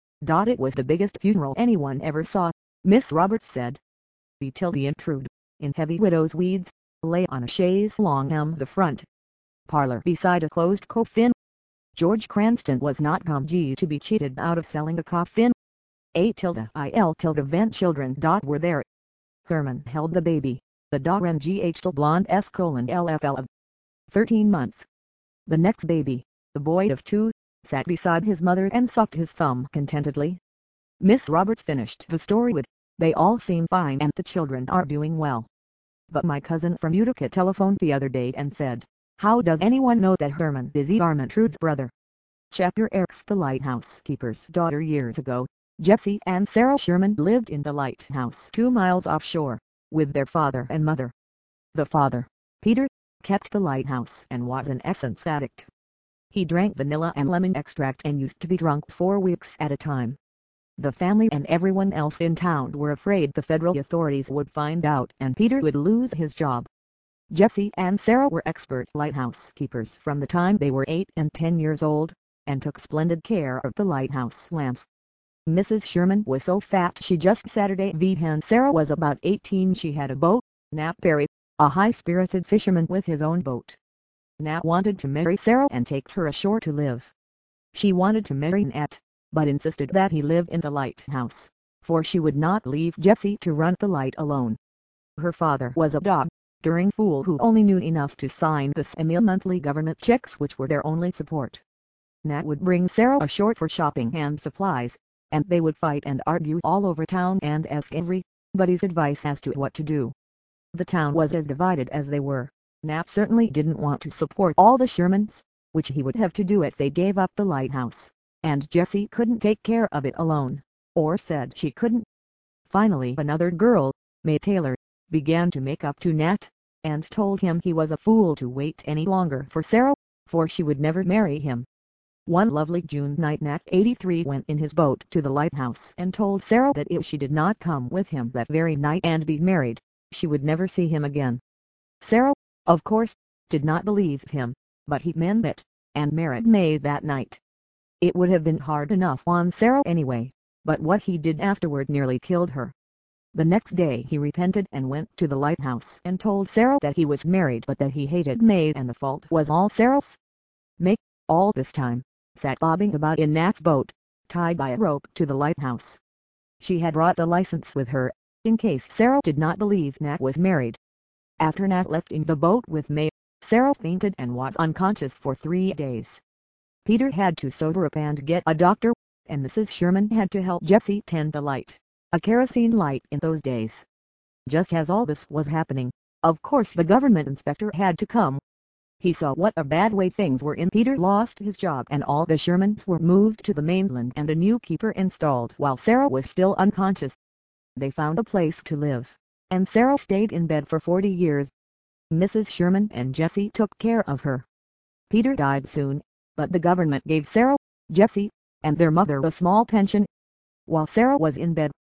It was the biggest funeral anyone ever saw, Miss Roberts said. B. tilde intrude, in heavy widow's weeds, lay on a chaise longue the front parlor beside a closed coffin. George Cranston was not gumgy to be cheated out of selling a coffin. A tilde il tilde vent children. Were there. Herman held the baby, the dog and gh blonde s colon lfl of thirteen months. The next baby, the boy of two, sat beside his mother and sucked his thumb contentedly. Miss Roberts finished the story with, they all seem fine and the children are doing well. But my cousin from Utica telephoned the other day and said, how does anyone know that Herman is E. Armintrude's brother? Chapter X. The lighthouse keeper's daughter. Years ago, Jesse and Sarah Sherman lived in the lighthouse two miles offshore, with their father and mother. The father, Peter, kept the lighthouse and was an essence addict. He drank vanilla and lemon extract and used to be drunk for weeks at a time. The family and everyone else in town were afraid the federal authorities would find out and Peter would lose his job. Jesse and Sarah were expert lighthouse keepers from the time they were eight and ten years old, and took splendid care of the lighthouse lamps. Missus Sherman was so fat she just Saturday when Sarah was about eighteen she had a boat. Nat Berry, a high-spirited fisherman with his own boat. Nat wanted to marry Sarah and take her ashore to live. She wanted to marry Nat, but insisted that he live in the lighthouse, for she would not leave Jesse to run the light alone. Her father was a dog-during fool who only knew enough to sign the semi-monthly government checks which were their only support. Nat would bring Sarah ashore for shopping and supplies, and they would fight and argue all over town and ask everybody's advice as to what to do. The town was as divided as they were. Nat certainly didn't want to support all the Shermans, which he would have to do if they gave up the lighthouse, and Jessie couldn't take care of it alone, or said she couldn't. Finally another girl, May Taylor, began to make up to Nat, and told him he was a fool to wait any longer for Sarah, for she would never marry him. One lovely June night Nat eighty-three went in his boat to the lighthouse and told Sarah that if she did not come with him that very night and be married, she would never see him again. Sarah, of course, did not believe him, but he meant it, and married May that night. It would have been hard enough on Sarah anyway, but what he did afterward nearly killed her. The next day he repented and went to the lighthouse and told Sarah that he was married but that he hated May and the fault was all Sarah's. May, all this time, sat bobbing about in Nat's boat, tied by a rope to the lighthouse. She had brought the license with her, in case Sarah did not believe Nat was married. After Nat left in the boat with May, Sarah fainted and was unconscious for three days. Peter had to sober up and get a doctor, and Missus Sherman had to help Jessie tend the light, a kerosene light in those days. Just as all this was happening, of course the government inspector had to come. He saw what a bad way things were in. Peter lost his job and all the Shermans were moved to the mainland and a new keeper installed while Sarah was still unconscious. They found a place to live, and Sarah stayed in bed for forty years. Missus Sherman and Jessie took care of her. Peter died soon, but the government gave Sarah, Jessie, and their mother a small pension. While Sarah was in bed,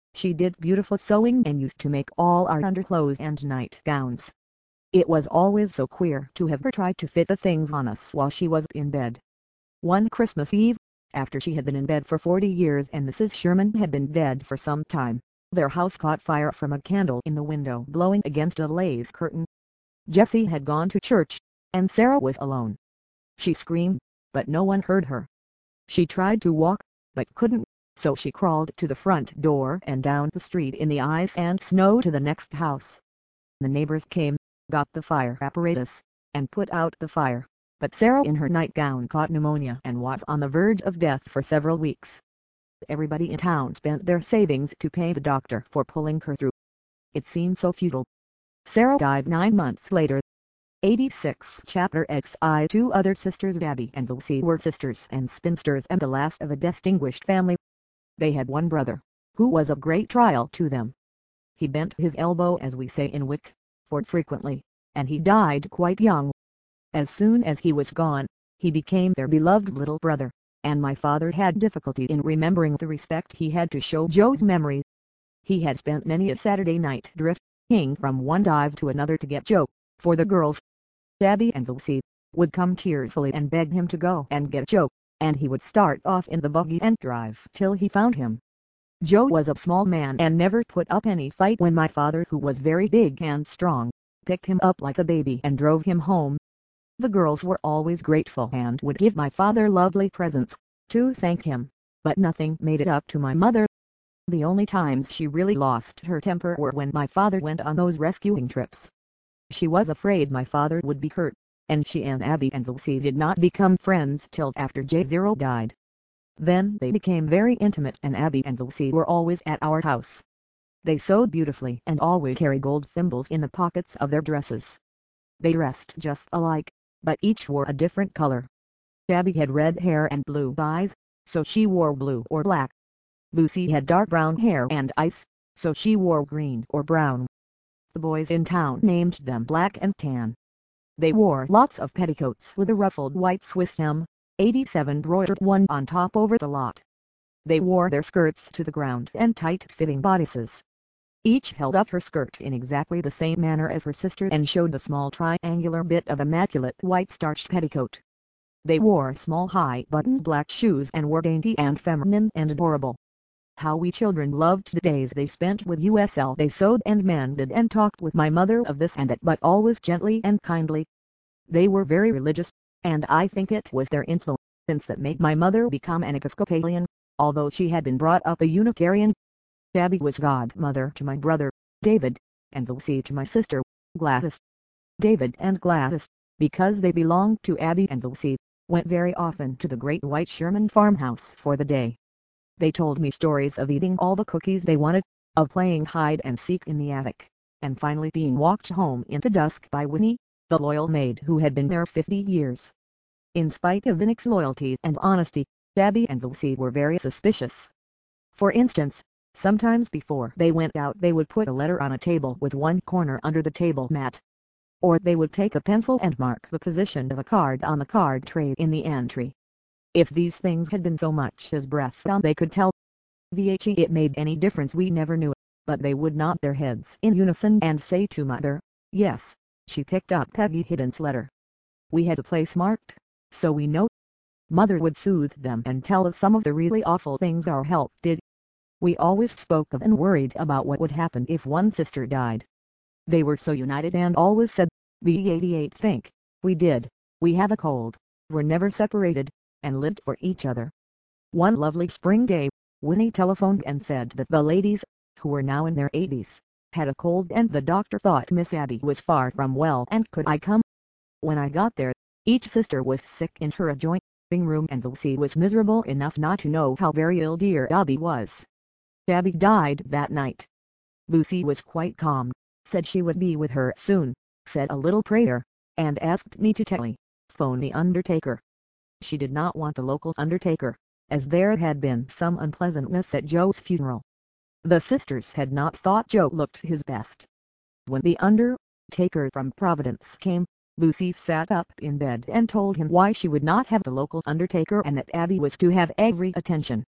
She did beautiful sewing and used to make all our underclothes and nightgowns. It was always so queer to have her try to fit the things on us while she was in bed. One Christmas Eve, after she had been in bed for forty years and Missus Sherman had been dead for some time, their house caught fire from a candle in the window blowing against a lace curtain. Jessie had gone to church, and Sarah was alone. She screamed, but no one heard her. She tried to walk, but couldn't, so she crawled to the front door and down the street in the ice and snow to the next house. The neighbors came, got the fire apparatus, and put out the fire, but Sarah in her nightgown caught pneumonia and was on the verge of death for several weeks. Everybody in town spent their savings to pay the doctor for pulling her through. It seemed so futile. Sarah died nine months later. eighty-six Chapter X I Two other sisters, Abby and Lucy, were sisters and spinsters and the last of a distinguished family. They had one brother, who was a great trial to them. He bent his elbow, as we say in Wickford, frequently, and he died quite young. As soon as he was gone, he became their beloved little brother, and my father had difficulty in remembering the respect he had to show Joe's memory. He had spent many a Saturday night drifting from one dive to another to get Joe, for the girls, Abby and Lucy, would come tearfully and beg him to go and get Joe, and he would start off in the buggy and drive till he found him. Joe was a small man and never put up any fight when my father, who was very big and strong, picked him up like a baby and drove him home. The girls were always grateful and would give my father lovely presents to thank him, but nothing made it up to my mother. The only times she really lost her temper were when my father went on those rescuing trips. She was afraid my father would be hurt, and she and Abby and Lucy did not become friends till after J Zero died. Then they became very intimate and Abby and Lucy were always at our house. They sewed beautifully and always carried gold thimbles in the pockets of their dresses. They dressed just alike, but each wore a different color. Abby had red hair and blue eyes, so she wore blue or black. Lucy had dark brown hair and eyes, so she wore green or brown. The boys in town named them Black and Tan. They wore lots of petticoats with a ruffled white Swiss hem, eighty-seven embroidered one on top over the lot. They wore their skirts to the ground and tight-fitting bodices. Each held up her skirt in exactly the same manner as her sister and showed the small triangular bit of immaculate white starched petticoat. They wore small high-buttoned black shoes and were dainty and feminine and adorable. How we children loved the days they spent with us. They sewed and mended and talked with my mother of this and that, but always gently and kindly. They were very religious, and I think it was their influence that made my mother become an Episcopalian, although she had been brought up a Unitarian. Abby was godmother to my brother, David, and Lucy to my sister, Gladys. David and Gladys, because they belonged to Abby and Lucy, went very often to the Great White Sherman farmhouse for the day. They told me stories of eating all the cookies they wanted, of playing hide and seek in the attic, and finally being walked home in the dusk by Winnie, the loyal maid who had been there fifty years. In spite of Vinnick's loyalty and honesty, Abby and Lucy were very suspicious. For instance, sometimes before they went out they would put a letter on a table with one corner under the table mat. Or they would take a pencil and mark the position of a card on the card tray in the entry. If these things had been so much as breath on they could tell Vh it made any difference we never knew, but they would nod their heads in unison and say to Mother, "Yes, she picked up Peggy Hidden's letter. We had the place marked, so we know." Mother would soothe them and tell us some of the really awful things our help did. We always spoke of and worried about what would happen if one sister died. They were so united and always said, "The eighty-eight think, we did, we have a cold, we're never separated," and lived for each other. One lovely spring day, Winnie telephoned and said that the ladies, who were now in their eighties, had a cold and the doctor thought Miss Abby was far from well and could I come. When I got there, each sister was sick in her adjoining room and Lucy was miserable enough not to know how very ill dear Abby was. Abby died that night. Lucy was quite calm, said she would be with her soon, said a little prayer, and asked me to telephone the undertaker. She did not want the local undertaker, as there had been some unpleasantness at Joe's funeral. The sisters had not thought Joe looked his best. When the undertaker from Providence came, Lucy sat up in bed and told him why she would not have the local undertaker and that Abby was to have every attention.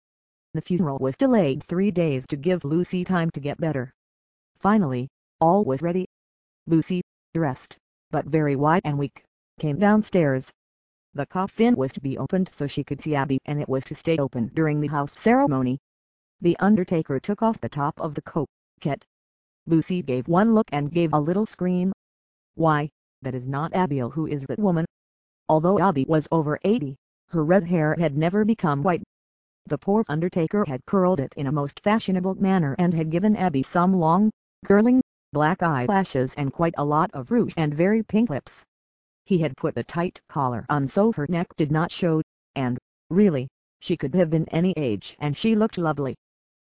The funeral was delayed three days to give Lucy time to get better. Finally, all was ready. Lucy, dressed, but very white and weak, came downstairs. The coffin was to be opened so she could see Abby, and it was to stay open during the house ceremony. The undertaker took off the top of the coquette. Lucy gave one look and gave a little scream. Why, that is not Abiel. Who is that woman? Although Abby was over eighty, her red hair had never become white. The poor undertaker had curled it in a most fashionable manner and had given Abby some long, curling, black eyelashes and quite a lot of rouge and very pink lips. He had put a tight collar on so her neck did not show, and, really, she could have been any age and she looked lovely.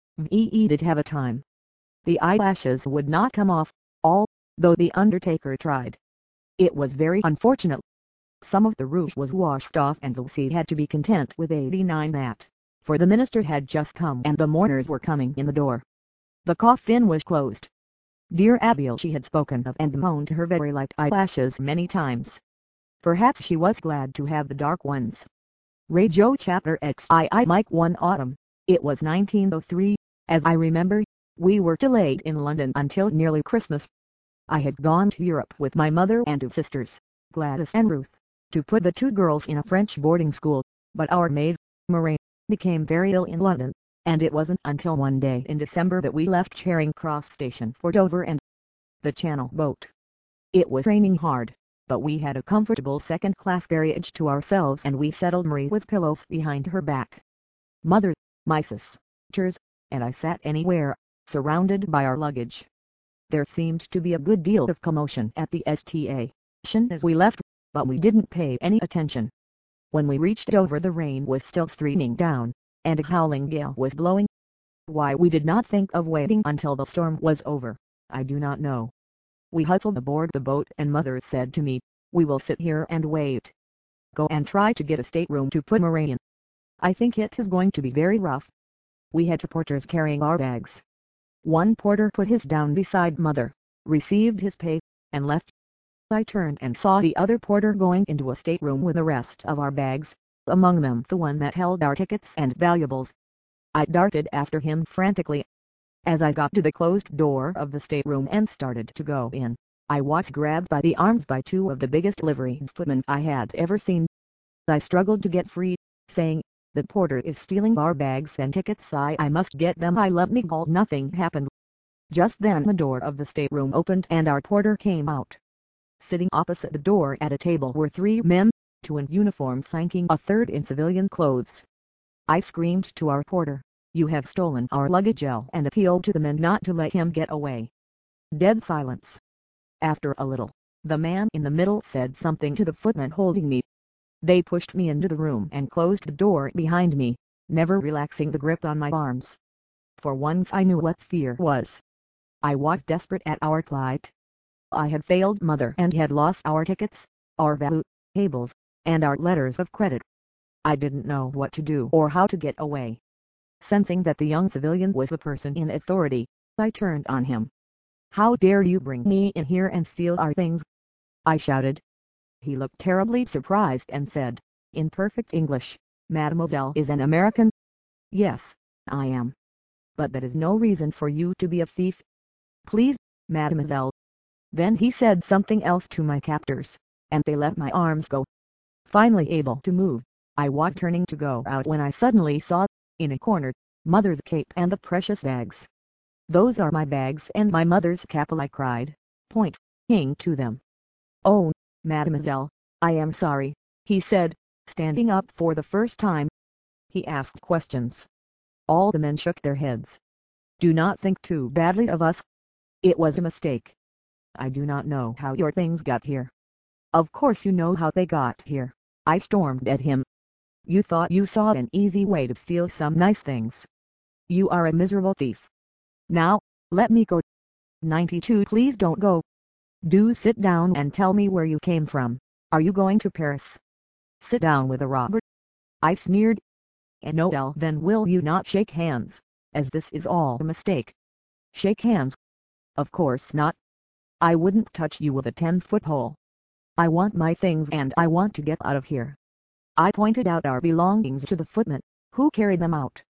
Vee did have a time. The eyelashes would not come off, although the undertaker tried. It was very unfortunate. Some of the rouge was washed off and Lucy had to be content with eighty-nine that, for the minister had just come and the mourners were coming in the door. The coffin was closed. Dear Abiel, she had spoken of and moaned her very light eyelashes many times. Perhaps she was glad to have the dark ones. Radio Chapter X I I Mike one Autumn, it was nineteen oh three, as I remember, we were delayed in London until nearly Christmas. I had gone to Europe with my mother and two sisters, Gladys and Ruth, to put the two girls in a French boarding school, but our maid, Maureen, became very ill in London, and it wasn't until one day in December that we left Charing Cross Station for Dover and the Channel boat. It was raining hard, but we had a comfortable second-class carriage to ourselves and we settled Marie with pillows behind her back. Mother, my sisters, and I sat anywhere, surrounded by our luggage. There seemed to be a good deal of commotion at the station as we left, but we didn't pay any attention. When we reached Dover the rain was still streaming down, and a howling gale was blowing. Why we did not think of waiting until the storm was over, I do not know. We hustled aboard the boat and Mother said to me, "We will sit here and wait. Go and try to get a stateroom to put Marie in. I think it is going to be very rough." We had two porters carrying our bags. One porter put his down beside Mother, received his pay, and left. I turned and saw the other porter going into a stateroom with the rest of our bags, among them the one that held our tickets and valuables. I darted after him frantically. As I got to the closed door of the stateroom and started to go in, I was grabbed by the arms by two of the biggest liveried footmen I had ever seen. I struggled to get free, saying, "The porter is stealing our bags and tickets. I, I must get them. I let me go." Nothing happened. Just then the door of the stateroom opened and our porter came out. Sitting opposite the door at a table were three men, two in uniform flanking a third in civilian clothes. I screamed to our porter, "You have stolen our luggage," and appealed to the men not to let him get away. Dead silence. After a little, the man in the middle said something to the footman holding me. They pushed me into the room and closed the door behind me, never relaxing the grip on my arms. For once I knew what fear was. I was desperate at our plight. I had failed Mother and had lost our tickets, our valuables, and our letters of credit. I didn't know what to do or how to get away. Sensing that the young civilian was the person in authority, I turned on him. "How dare you bring me in here and steal our things?" I shouted. He looked terribly surprised and said, in perfect English, "Mademoiselle is an American?" "Yes, I am. But that is no reason for you to be a thief. Please, mademoiselle." Then he said something else to my captors, and they let my arms go. Finally able to move, I was turning to go out when I suddenly saw, in a corner, Mother's cape and the precious bags. "Those are my bags and my mother's cap," I cried, pointing to them. "Oh, mademoiselle, I am sorry," he said, standing up for the first time. He asked questions. All the men shook their heads. "Do not think too badly of us. It was a mistake. I do not know how your things got here." "Of course you know how they got here," I stormed at him. "You thought you saw an easy way to steal some nice things. You are a miserable thief. Now, let me go." ninety-two Please don't go. Do sit down and tell me where you came from. Are you going to Paris? Sit down with a robber?" I sneered. "And Noel, then will you not shake hands, as this is all a mistake?" "Shake hands? Of course not. I wouldn't touch you with a ten-foot pole. I want my things and I want to get out of here." I pointed out our belongings to the footman, who carried them out.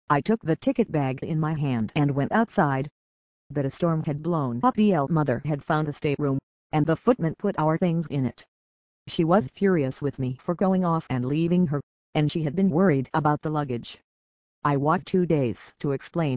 I took the ticket bag in my hand and went outside. But a storm had blown up the L. Mother had found a stateroom, and the footman put our things in it. She was furious with me for going off and leaving her, and she had been worried about the luggage. I was two days to explain.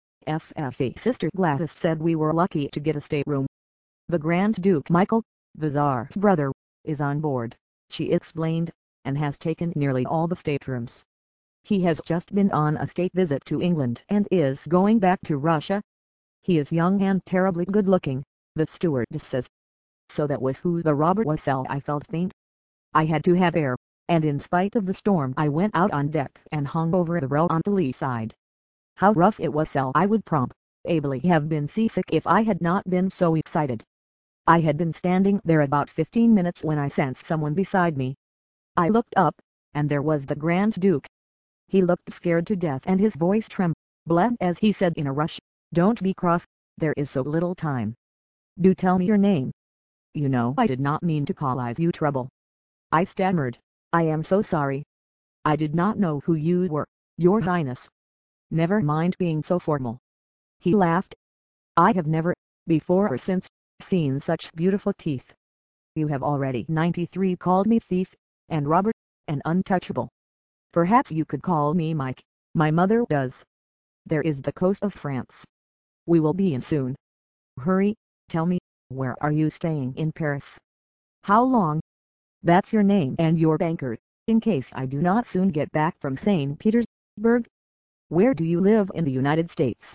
F F E Sister Gladys said we were lucky to get a stateroom. The Grand Duke Michael, the Tsar's brother, is on board, she explained, and has taken nearly all the staterooms. He has just been on a state visit to England and is going back to Russia. He is young and terribly good-looking, the stewardess says. So that was who the robber was. I felt faint. I had to have air, and in spite of the storm I went out on deck and hung over the rail on the lee side. How rough it was. I would probably have been seasick if I had not been so excited. I had been standing there about fifteen minutes when I sensed someone beside me. I looked up, and there was the Grand Duke. He looked scared to death and his voice trembled as he said in a rush, "Don't be cross, there is so little time. Do tell me your name." "You know I did not mean to cause you trouble." I stammered, "I am so sorry. I did not know who you were, Your Highness." "Never mind being so formal." He laughed. "I have never, before or since, seen such beautiful teeth. You have already ninety-three called me thief, and robber, and untouchable. Perhaps you could call me Mike, my mother does. There is the coast of France. We will be in soon. Hurry, tell me, where are you staying in Paris? How long? That's your name and your banker, in case I do not soon get back from Saint Petersburg. Where do you live in the United States?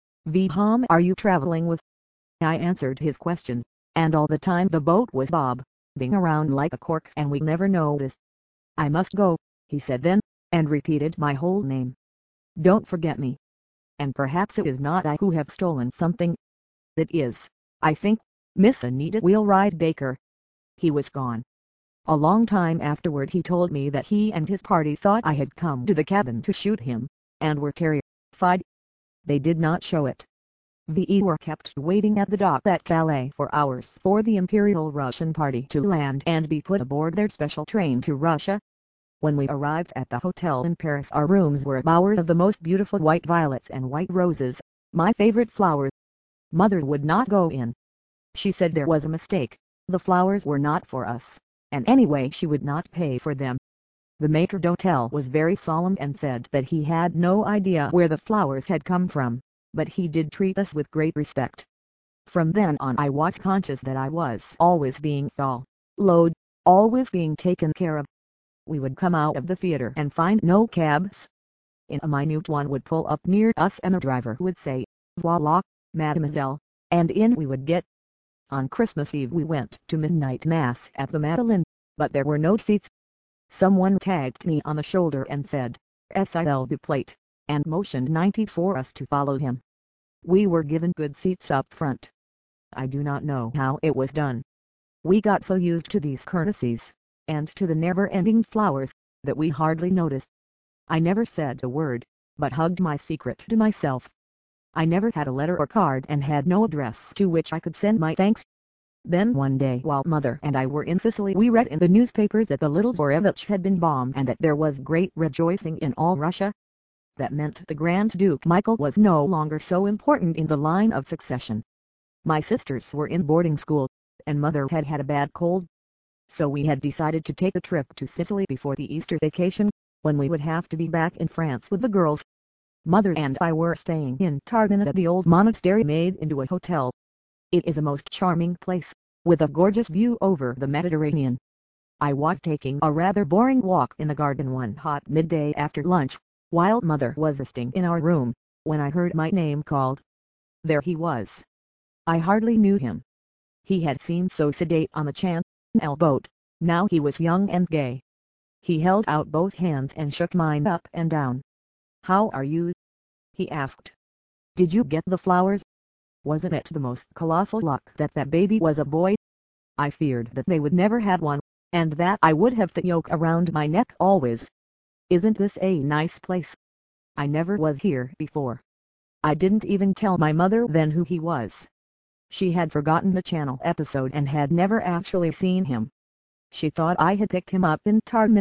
V whom are you traveling with?" I answered his question, and all the time the boat was bobbing around like a cork and we never noticed. "I must go," he said then, and repeated my whole name. "Don't forget me. And perhaps it is not I who have stolen something." "It is, I think, Miss Anita Wheelwright Baker." He was gone. A long time afterward he told me that he and his party thought I had come to the cabin to shoot him, and were terrified. They did not show it. We were kept waiting at the dock at Calais for hours for the Imperial Russian party to land and be put aboard their special train to Russia. When we arrived at the hotel in Paris our rooms were bowers of the most beautiful white violets and white roses, my favorite flowers. Mother would not go in. She said there was a mistake, the flowers were not for us, and anyway she would not pay for them. The maître d'hôtel was very solemn and said that he had no idea where the flowers had come from, but he did treat us with great respect. From then on I was conscious that I was always being followed, always being taken care of. We would come out of the theater and find no cabs. In a minute one would pull up near us and the driver would say, "Voila, mademoiselle," and in we would get. On Christmas Eve we went to midnight mass at the Madeleine, but there were no seats. Someone tagged me on the shoulder and said, "S I L the plate," and motioned ninety for us to follow him. We were given good seats up front. I do not know how it was done. We got so used to these courtesies, and to the never-ending flowers, that we hardly noticed. I never said a word, but hugged my secret to myself. I never had a letter or card and had no address to which I could send my thanks. Then one day while Mother and I were in Sicily we read in the newspapers that the little Tsarevich had been bombed and that there was great rejoicing in all Russia. That meant the Grand Duke Michael was no longer so important in the line of succession. My sisters were in boarding school, and Mother had had a bad cold. So we had decided to take a trip to Sicily before the Easter vacation, when we would have to be back in France with the girls. Mother and I were staying in Targin at the old monastery made into a hotel. It is a most charming place, with a gorgeous view over the Mediterranean. I was taking a rather boring walk in the garden one hot midday after lunch, while Mother was resting in our room, when I heard my name called. There he was. I hardly knew him. He had seemed so sedate on the Channel boat, now he was young and gay. He held out both hands and shook mine up and down. "How are you?" he asked. "Did you get the flowers? Wasn't it the most colossal luck that that baby was a boy? I feared that they would never have one, and that I would have the yoke around my neck always. Isn't this a nice place? I never was here before." I didn't even tell my mother then who he was. She had forgotten the Channel episode and had never actually seen him. She thought I had picked him up in Taormina,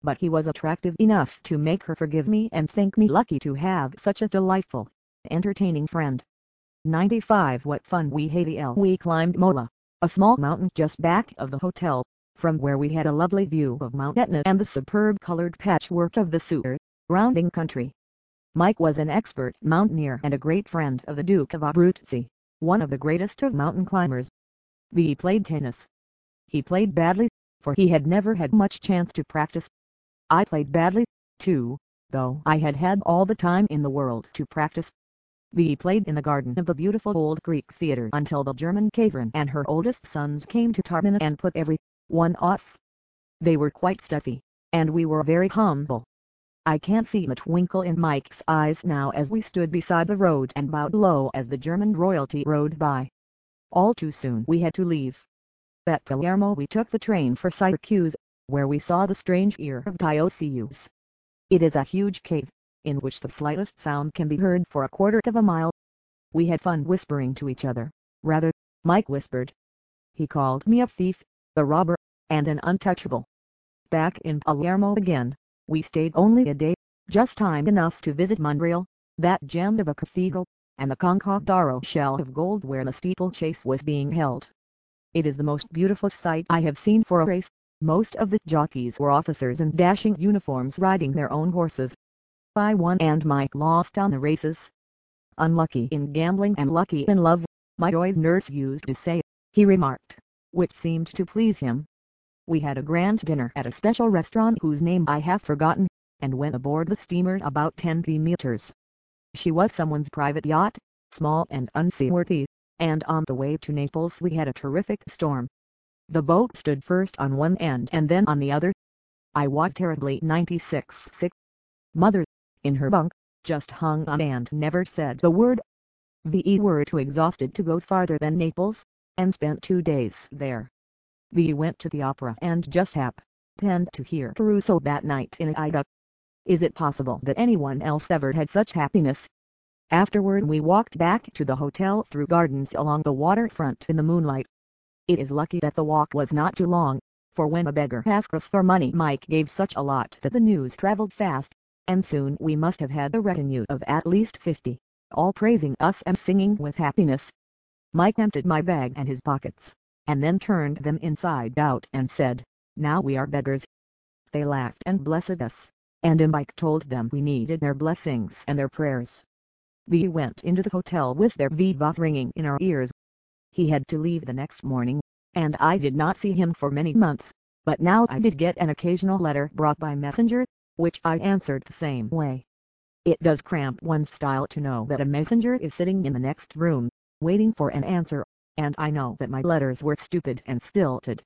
but he was attractive enough to make her forgive me and think me lucky to have such a delightful, entertaining friend. ninety-five What fun we had! We climbed Mola, a small mountain just back of the hotel, from where we had a lovely view of Mount Etna and the superb colored patchwork of the surrounding country. Mike was an expert mountaineer and a great friend of the Duke of Abruzzi, one of the greatest of mountain climbers. He played tennis. He played badly, for he had never had much chance to practice. I played badly, too, though I had had all the time in the world to practice. We played in the garden of the beautiful old Greek theater until the German Catherine and her oldest sons came to Taormina and put every one off. They were quite stuffy, and we were very humble. I can't see the twinkle in Mike's eyes now as we stood beside the road and bowed low as the German royalty rode by. All too soon we had to leave. At Palermo we took the train for Syracuse, where we saw the strange ear of Dioceus. It is a huge cave, in which the slightest sound can be heard for a quarter of a mile. We had fun whispering to each other, rather, Mike whispered. He called me a thief, a robber, and an untouchable. Back in Palermo again, we stayed only a day, just time enough to visit Monreale, that gem of a cathedral, and the Conca d'Oro shell of gold where the steeplechase was being held. It is the most beautiful sight I have seen for a race. Most of the jockeys were officers in dashing uniforms riding their own horses. I won and Mike lost on the races. Unlucky in gambling and lucky in love, my old nurse used to say, he remarked, which seemed to please him. We had a grand dinner at a special restaurant whose name I have forgotten, and went aboard the steamer about ten meters. She was someone's private yacht, small and unseaworthy, and on the way to Naples we had a terrific storm. The boat stood first on one end and then on the other. I was terribly ninety-six sick. Mother, in her bunk, just hung on and never said the word. We were too exhausted to go farther than Naples, and spent two days there. We went to the opera and just happened to hear Caruso that night in Aida. Is it possible that anyone else ever had such happiness? Afterward we walked back to the hotel through gardens along the waterfront in the moonlight. It is lucky that the walk was not too long, for when a beggar asked us for money Mike gave such a lot that the news traveled fast, and soon we must have had a retinue of at least fifty, all praising us and singing with happiness. Mike emptied my bag and his pockets, and then turned them inside out and said, "Now we are beggars." They laughed and blessed us, and Mike told them we needed their blessings and their prayers. We went into the hotel with their vivas ringing in our ears. He had to leave the next morning, and I did not see him for many months, but now I did get an occasional letter brought by messenger, which I answered the same way. It does cramp one's style to know that a messenger is sitting in the next room, waiting for an answer, and I know that my letters were stupid and stilted.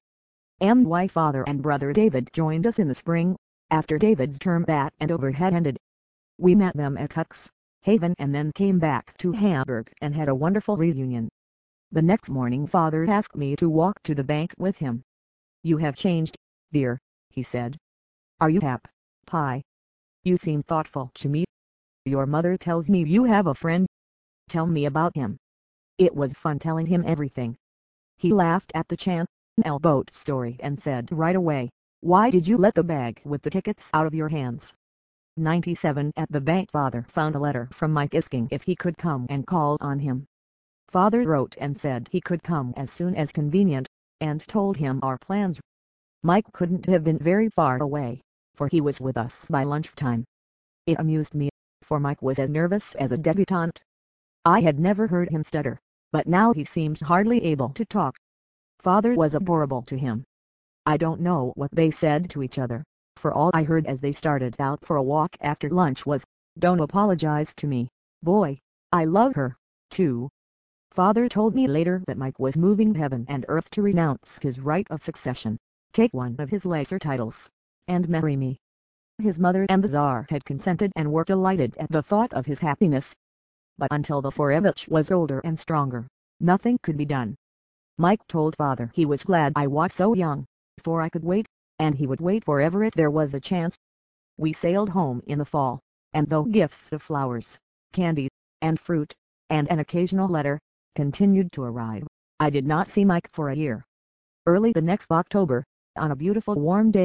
My father and brother David joined us in the spring, after David's term at Andover had ended. We met them at Cuxhaven and then came back to Hamburg and had a wonderful reunion. The next morning father asked me to walk to the bank with him. "You have changed, dear," he said. "Are you happy? You seem thoughtful to me. Your mother tells me you have a friend. Tell me about him." It was fun telling him everything. He laughed at the Channel boat story and said right away, "Why did you let the bag with the tickets out of your hands?" ninety-seven At the bank father found a letter from Mike asking if he could come and call on him. Father wrote and said he could come as soon as convenient, and told him our plans. Mike couldn't have been very far away, for he was with us by lunchtime. It amused me, for Mike was as nervous as a debutante. I had never heard him stutter, but now he seemed hardly able to talk. Father was adorable to him. I don't know what they said to each other, for all I heard as they started out for a walk after lunch was, "Don't apologize to me, boy, I love her, too." Father told me later that Mike was moving heaven and earth to renounce his right of succession, take one of his lesser titles, and marry me. His mother and the Tsar had consented and were delighted at the thought of his happiness. But until the Tsarevich was older and stronger, nothing could be done. Mike told father he was glad I was so young, for I could wait, and he would wait forever if there was a chance. We sailed home in the fall, and though gifts of flowers, candy, and fruit, and an occasional letter, continued to arrive, I did not see Mike for a year. Early the next October, on a beautiful warm day,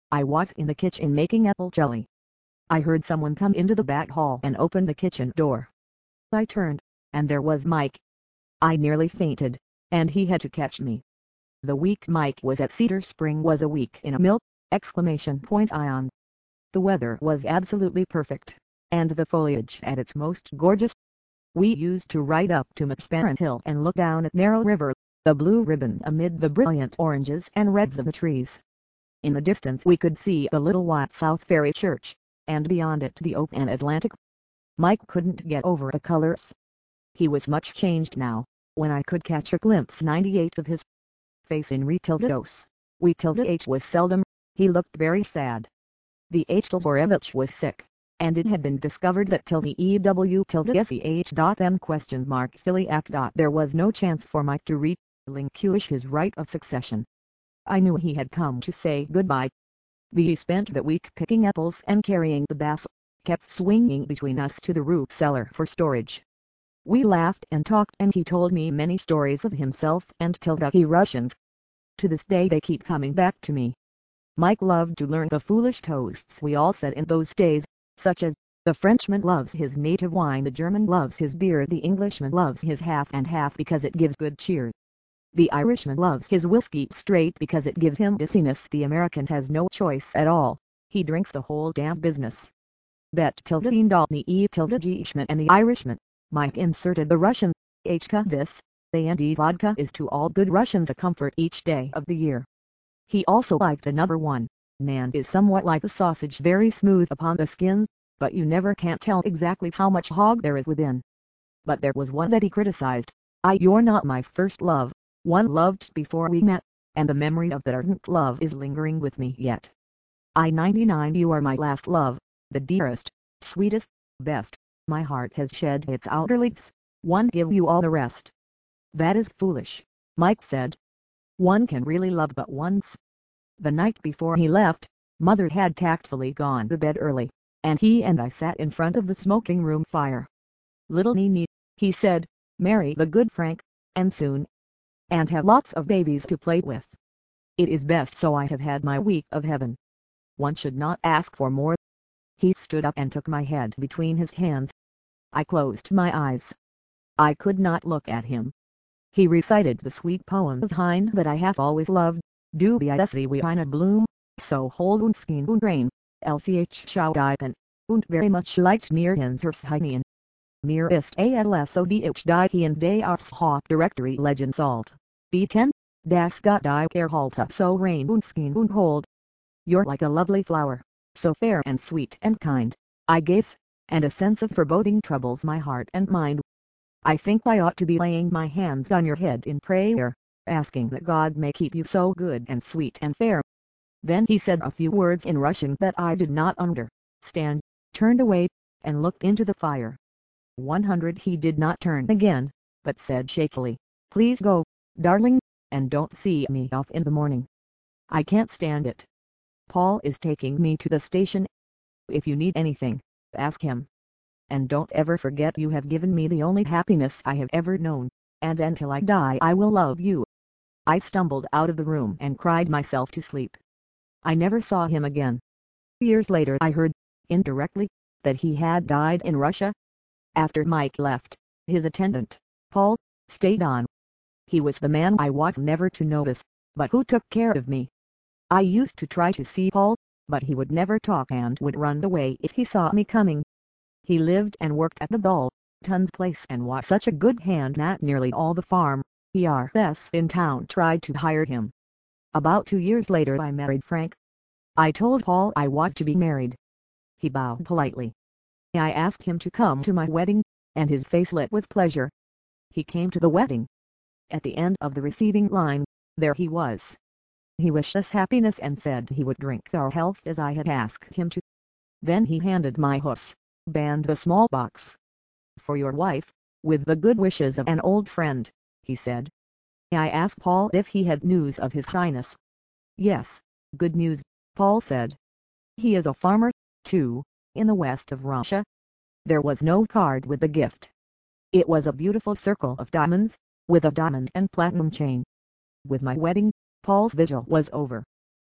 I was in the kitchen making apple jelly. I heard someone come into the back hall and open the kitchen door. I turned, and there was Mike. I nearly fainted, and he had to catch me. The week Mike was at Cedar Spring was a week in a mill! Exclamation point ion. The weather was absolutely perfect, and the foliage at its most gorgeous. We used to ride up to McSparran Hill and look down at Narrow River, the blue ribbon amid the brilliant oranges and reds of the trees. In the distance we could see the little white South Ferry Church, and beyond it the Oak and Atlantic. Mike couldn't get over the colors. He was much changed now, when I could catch a glimpse ninety-eight of his face in retildados. We tilde H was seldom. He looked very sad. The H. Borevich was sick, and it had been discovered that tilde E W tilde S E H dot M question mark Philiac dot there was no chance for Mike to relinquish his right of succession. I knew he had come to say goodbye. We spent that week picking apples and carrying the bass, kept swinging between us to the root cellar for storage. We laughed and talked, and he told me many stories of himself and tilde he Russians. To this day they keep coming back to me. Mike loved to learn the foolish toasts we all said in those days, such as, the Frenchman loves his native wine, the German loves his beer, the Englishman loves his half and half because it gives good cheer. The Irishman loves his whiskey straight because it gives him dizziness. The American has no choice at all, he drinks the whole damn business. Bet tilde Daltney E tilde Gishman and the Irishman. Mike inserted the Russian, Hka this, and vodka is to all good Russians a comfort each day of the year. He also liked another one. Man is somewhat like a sausage, very smooth upon the skins, but you never can't tell exactly how much hog there is within. But there was one that he criticized. I You're not my first love, one loved before we met, and the memory of that ardent love is lingering with me yet. I ninety-nine You are my last love, the dearest, sweetest, best, my heart has shed its outer leaves, one give you all the rest. That is foolish, Mike said. One can really love but once. The night before he left, Mother had tactfully gone to bed early, and he and I sat in front of the smoking room fire. Little Nini, he said, marry the good Frank, and soon, and have lots of babies to play with. It is best so. I have had my week of heaven. One should not ask for more. He stood up and took my head between his hands. I closed my eyes. I could not look at him. He recited the sweet poem of Heine that I have always loved. Du bist wie eine Blume, so hold und skin und rain, Lch Schaudipen, und very much liked mir ins Heine. Mir ist als so die ich die in das Haupt Directory Legend Salt. B ten, das Gott die Erhalte so rain und skin und hold. You're like a lovely flower, so fair and sweet and kind, I gaze, and a sense of foreboding troubles my heart and mind. I think I ought to be laying my hands on your head in prayer, asking that God may keep you so good and sweet and fair. Then he said a few words in Russian that I did not understand, turned away, and looked into the fire. one hundred He did not turn again, but said shakily, please go, darling, and don't see me off in the morning. I can't stand it. Paul is taking me to the station. If you need anything, ask him. And don't ever forget you have given me the only happiness I have ever known, and until I die I will love you. I stumbled out of the room and cried myself to sleep. I never saw him again. Years later I heard, indirectly, that he had died in Russia. After Mike left, his attendant, Paul, stayed on. He was the man I was never to notice, but who took care of me. I used to try to see Paul, but he would never talk and would run away if he saw me coming. He lived and worked at the Dalton's place and was such a good hand that nearly all the farm E Rs in town tried to hire him. About two years later I married Frank. I told Paul I was to be married. He bowed politely. I asked him to come to my wedding, and his face lit with pleasure. He came to the wedding. At the end of the receiving line, there he was. He wished us happiness and said he would drink our health as I had asked him to. Then he handed my hus band a small box. For your wife, with the good wishes of an old friend, he said. I asked Paul if he had news of his highness. Yes, good news, Paul said. He is a farmer, too, in the west of Russia. There was no card with the gift. It was a beautiful circle of diamonds, with a diamond and platinum chain. With my wedding, Paul's vigil was over.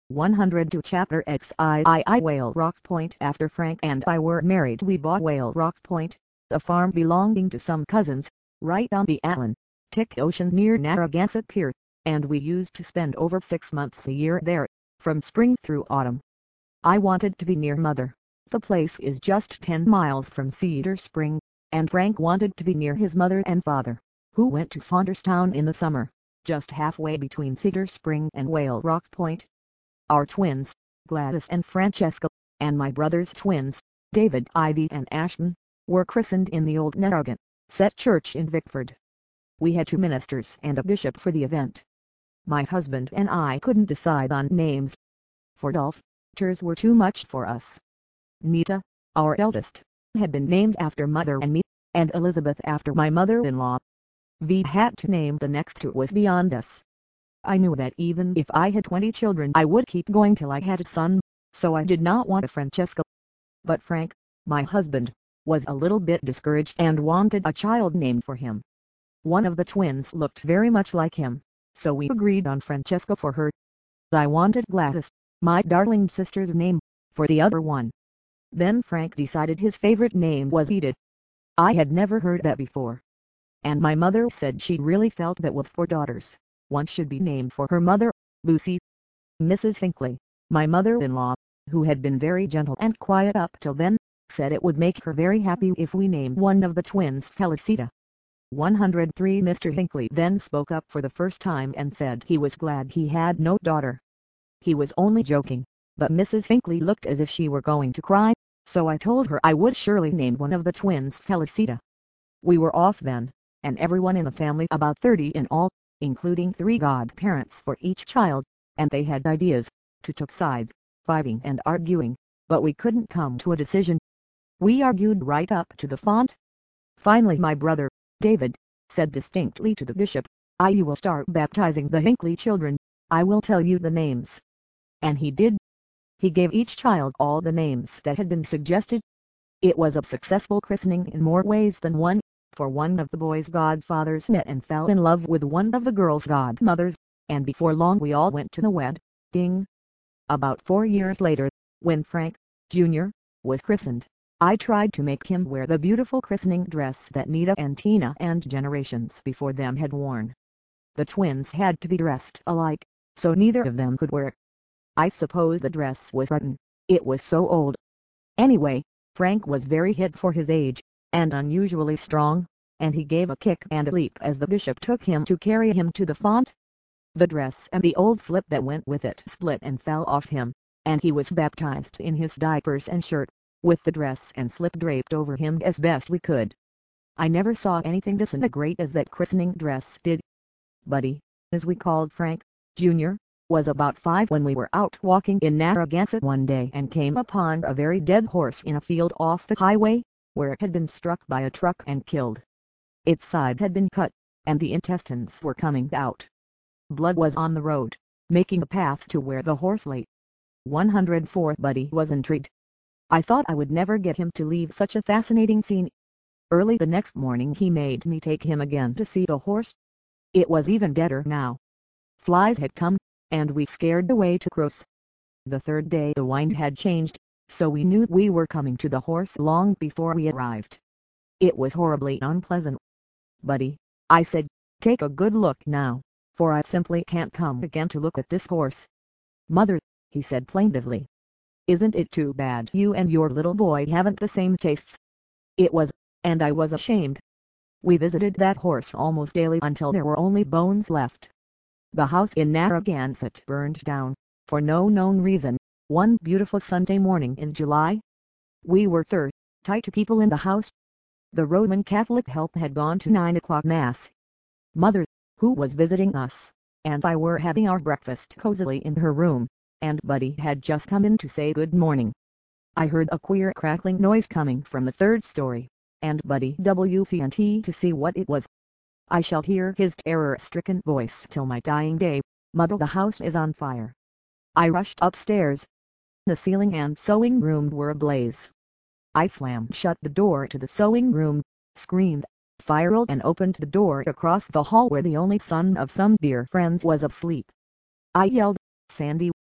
one hundred two Chapter X I I Whale Rock Point. After Frank and I were married, we bought Whale Rock Point, a farm belonging to some cousins, right on the Atlantic Ocean near Narragansett Pier, and we used to spend over six months a year there, from spring through autumn. I wanted to be near Mother. The place is just ten miles from Cedar Spring, and Frank wanted to be near his mother and father, who went to Saunderstown in the summer, just halfway between Cedar Spring and Whale Rock Point. Our twins, Gladys and Francesca, and my brother's twins, David, Ivy and Ashton, were christened in the old Narragansett Church in Vickford. We had two ministers and a bishop for the event. My husband and I couldn't decide on names. For Dolphins were too much for us. Nita, our eldest, had been named after Mother and me, and Elizabeth after my mother-in-law. We had to name the next two was beyond us. I knew that even if I had twenty children I would keep going till I had a son, so I did not want a Francesca. But Frank, my husband, was a little bit discouraged and wanted a child named for him. One of the twins looked very much like him, so we agreed on Francesca for her. I wanted Gladys, my darling sister's name, for the other one. Then Frank decided his favorite name was Edith. I had never heard that before. And my mother said she really felt that with four daughters, one should be named for her mother, Lucy. Missus Hinckley, my mother-in-law, who had been very gentle and quiet up till then, said it would make her very happy if we named one of the twins Felicita. one hundred three Mister Hinckley then spoke up for the first time and said he was glad he had no daughter. He was only joking, but Missus Hinckley looked as if she were going to cry, so I told her I would surely name one of the twins Felicita. We were off then, and everyone in the family, about thirty in all, including three godparents for each child, and they had ideas, too, took sides, fighting and arguing, but we couldn't come to a decision. We argued right up to the font. Finally my brother, David, said distinctly to the bishop, "I you will start baptizing the Hinckley children, I will tell you the names." And he did. He gave each child all the names that had been suggested. It was a successful christening in more ways than one, for one of the boys' godfathers met and fell in love with one of the girls' godmothers, and before long we all went to the wedding. About four years later, when Frank, Junior, was christened, I tried to make him wear the beautiful christening dress that Nita and Tina and generations before them had worn. The twins had to be dressed alike, so neither of them could wear it. I suppose the dress was rotten, it was so old. Anyway, Frank was very hit for his age, and unusually strong, and he gave a kick and a leap as the bishop took him to carry him to the font. The dress and the old slip that went with it split and fell off him, and he was baptized in his diapers and shirt, with the dress and slip draped over him as best we could. I never saw anything disintegrate as that christening dress did. Buddy, as we called Frank, Junior, was about five when we were out walking in Narragansett one day and came upon a very dead horse in a field off the highway, where it had been struck by a truck and killed. Its side had been cut, and the intestines were coming out. Blood was on the road, making a path to where the horse lay. one hundred four Buddy was intrigued. I thought I would never get him to leave such a fascinating scene. Early the next morning he made me take him again to see the horse. It was even deader now. Flies had come, and we scared away to crows. The third day the wind had changed, so we knew we were coming to the horse long before we arrived. It was horribly unpleasant. "Buddy," I said, "take a good look now, for I simply can't come again to look at this horse." "Mother," he said plaintively, "isn't it too bad you and your little boy haven't the same tastes?" It was, and I was ashamed. We visited that horse almost daily until there were only bones left. The house in Narragansett burned down, for no known reason, one beautiful Sunday morning in July. We were thirty-two people in the house. The Roman Catholic help had gone to nine o'clock Mass. Mother, who was visiting us, and I were having our breakfast cozily in her room, and Buddy had just come in to say good morning. I heard a queer crackling noise coming from the third story, and Buddy W C N T to see what it was. I shall hear his terror-stricken voice till my dying day, "Mother, the house is on fire." I rushed upstairs. The ceiling and sewing room were ablaze. I slammed shut the door to the sewing room, screamed, fired and opened the door across the hall where the only son of some dear friends was asleep. I yelled, "Sandy!"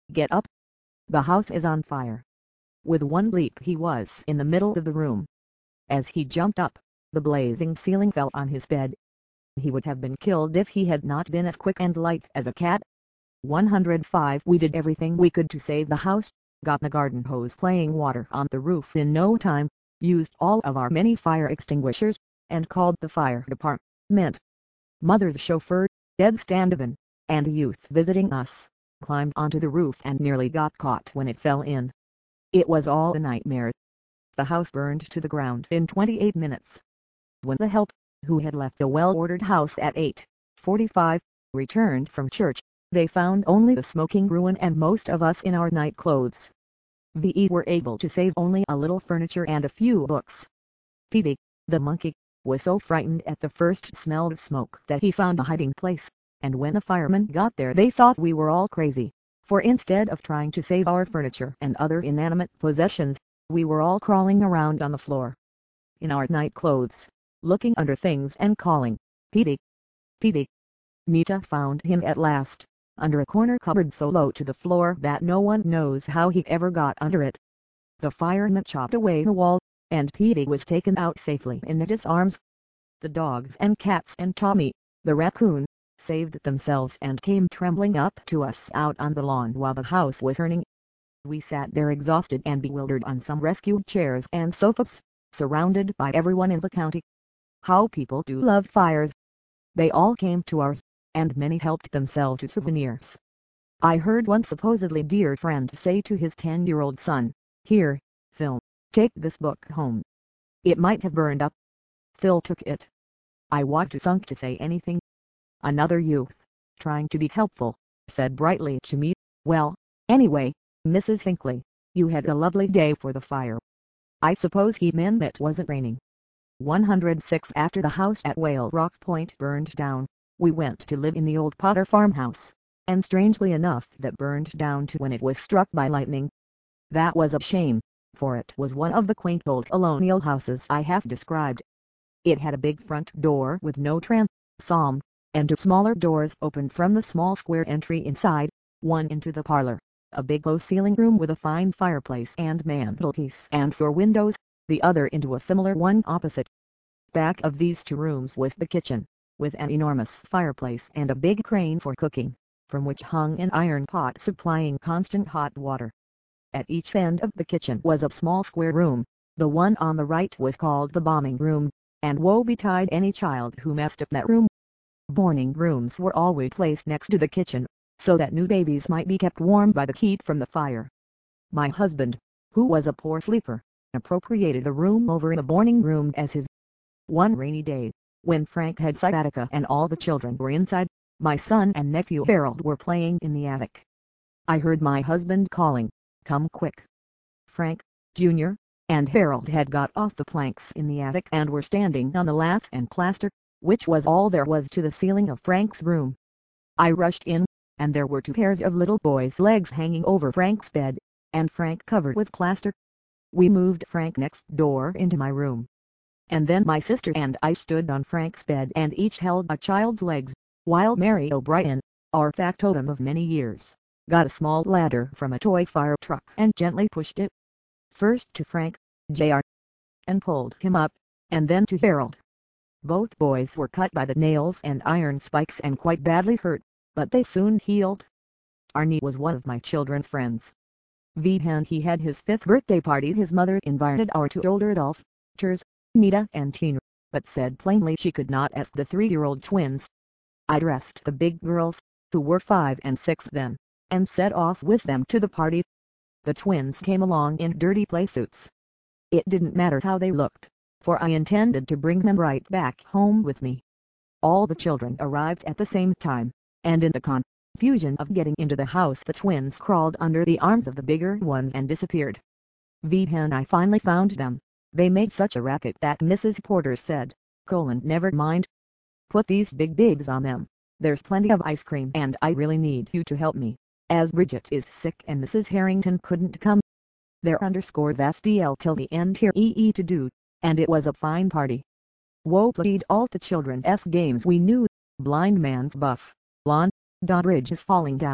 Get up! The house is on fire!" With one leap he was in the middle of the room. As he jumped up, the blazing ceiling fell on his bed. He would have been killed if he had not been as quick and light as a cat. one hundred five We did everything we could to save the house, got the garden hose playing water on the roof in no time, used all of our many fire extinguishers, and called the fire department. Mother's chauffeur, Ed Standovan, and a youth visiting us, climbed onto the roof and nearly got caught when it fell in. It was all a nightmare. The house burned to the ground in twenty-eight minutes. When the help, who had left a well-ordered house at eight forty-five, returned from church, they found only the smoking ruin and most of us in our night clothes. We were able to save only a little furniture and a few books. Petey, the monkey, was so frightened at the first smell of smoke that he found a hiding place, and when the firemen got there they thought we were all crazy, for instead of trying to save our furniture and other inanimate possessions, we were all crawling around on the floor, in our night clothes, looking under things and calling, "Petey! Petey!" Nita found him at last, under a corner cupboard so low to the floor that no one knows how he ever got under it. The firemen chopped away the wall, and Petey was taken out safely in Nita's arms. The dogs and cats and Tommy, the raccoon, saved themselves and came trembling up to us out on the lawn while the house was burning. We sat there exhausted and bewildered on some rescued chairs and sofas, surrounded by everyone in the county. How people do love fires! They all came to ours, and many helped themselves to souvenirs. I heard one supposedly dear friend say to his ten-year-old son, "Here, Phil, take this book home. It might have burned up." Phil took it. I was too sunk to say anything. Another youth, trying to be helpful, said brightly to me, "Well, anyway, Missus Hinckley, you had a lovely day for the fire." I suppose he meant it wasn't raining. one hundred six After the house at Whale Rock Point burned down, we went to live in the old Potter farmhouse, and strangely enough that burned down too when it was struck by lightning. That was a shame, for it was one of the quaint old colonial houses I have described. It had a big front door with no transom, and two smaller doors opened from the small square entry inside, one into the parlor, a big low-ceiling room with a fine fireplace and mantelpiece and four windows, the other into a similar one opposite. Back of these two rooms was the kitchen, with an enormous fireplace and a big crane for cooking, from which hung an iron pot supplying constant hot water. At each end of the kitchen was a small square room. The one on the right was called the bombing room, and woe betide any child who messed up that room. Boarding rooms were always placed next to the kitchen, so that new babies might be kept warm by the heat from the fire. My husband, who was a poor sleeper, appropriated the room over in the boarding room as his. One rainy day, when Frank had sciatica and all the children were inside, my son and nephew Harold were playing in the attic. I heard my husband calling, "Come quick!" Frank, Junior, and Harold had got off the planks in the attic and were standing on the lath and plaster, which was all there was to the ceiling of Frank's room. I rushed in, and there were two pairs of little boys' legs hanging over Frank's bed, and Frank covered with plaster. We moved Frank next door into my room. And then my sister and I stood on Frank's bed and each held a child's legs, while Mary O'Brien, our factotum of many years, got a small ladder from a toy fire truck and gently pushed it, first to Frank, Junior, and pulled him up, and then to Harold. Both boys were cut by the nails and iron spikes and quite badly hurt, but they soon healed. Arnie was one of my children's friends. When he had his fifth birthday party, his mother invited our two older daughters, Nita and Tina, but said plainly she could not ask the three-year-old twins. I dressed the big girls, who were five and six then, and set off with them to the party. The twins came along in dirty playsuits. It didn't matter how they looked, for I intended to bring them right back home with me. All the children arrived at the same time, and in the confusion of getting into the house the twins crawled under the arms of the bigger ones and disappeared. When I finally found them, they made such a racket that Missus Porter said, "Colin, never mind. Put these big bigs on them. There's plenty of ice cream and I really need you to help me, as Bridget is sick and Missus Harrington couldn't come." There underscore vast D L till the end here ee to do, and it was a fine party. Woe played all the children's games we knew, blind man's buff, lawn, drawbridge is falling down,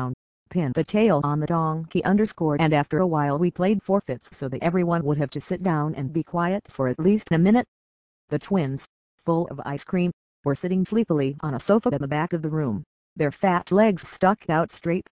pinned the tail on the donkey underscore, and after a while we played forfeits so that everyone would have to sit down and be quiet for at least a minute. The twins, full of ice cream, were sitting sleepily on a sofa at the back of the room, their fat legs stuck out straight.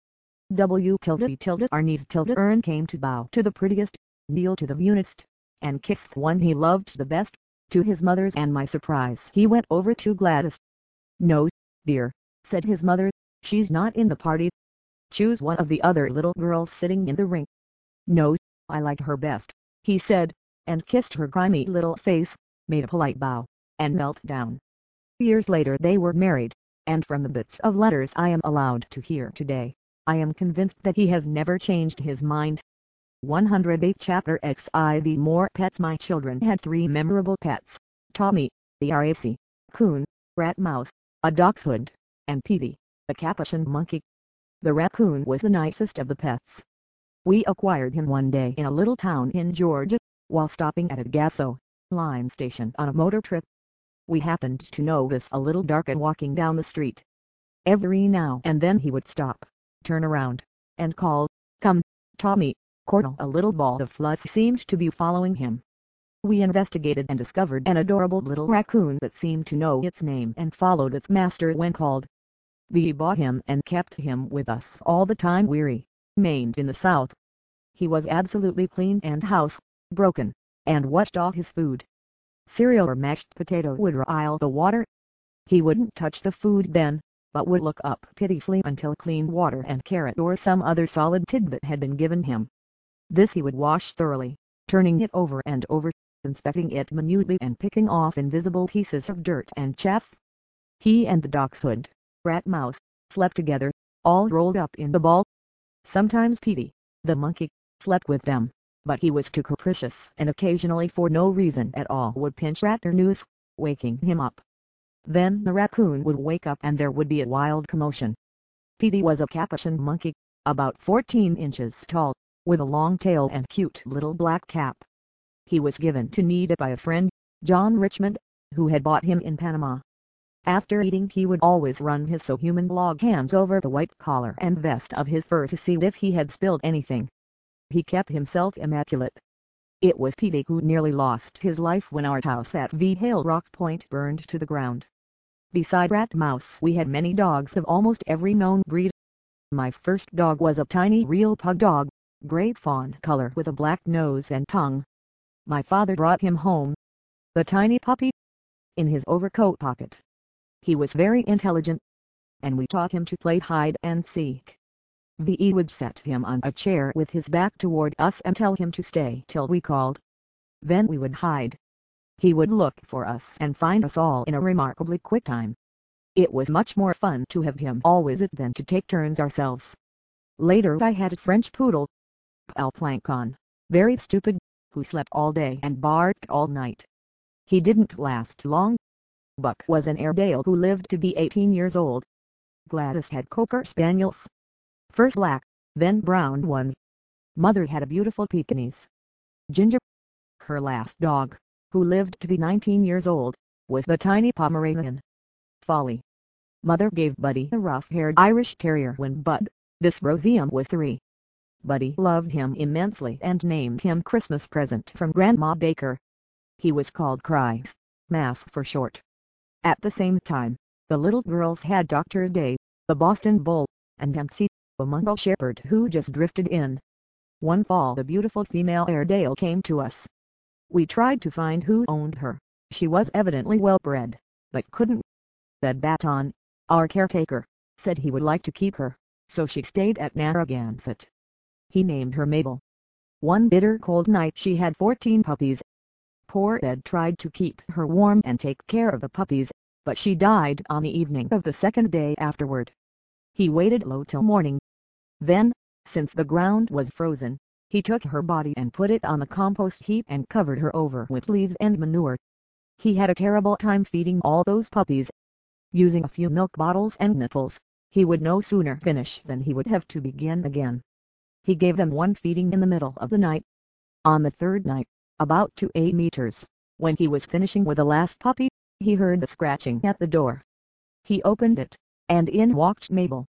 W tilde tilde our knees tilde Ern came to bow to the prettiest, kneel to the youngest, and kiss the one he loved the best. To his mother's and my surprise he went over to Gladys. "No, dear," said his mother, "she's not in the party. Choose one of the other little girls sitting in the ring." "No, I like her best," he said, and kissed her grimy little face, made a polite bow, and knelt down. Years later they were married, and from the bits of letters I am allowed to hear today, I am convinced that he has never changed his mind. one hundred eighth Chapter X I V More pets. My children had three memorable pets: Tommy, the R A C, coon, rat mouse, a dachshund, and Petey, the capuchin monkey. The raccoon was the nicest of the pets. We acquired him one day in a little town in Georgia, while stopping at a gaso line station on a motor trip. We happened to notice a little darky walking down the street. Every now and then he would stop, turn around, and call, "Come, Tommy." Cornel, a little ball of fluff, seemed to be following him. We investigated and discovered an adorable little raccoon that seemed to know its name and followed its master when called. We bought him and kept him with us all the time we remained in the South. He was absolutely clean and house-broken, and watched all his food. Cereal or mashed potato would rile the water. He wouldn't touch the food then, but would look up pitifully until clean water and carrot or some other solid tidbit had been given him. This he would wash thoroughly, turning it over and over, inspecting it minutely and picking off invisible pieces of dirt and chaff. He and the dachshund, rat mouse, slept together, all rolled up in the ball. Sometimes Petey, the monkey, slept with them, but he was too capricious and occasionally for no reason at all would pinch Rat or Noose, waking him up. Then the raccoon would wake up and there would be a wild commotion. Petey was a capuchin monkey, about fourteen inches tall, with a long tail and cute little black cap. He was given to Nita by a friend, John Richmond, who had bought him in Panama. After eating he would always run his so human log hands over the white collar and vest of his fur to see if he had spilled anything. He kept himself immaculate. It was Petey who nearly lost his life when our house at V Hale Rock Point burned to the ground. Beside Rat Mouse we had many dogs of almost every known breed. My first dog was a tiny real pug dog, gray fawn color with a black nose and tongue. My father brought him home, the tiny puppy, in his overcoat pocket. He was very intelligent, and we taught him to play hide and seek. V E would set him on a chair with his back toward us and tell him to stay till we called. Then we would hide. He would look for us and find us all in a remarkably quick time. It was much more fun to have him always it than to take turns ourselves. Later I had a French poodle, Al Plankon, very stupid, who slept all day and barked all night. He didn't last long. Buck was an Airedale who lived to be eighteen years old. Gladys had Cocker Spaniels, first black, then brown ones. Mother had a beautiful Pekingese. Ginger, her last dog, who lived to be nineteen years old, was the tiny Pomeranian, Folly. Mother gave Buddy a rough-haired Irish Terrier when Bud, this Rosium, was three. Buddy loved him immensely and named him Christmas present from Grandma Baker. He was called Cries, Mass for short. At the same time, the little girls had Doctor Day, the Boston Bull, and Dempsey, a Mongol shepherd who just drifted in. One fall the beautiful female Airedale came to us. We tried to find who owned her. She was evidently well bred, but couldn't. That Baton, our caretaker, said he would like to keep her, so she stayed at Narragansett. He named her Mabel. One bitter cold night she had fourteen puppies. Poor Ed tried to keep her warm and take care of the puppies, but she died on the evening of the second day afterward. He waited low till morning. Then, since the ground was frozen, he took her body and put it on the compost heap and covered her over with leaves and manure. He had a terrible time feeding all those puppies. Using a few milk bottles and nipples, he would no sooner finish than he would have to begin again. He gave them one feeding in the middle of the night. On the third night, about two eight meters, when he was finishing with the last puppy, he heard the scratching at the door. He opened it, and in walked Mabel.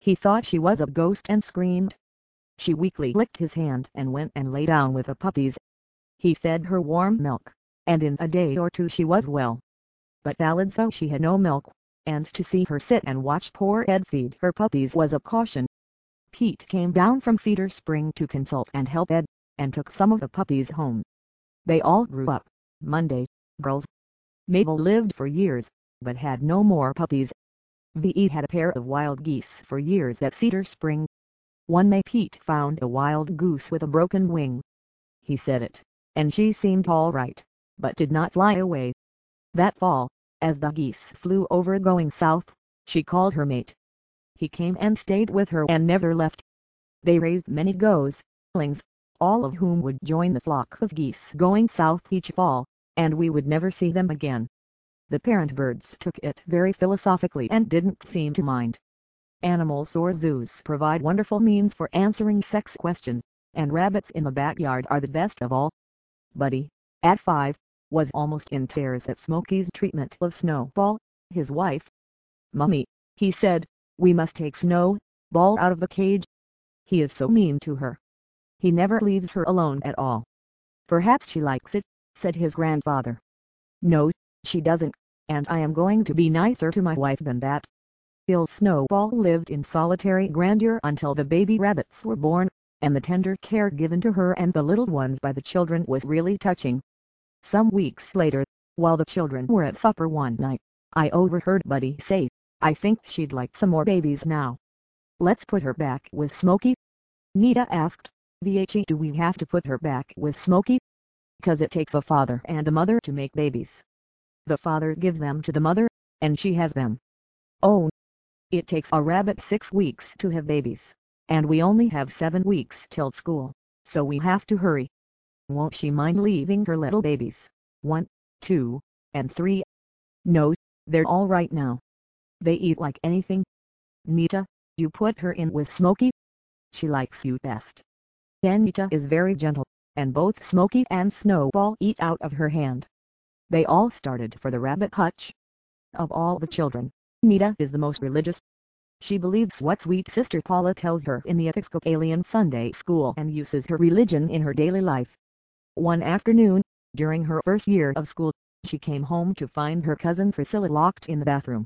He thought she was a ghost and screamed. She weakly licked his hand and went and lay down with the puppies. He fed her warm milk, and in a day or two she was well. But valid so she had no milk, and to see her sit and watch poor Ed feed her puppies was a caution. Pete came down from Cedar Spring to consult and help Ed, and took some of the puppies home. They all grew up, Monday, girls. Mabel lived for years, but had no more puppies. V E had a pair of wild geese for years at Cedar Spring. One May Pete found a wild goose with a broken wing. He said it, and she seemed all right, but did not fly away. That fall, as the geese flew over going south, she called her mate. He came and stayed with her and never left. They raised many goslings, all of whom would join the flock of geese going south each fall, and we would never see them again. The parent birds took it very philosophically and didn't seem to mind. Animals or zoos provide wonderful means for answering sex questions, and rabbits in the backyard are the best of all. Buddy, at five, was almost in tears at Smokey's treatment of Snowball, his wife. "Mummy," he said, "we must take Snowball out of the cage. He is so mean to her. He never leaves her alone at all." "Perhaps she likes it," said his grandfather. "No, she doesn't, and I am going to be nicer to my wife than that." Bill Snowball lived in solitary grandeur until the baby rabbits were born, and the tender care given to her and the little ones by the children was really touching. Some weeks later, while the children were at supper one night, I overheard Buddy say, "I think she'd like some more babies now. Let's put her back with Smokey." Nita asked, "V H, do we have to put her back with Smokey?" "'Cause it takes a father and a mother to make babies. The father gives them to the mother, and she has them." "Oh, it takes a rabbit six weeks to have babies, and we only have seven weeks till school, so we have to hurry. Won't she mind leaving her little babies, one, two, and three?" "No, they're all right now. They eat like anything. Nita, you put her in with Smokey. She likes you best." Nita is very gentle, and both Smokey and Snowball eat out of her hand. They all started for the rabbit hutch. Of all the children, Nita is the most religious. She believes what sweet sister Paula tells her in the Episcopalian Sunday school and uses her religion in her daily life. One afternoon, during her first year of school, she came home to find her cousin Priscilla locked in the bathroom.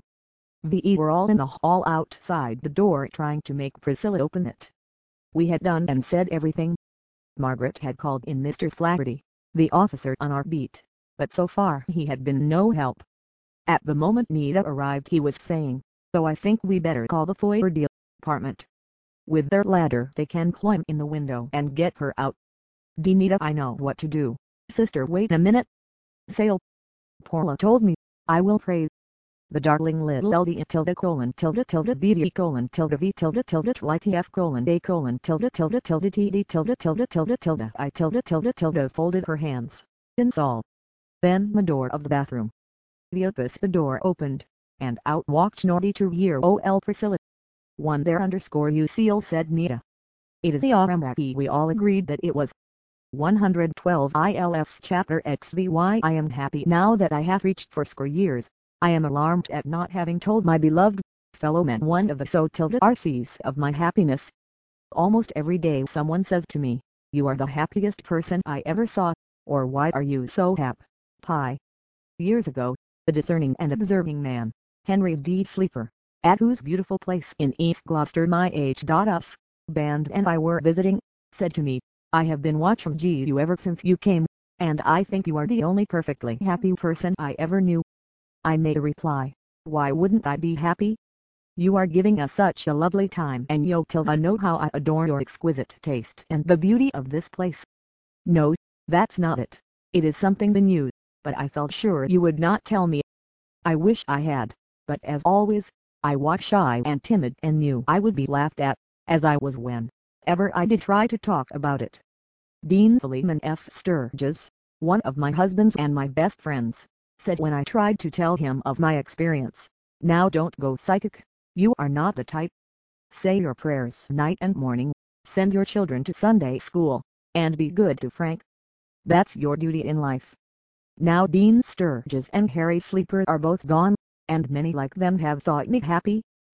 We were all in the hall outside the door trying to make Priscilla open it. We had done and said everything. Margaret had called in Mister Flaherty, the officer on our beat, but so far he had been no help. At the moment Nita arrived he was saying, "So I think we better call the fire department. With their ladder they can climb in the window and get her out." "D Nita, I know what to do. Sister, wait a minute. Sale. Paula told me. I will pray. The darling little L D tilde colon tilde tilde B D colon tilde V tilde tilde T F colon A colon tilde tilde tilde T D tilde tilde tilde tilde I tilde tilde tilde folded her hands. Install. Then the door of the bathroom. The opus the door opened, and out walked naughty two-year-old Priscilla. "One there underscore U seal," said Nita. "It is Yaramaki." We all agreed that it was. one hundred twelve I L S Chapter X V Y. I am happy now that I have reached fourscore years. I am alarmed at not having told my beloved fellow men one of the so tilde R Cs of my happiness. Almost every day someone says to me, "You are the happiest person I ever saw," or "Why are you so happy?" Years ago, the discerning and observing man, Henry D. Sleeper, at whose beautiful place in East Gloucester my H S band and I were visiting, said to me, "I have been watching you ever since you came, and I think you are the only perfectly happy person I ever knew." I made a reply, "Why wouldn't I be happy? You are giving us such a lovely time, and you Tilda know how I adore your exquisite taste and the beauty of this place." "No, that's not it. It is something new, but I felt sure you would not tell me." I wish I had, but as always, I was shy and timid and knew I would be laughed at, as I was whenever I did try to talk about it. Dean Philemon F. Sturgis, one of my husband's and my best friends, said when I tried to tell him of my experience, "Now don't go psychic. You are not the type. Say your prayers night and morning, send your children to Sunday school, and be good to Frank. That's your duty in life." Now Dean Sturgis and Harry Sleeper are both gone, and many like them have thought me happy,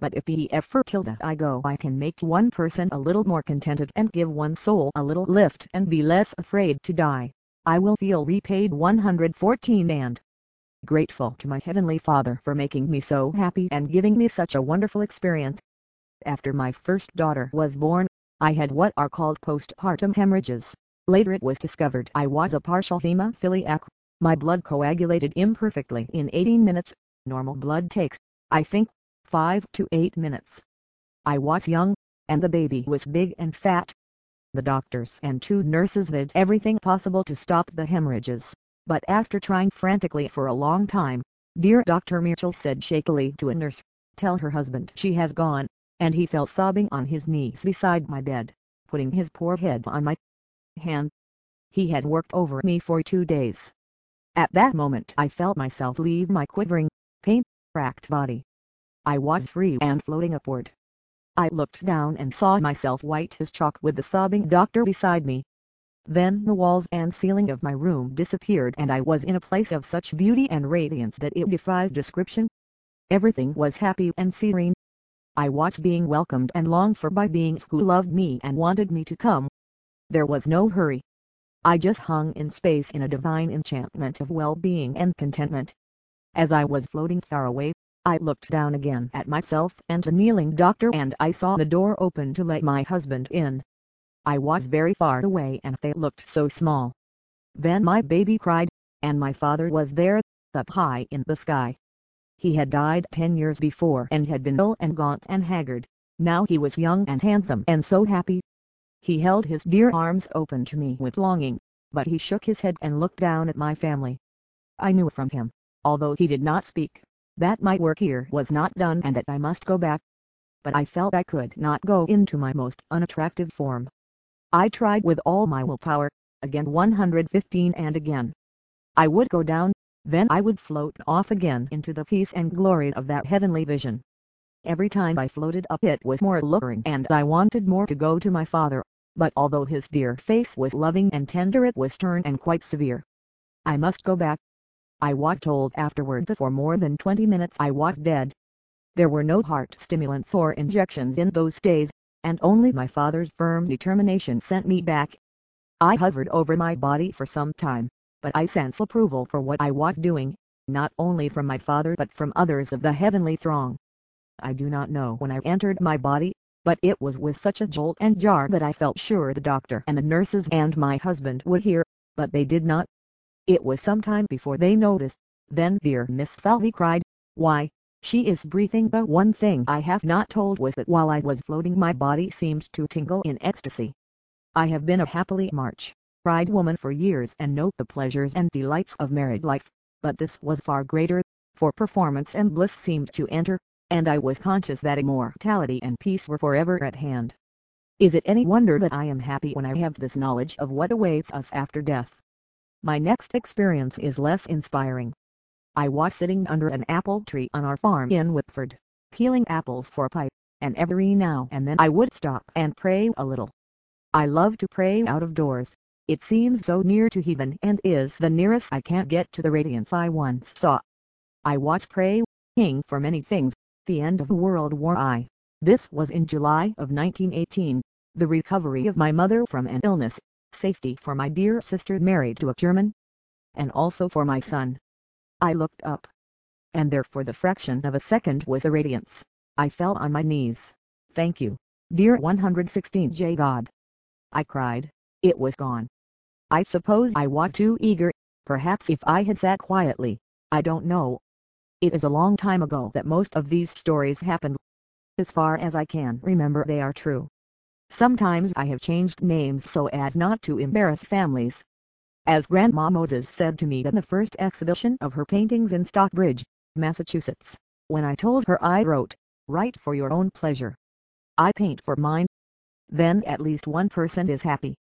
But if he ever tilde I go I can make one person a little more contented and give one soul a little lift and be less afraid to die, I will feel repaid. one hundred fourteen and grateful to my Heavenly Father for making me so happy and giving me such a wonderful experience. After my first daughter was born, I had what are called postpartum hemorrhages. Later it was discovered I was a partial hemophiliac. My blood coagulated imperfectly in eighteen minutes. Normal blood takes, I think, five to eight minutes. I was young, and the baby was big and fat. The doctors and two nurses did everything possible to stop the hemorrhages, but after trying frantically for a long time, dear Doctor Mitchell said shakily to a nurse, "Tell her husband she has gone," and he fell sobbing on his knees beside my bed, putting his poor head on my hand. He had worked over me for two days. At that moment I felt myself leave my quivering, pain-racked body. I was free and floating upward. I looked down and saw myself white as chalk with the sobbing doctor beside me. Then the walls and ceiling of my room disappeared and I was in a place of such beauty and radiance that it defies description. Everything was happy and serene. I was being welcomed and longed for by beings who loved me and wanted me to come. There was no hurry. I just hung in space in a divine enchantment of well-being and contentment. As I was floating far away, I looked down again at myself and a kneeling doctor and I saw the door open to let my husband in. I was very far away and they looked so small. Then my baby cried, and my father was there, up high in the sky. He had died ten years before and had been ill and gaunt and haggard. Now he was young and handsome and so happy. He held his dear arms open to me with longing, but he shook his head and looked down at my family. I knew from him, although he did not speak, that my work here was not done and that I must go back. But I felt I could not go into my most unattractive form. I tried with all my willpower, again one hundred fifteen and again. I would go down, then I would float off again into the peace and glory of that heavenly vision. Every time I floated up it was more alluring and I wanted more to go to my father, but although his dear face was loving and tender it was stern and quite severe. I must go back. I was told afterward that for more than twenty minutes I was dead. There were no heart stimulants or injections in those days, and only my father's firm determination sent me back. I hovered over my body for some time, but I sensed approval for what I was doing, not only from my father but from others of the heavenly throng. I do not know when I entered my body, but it was with such a jolt and jar that I felt sure the doctor and the nurses and my husband would hear, but they did not. It was some time before they noticed. Then dear Miss Falvey cried, "Why, she is breathing!" The one thing I have not told was that while I was floating my body seemed to tingle in ecstasy. I have been a happily march, cried woman for years and know the pleasures and delights of married life, but this was far greater, for performance and bliss seemed to enter, and I was conscious that immortality and peace were forever at hand. Is it any wonder that I am happy when I have this knowledge of what awaits us after death? My next experience is less inspiring. I was sitting under an apple tree on our farm in Whitford, peeling apples for a pipe, and every now and then I would stop and pray a little. I love to pray out of doors. It seems so near to heaven and is the nearest I can get to the radiance I once saw. I was praying for many things, the end of World War One. This was in July of nineteen eighteen, the recovery of my mother from an illness, safety for my dear sister married to a German, and also for my son. I looked up, and there for the fraction of a second was a radiance. I fell on my knees. "Thank you, dear one hundred sixteen J God," I cried. It was gone. I suppose I was too eager. Perhaps if I had sat quietly, I don't know. It is a long time ago that most of these stories happened. As far as I can remember they are true. Sometimes I have changed names so as not to embarrass families. As Grandma Moses said to me at the first exhibition of her paintings in Stockbridge, Massachusetts, when I told her I wrote, "Write for your own pleasure. I paint for mine." Then at least one person is happy.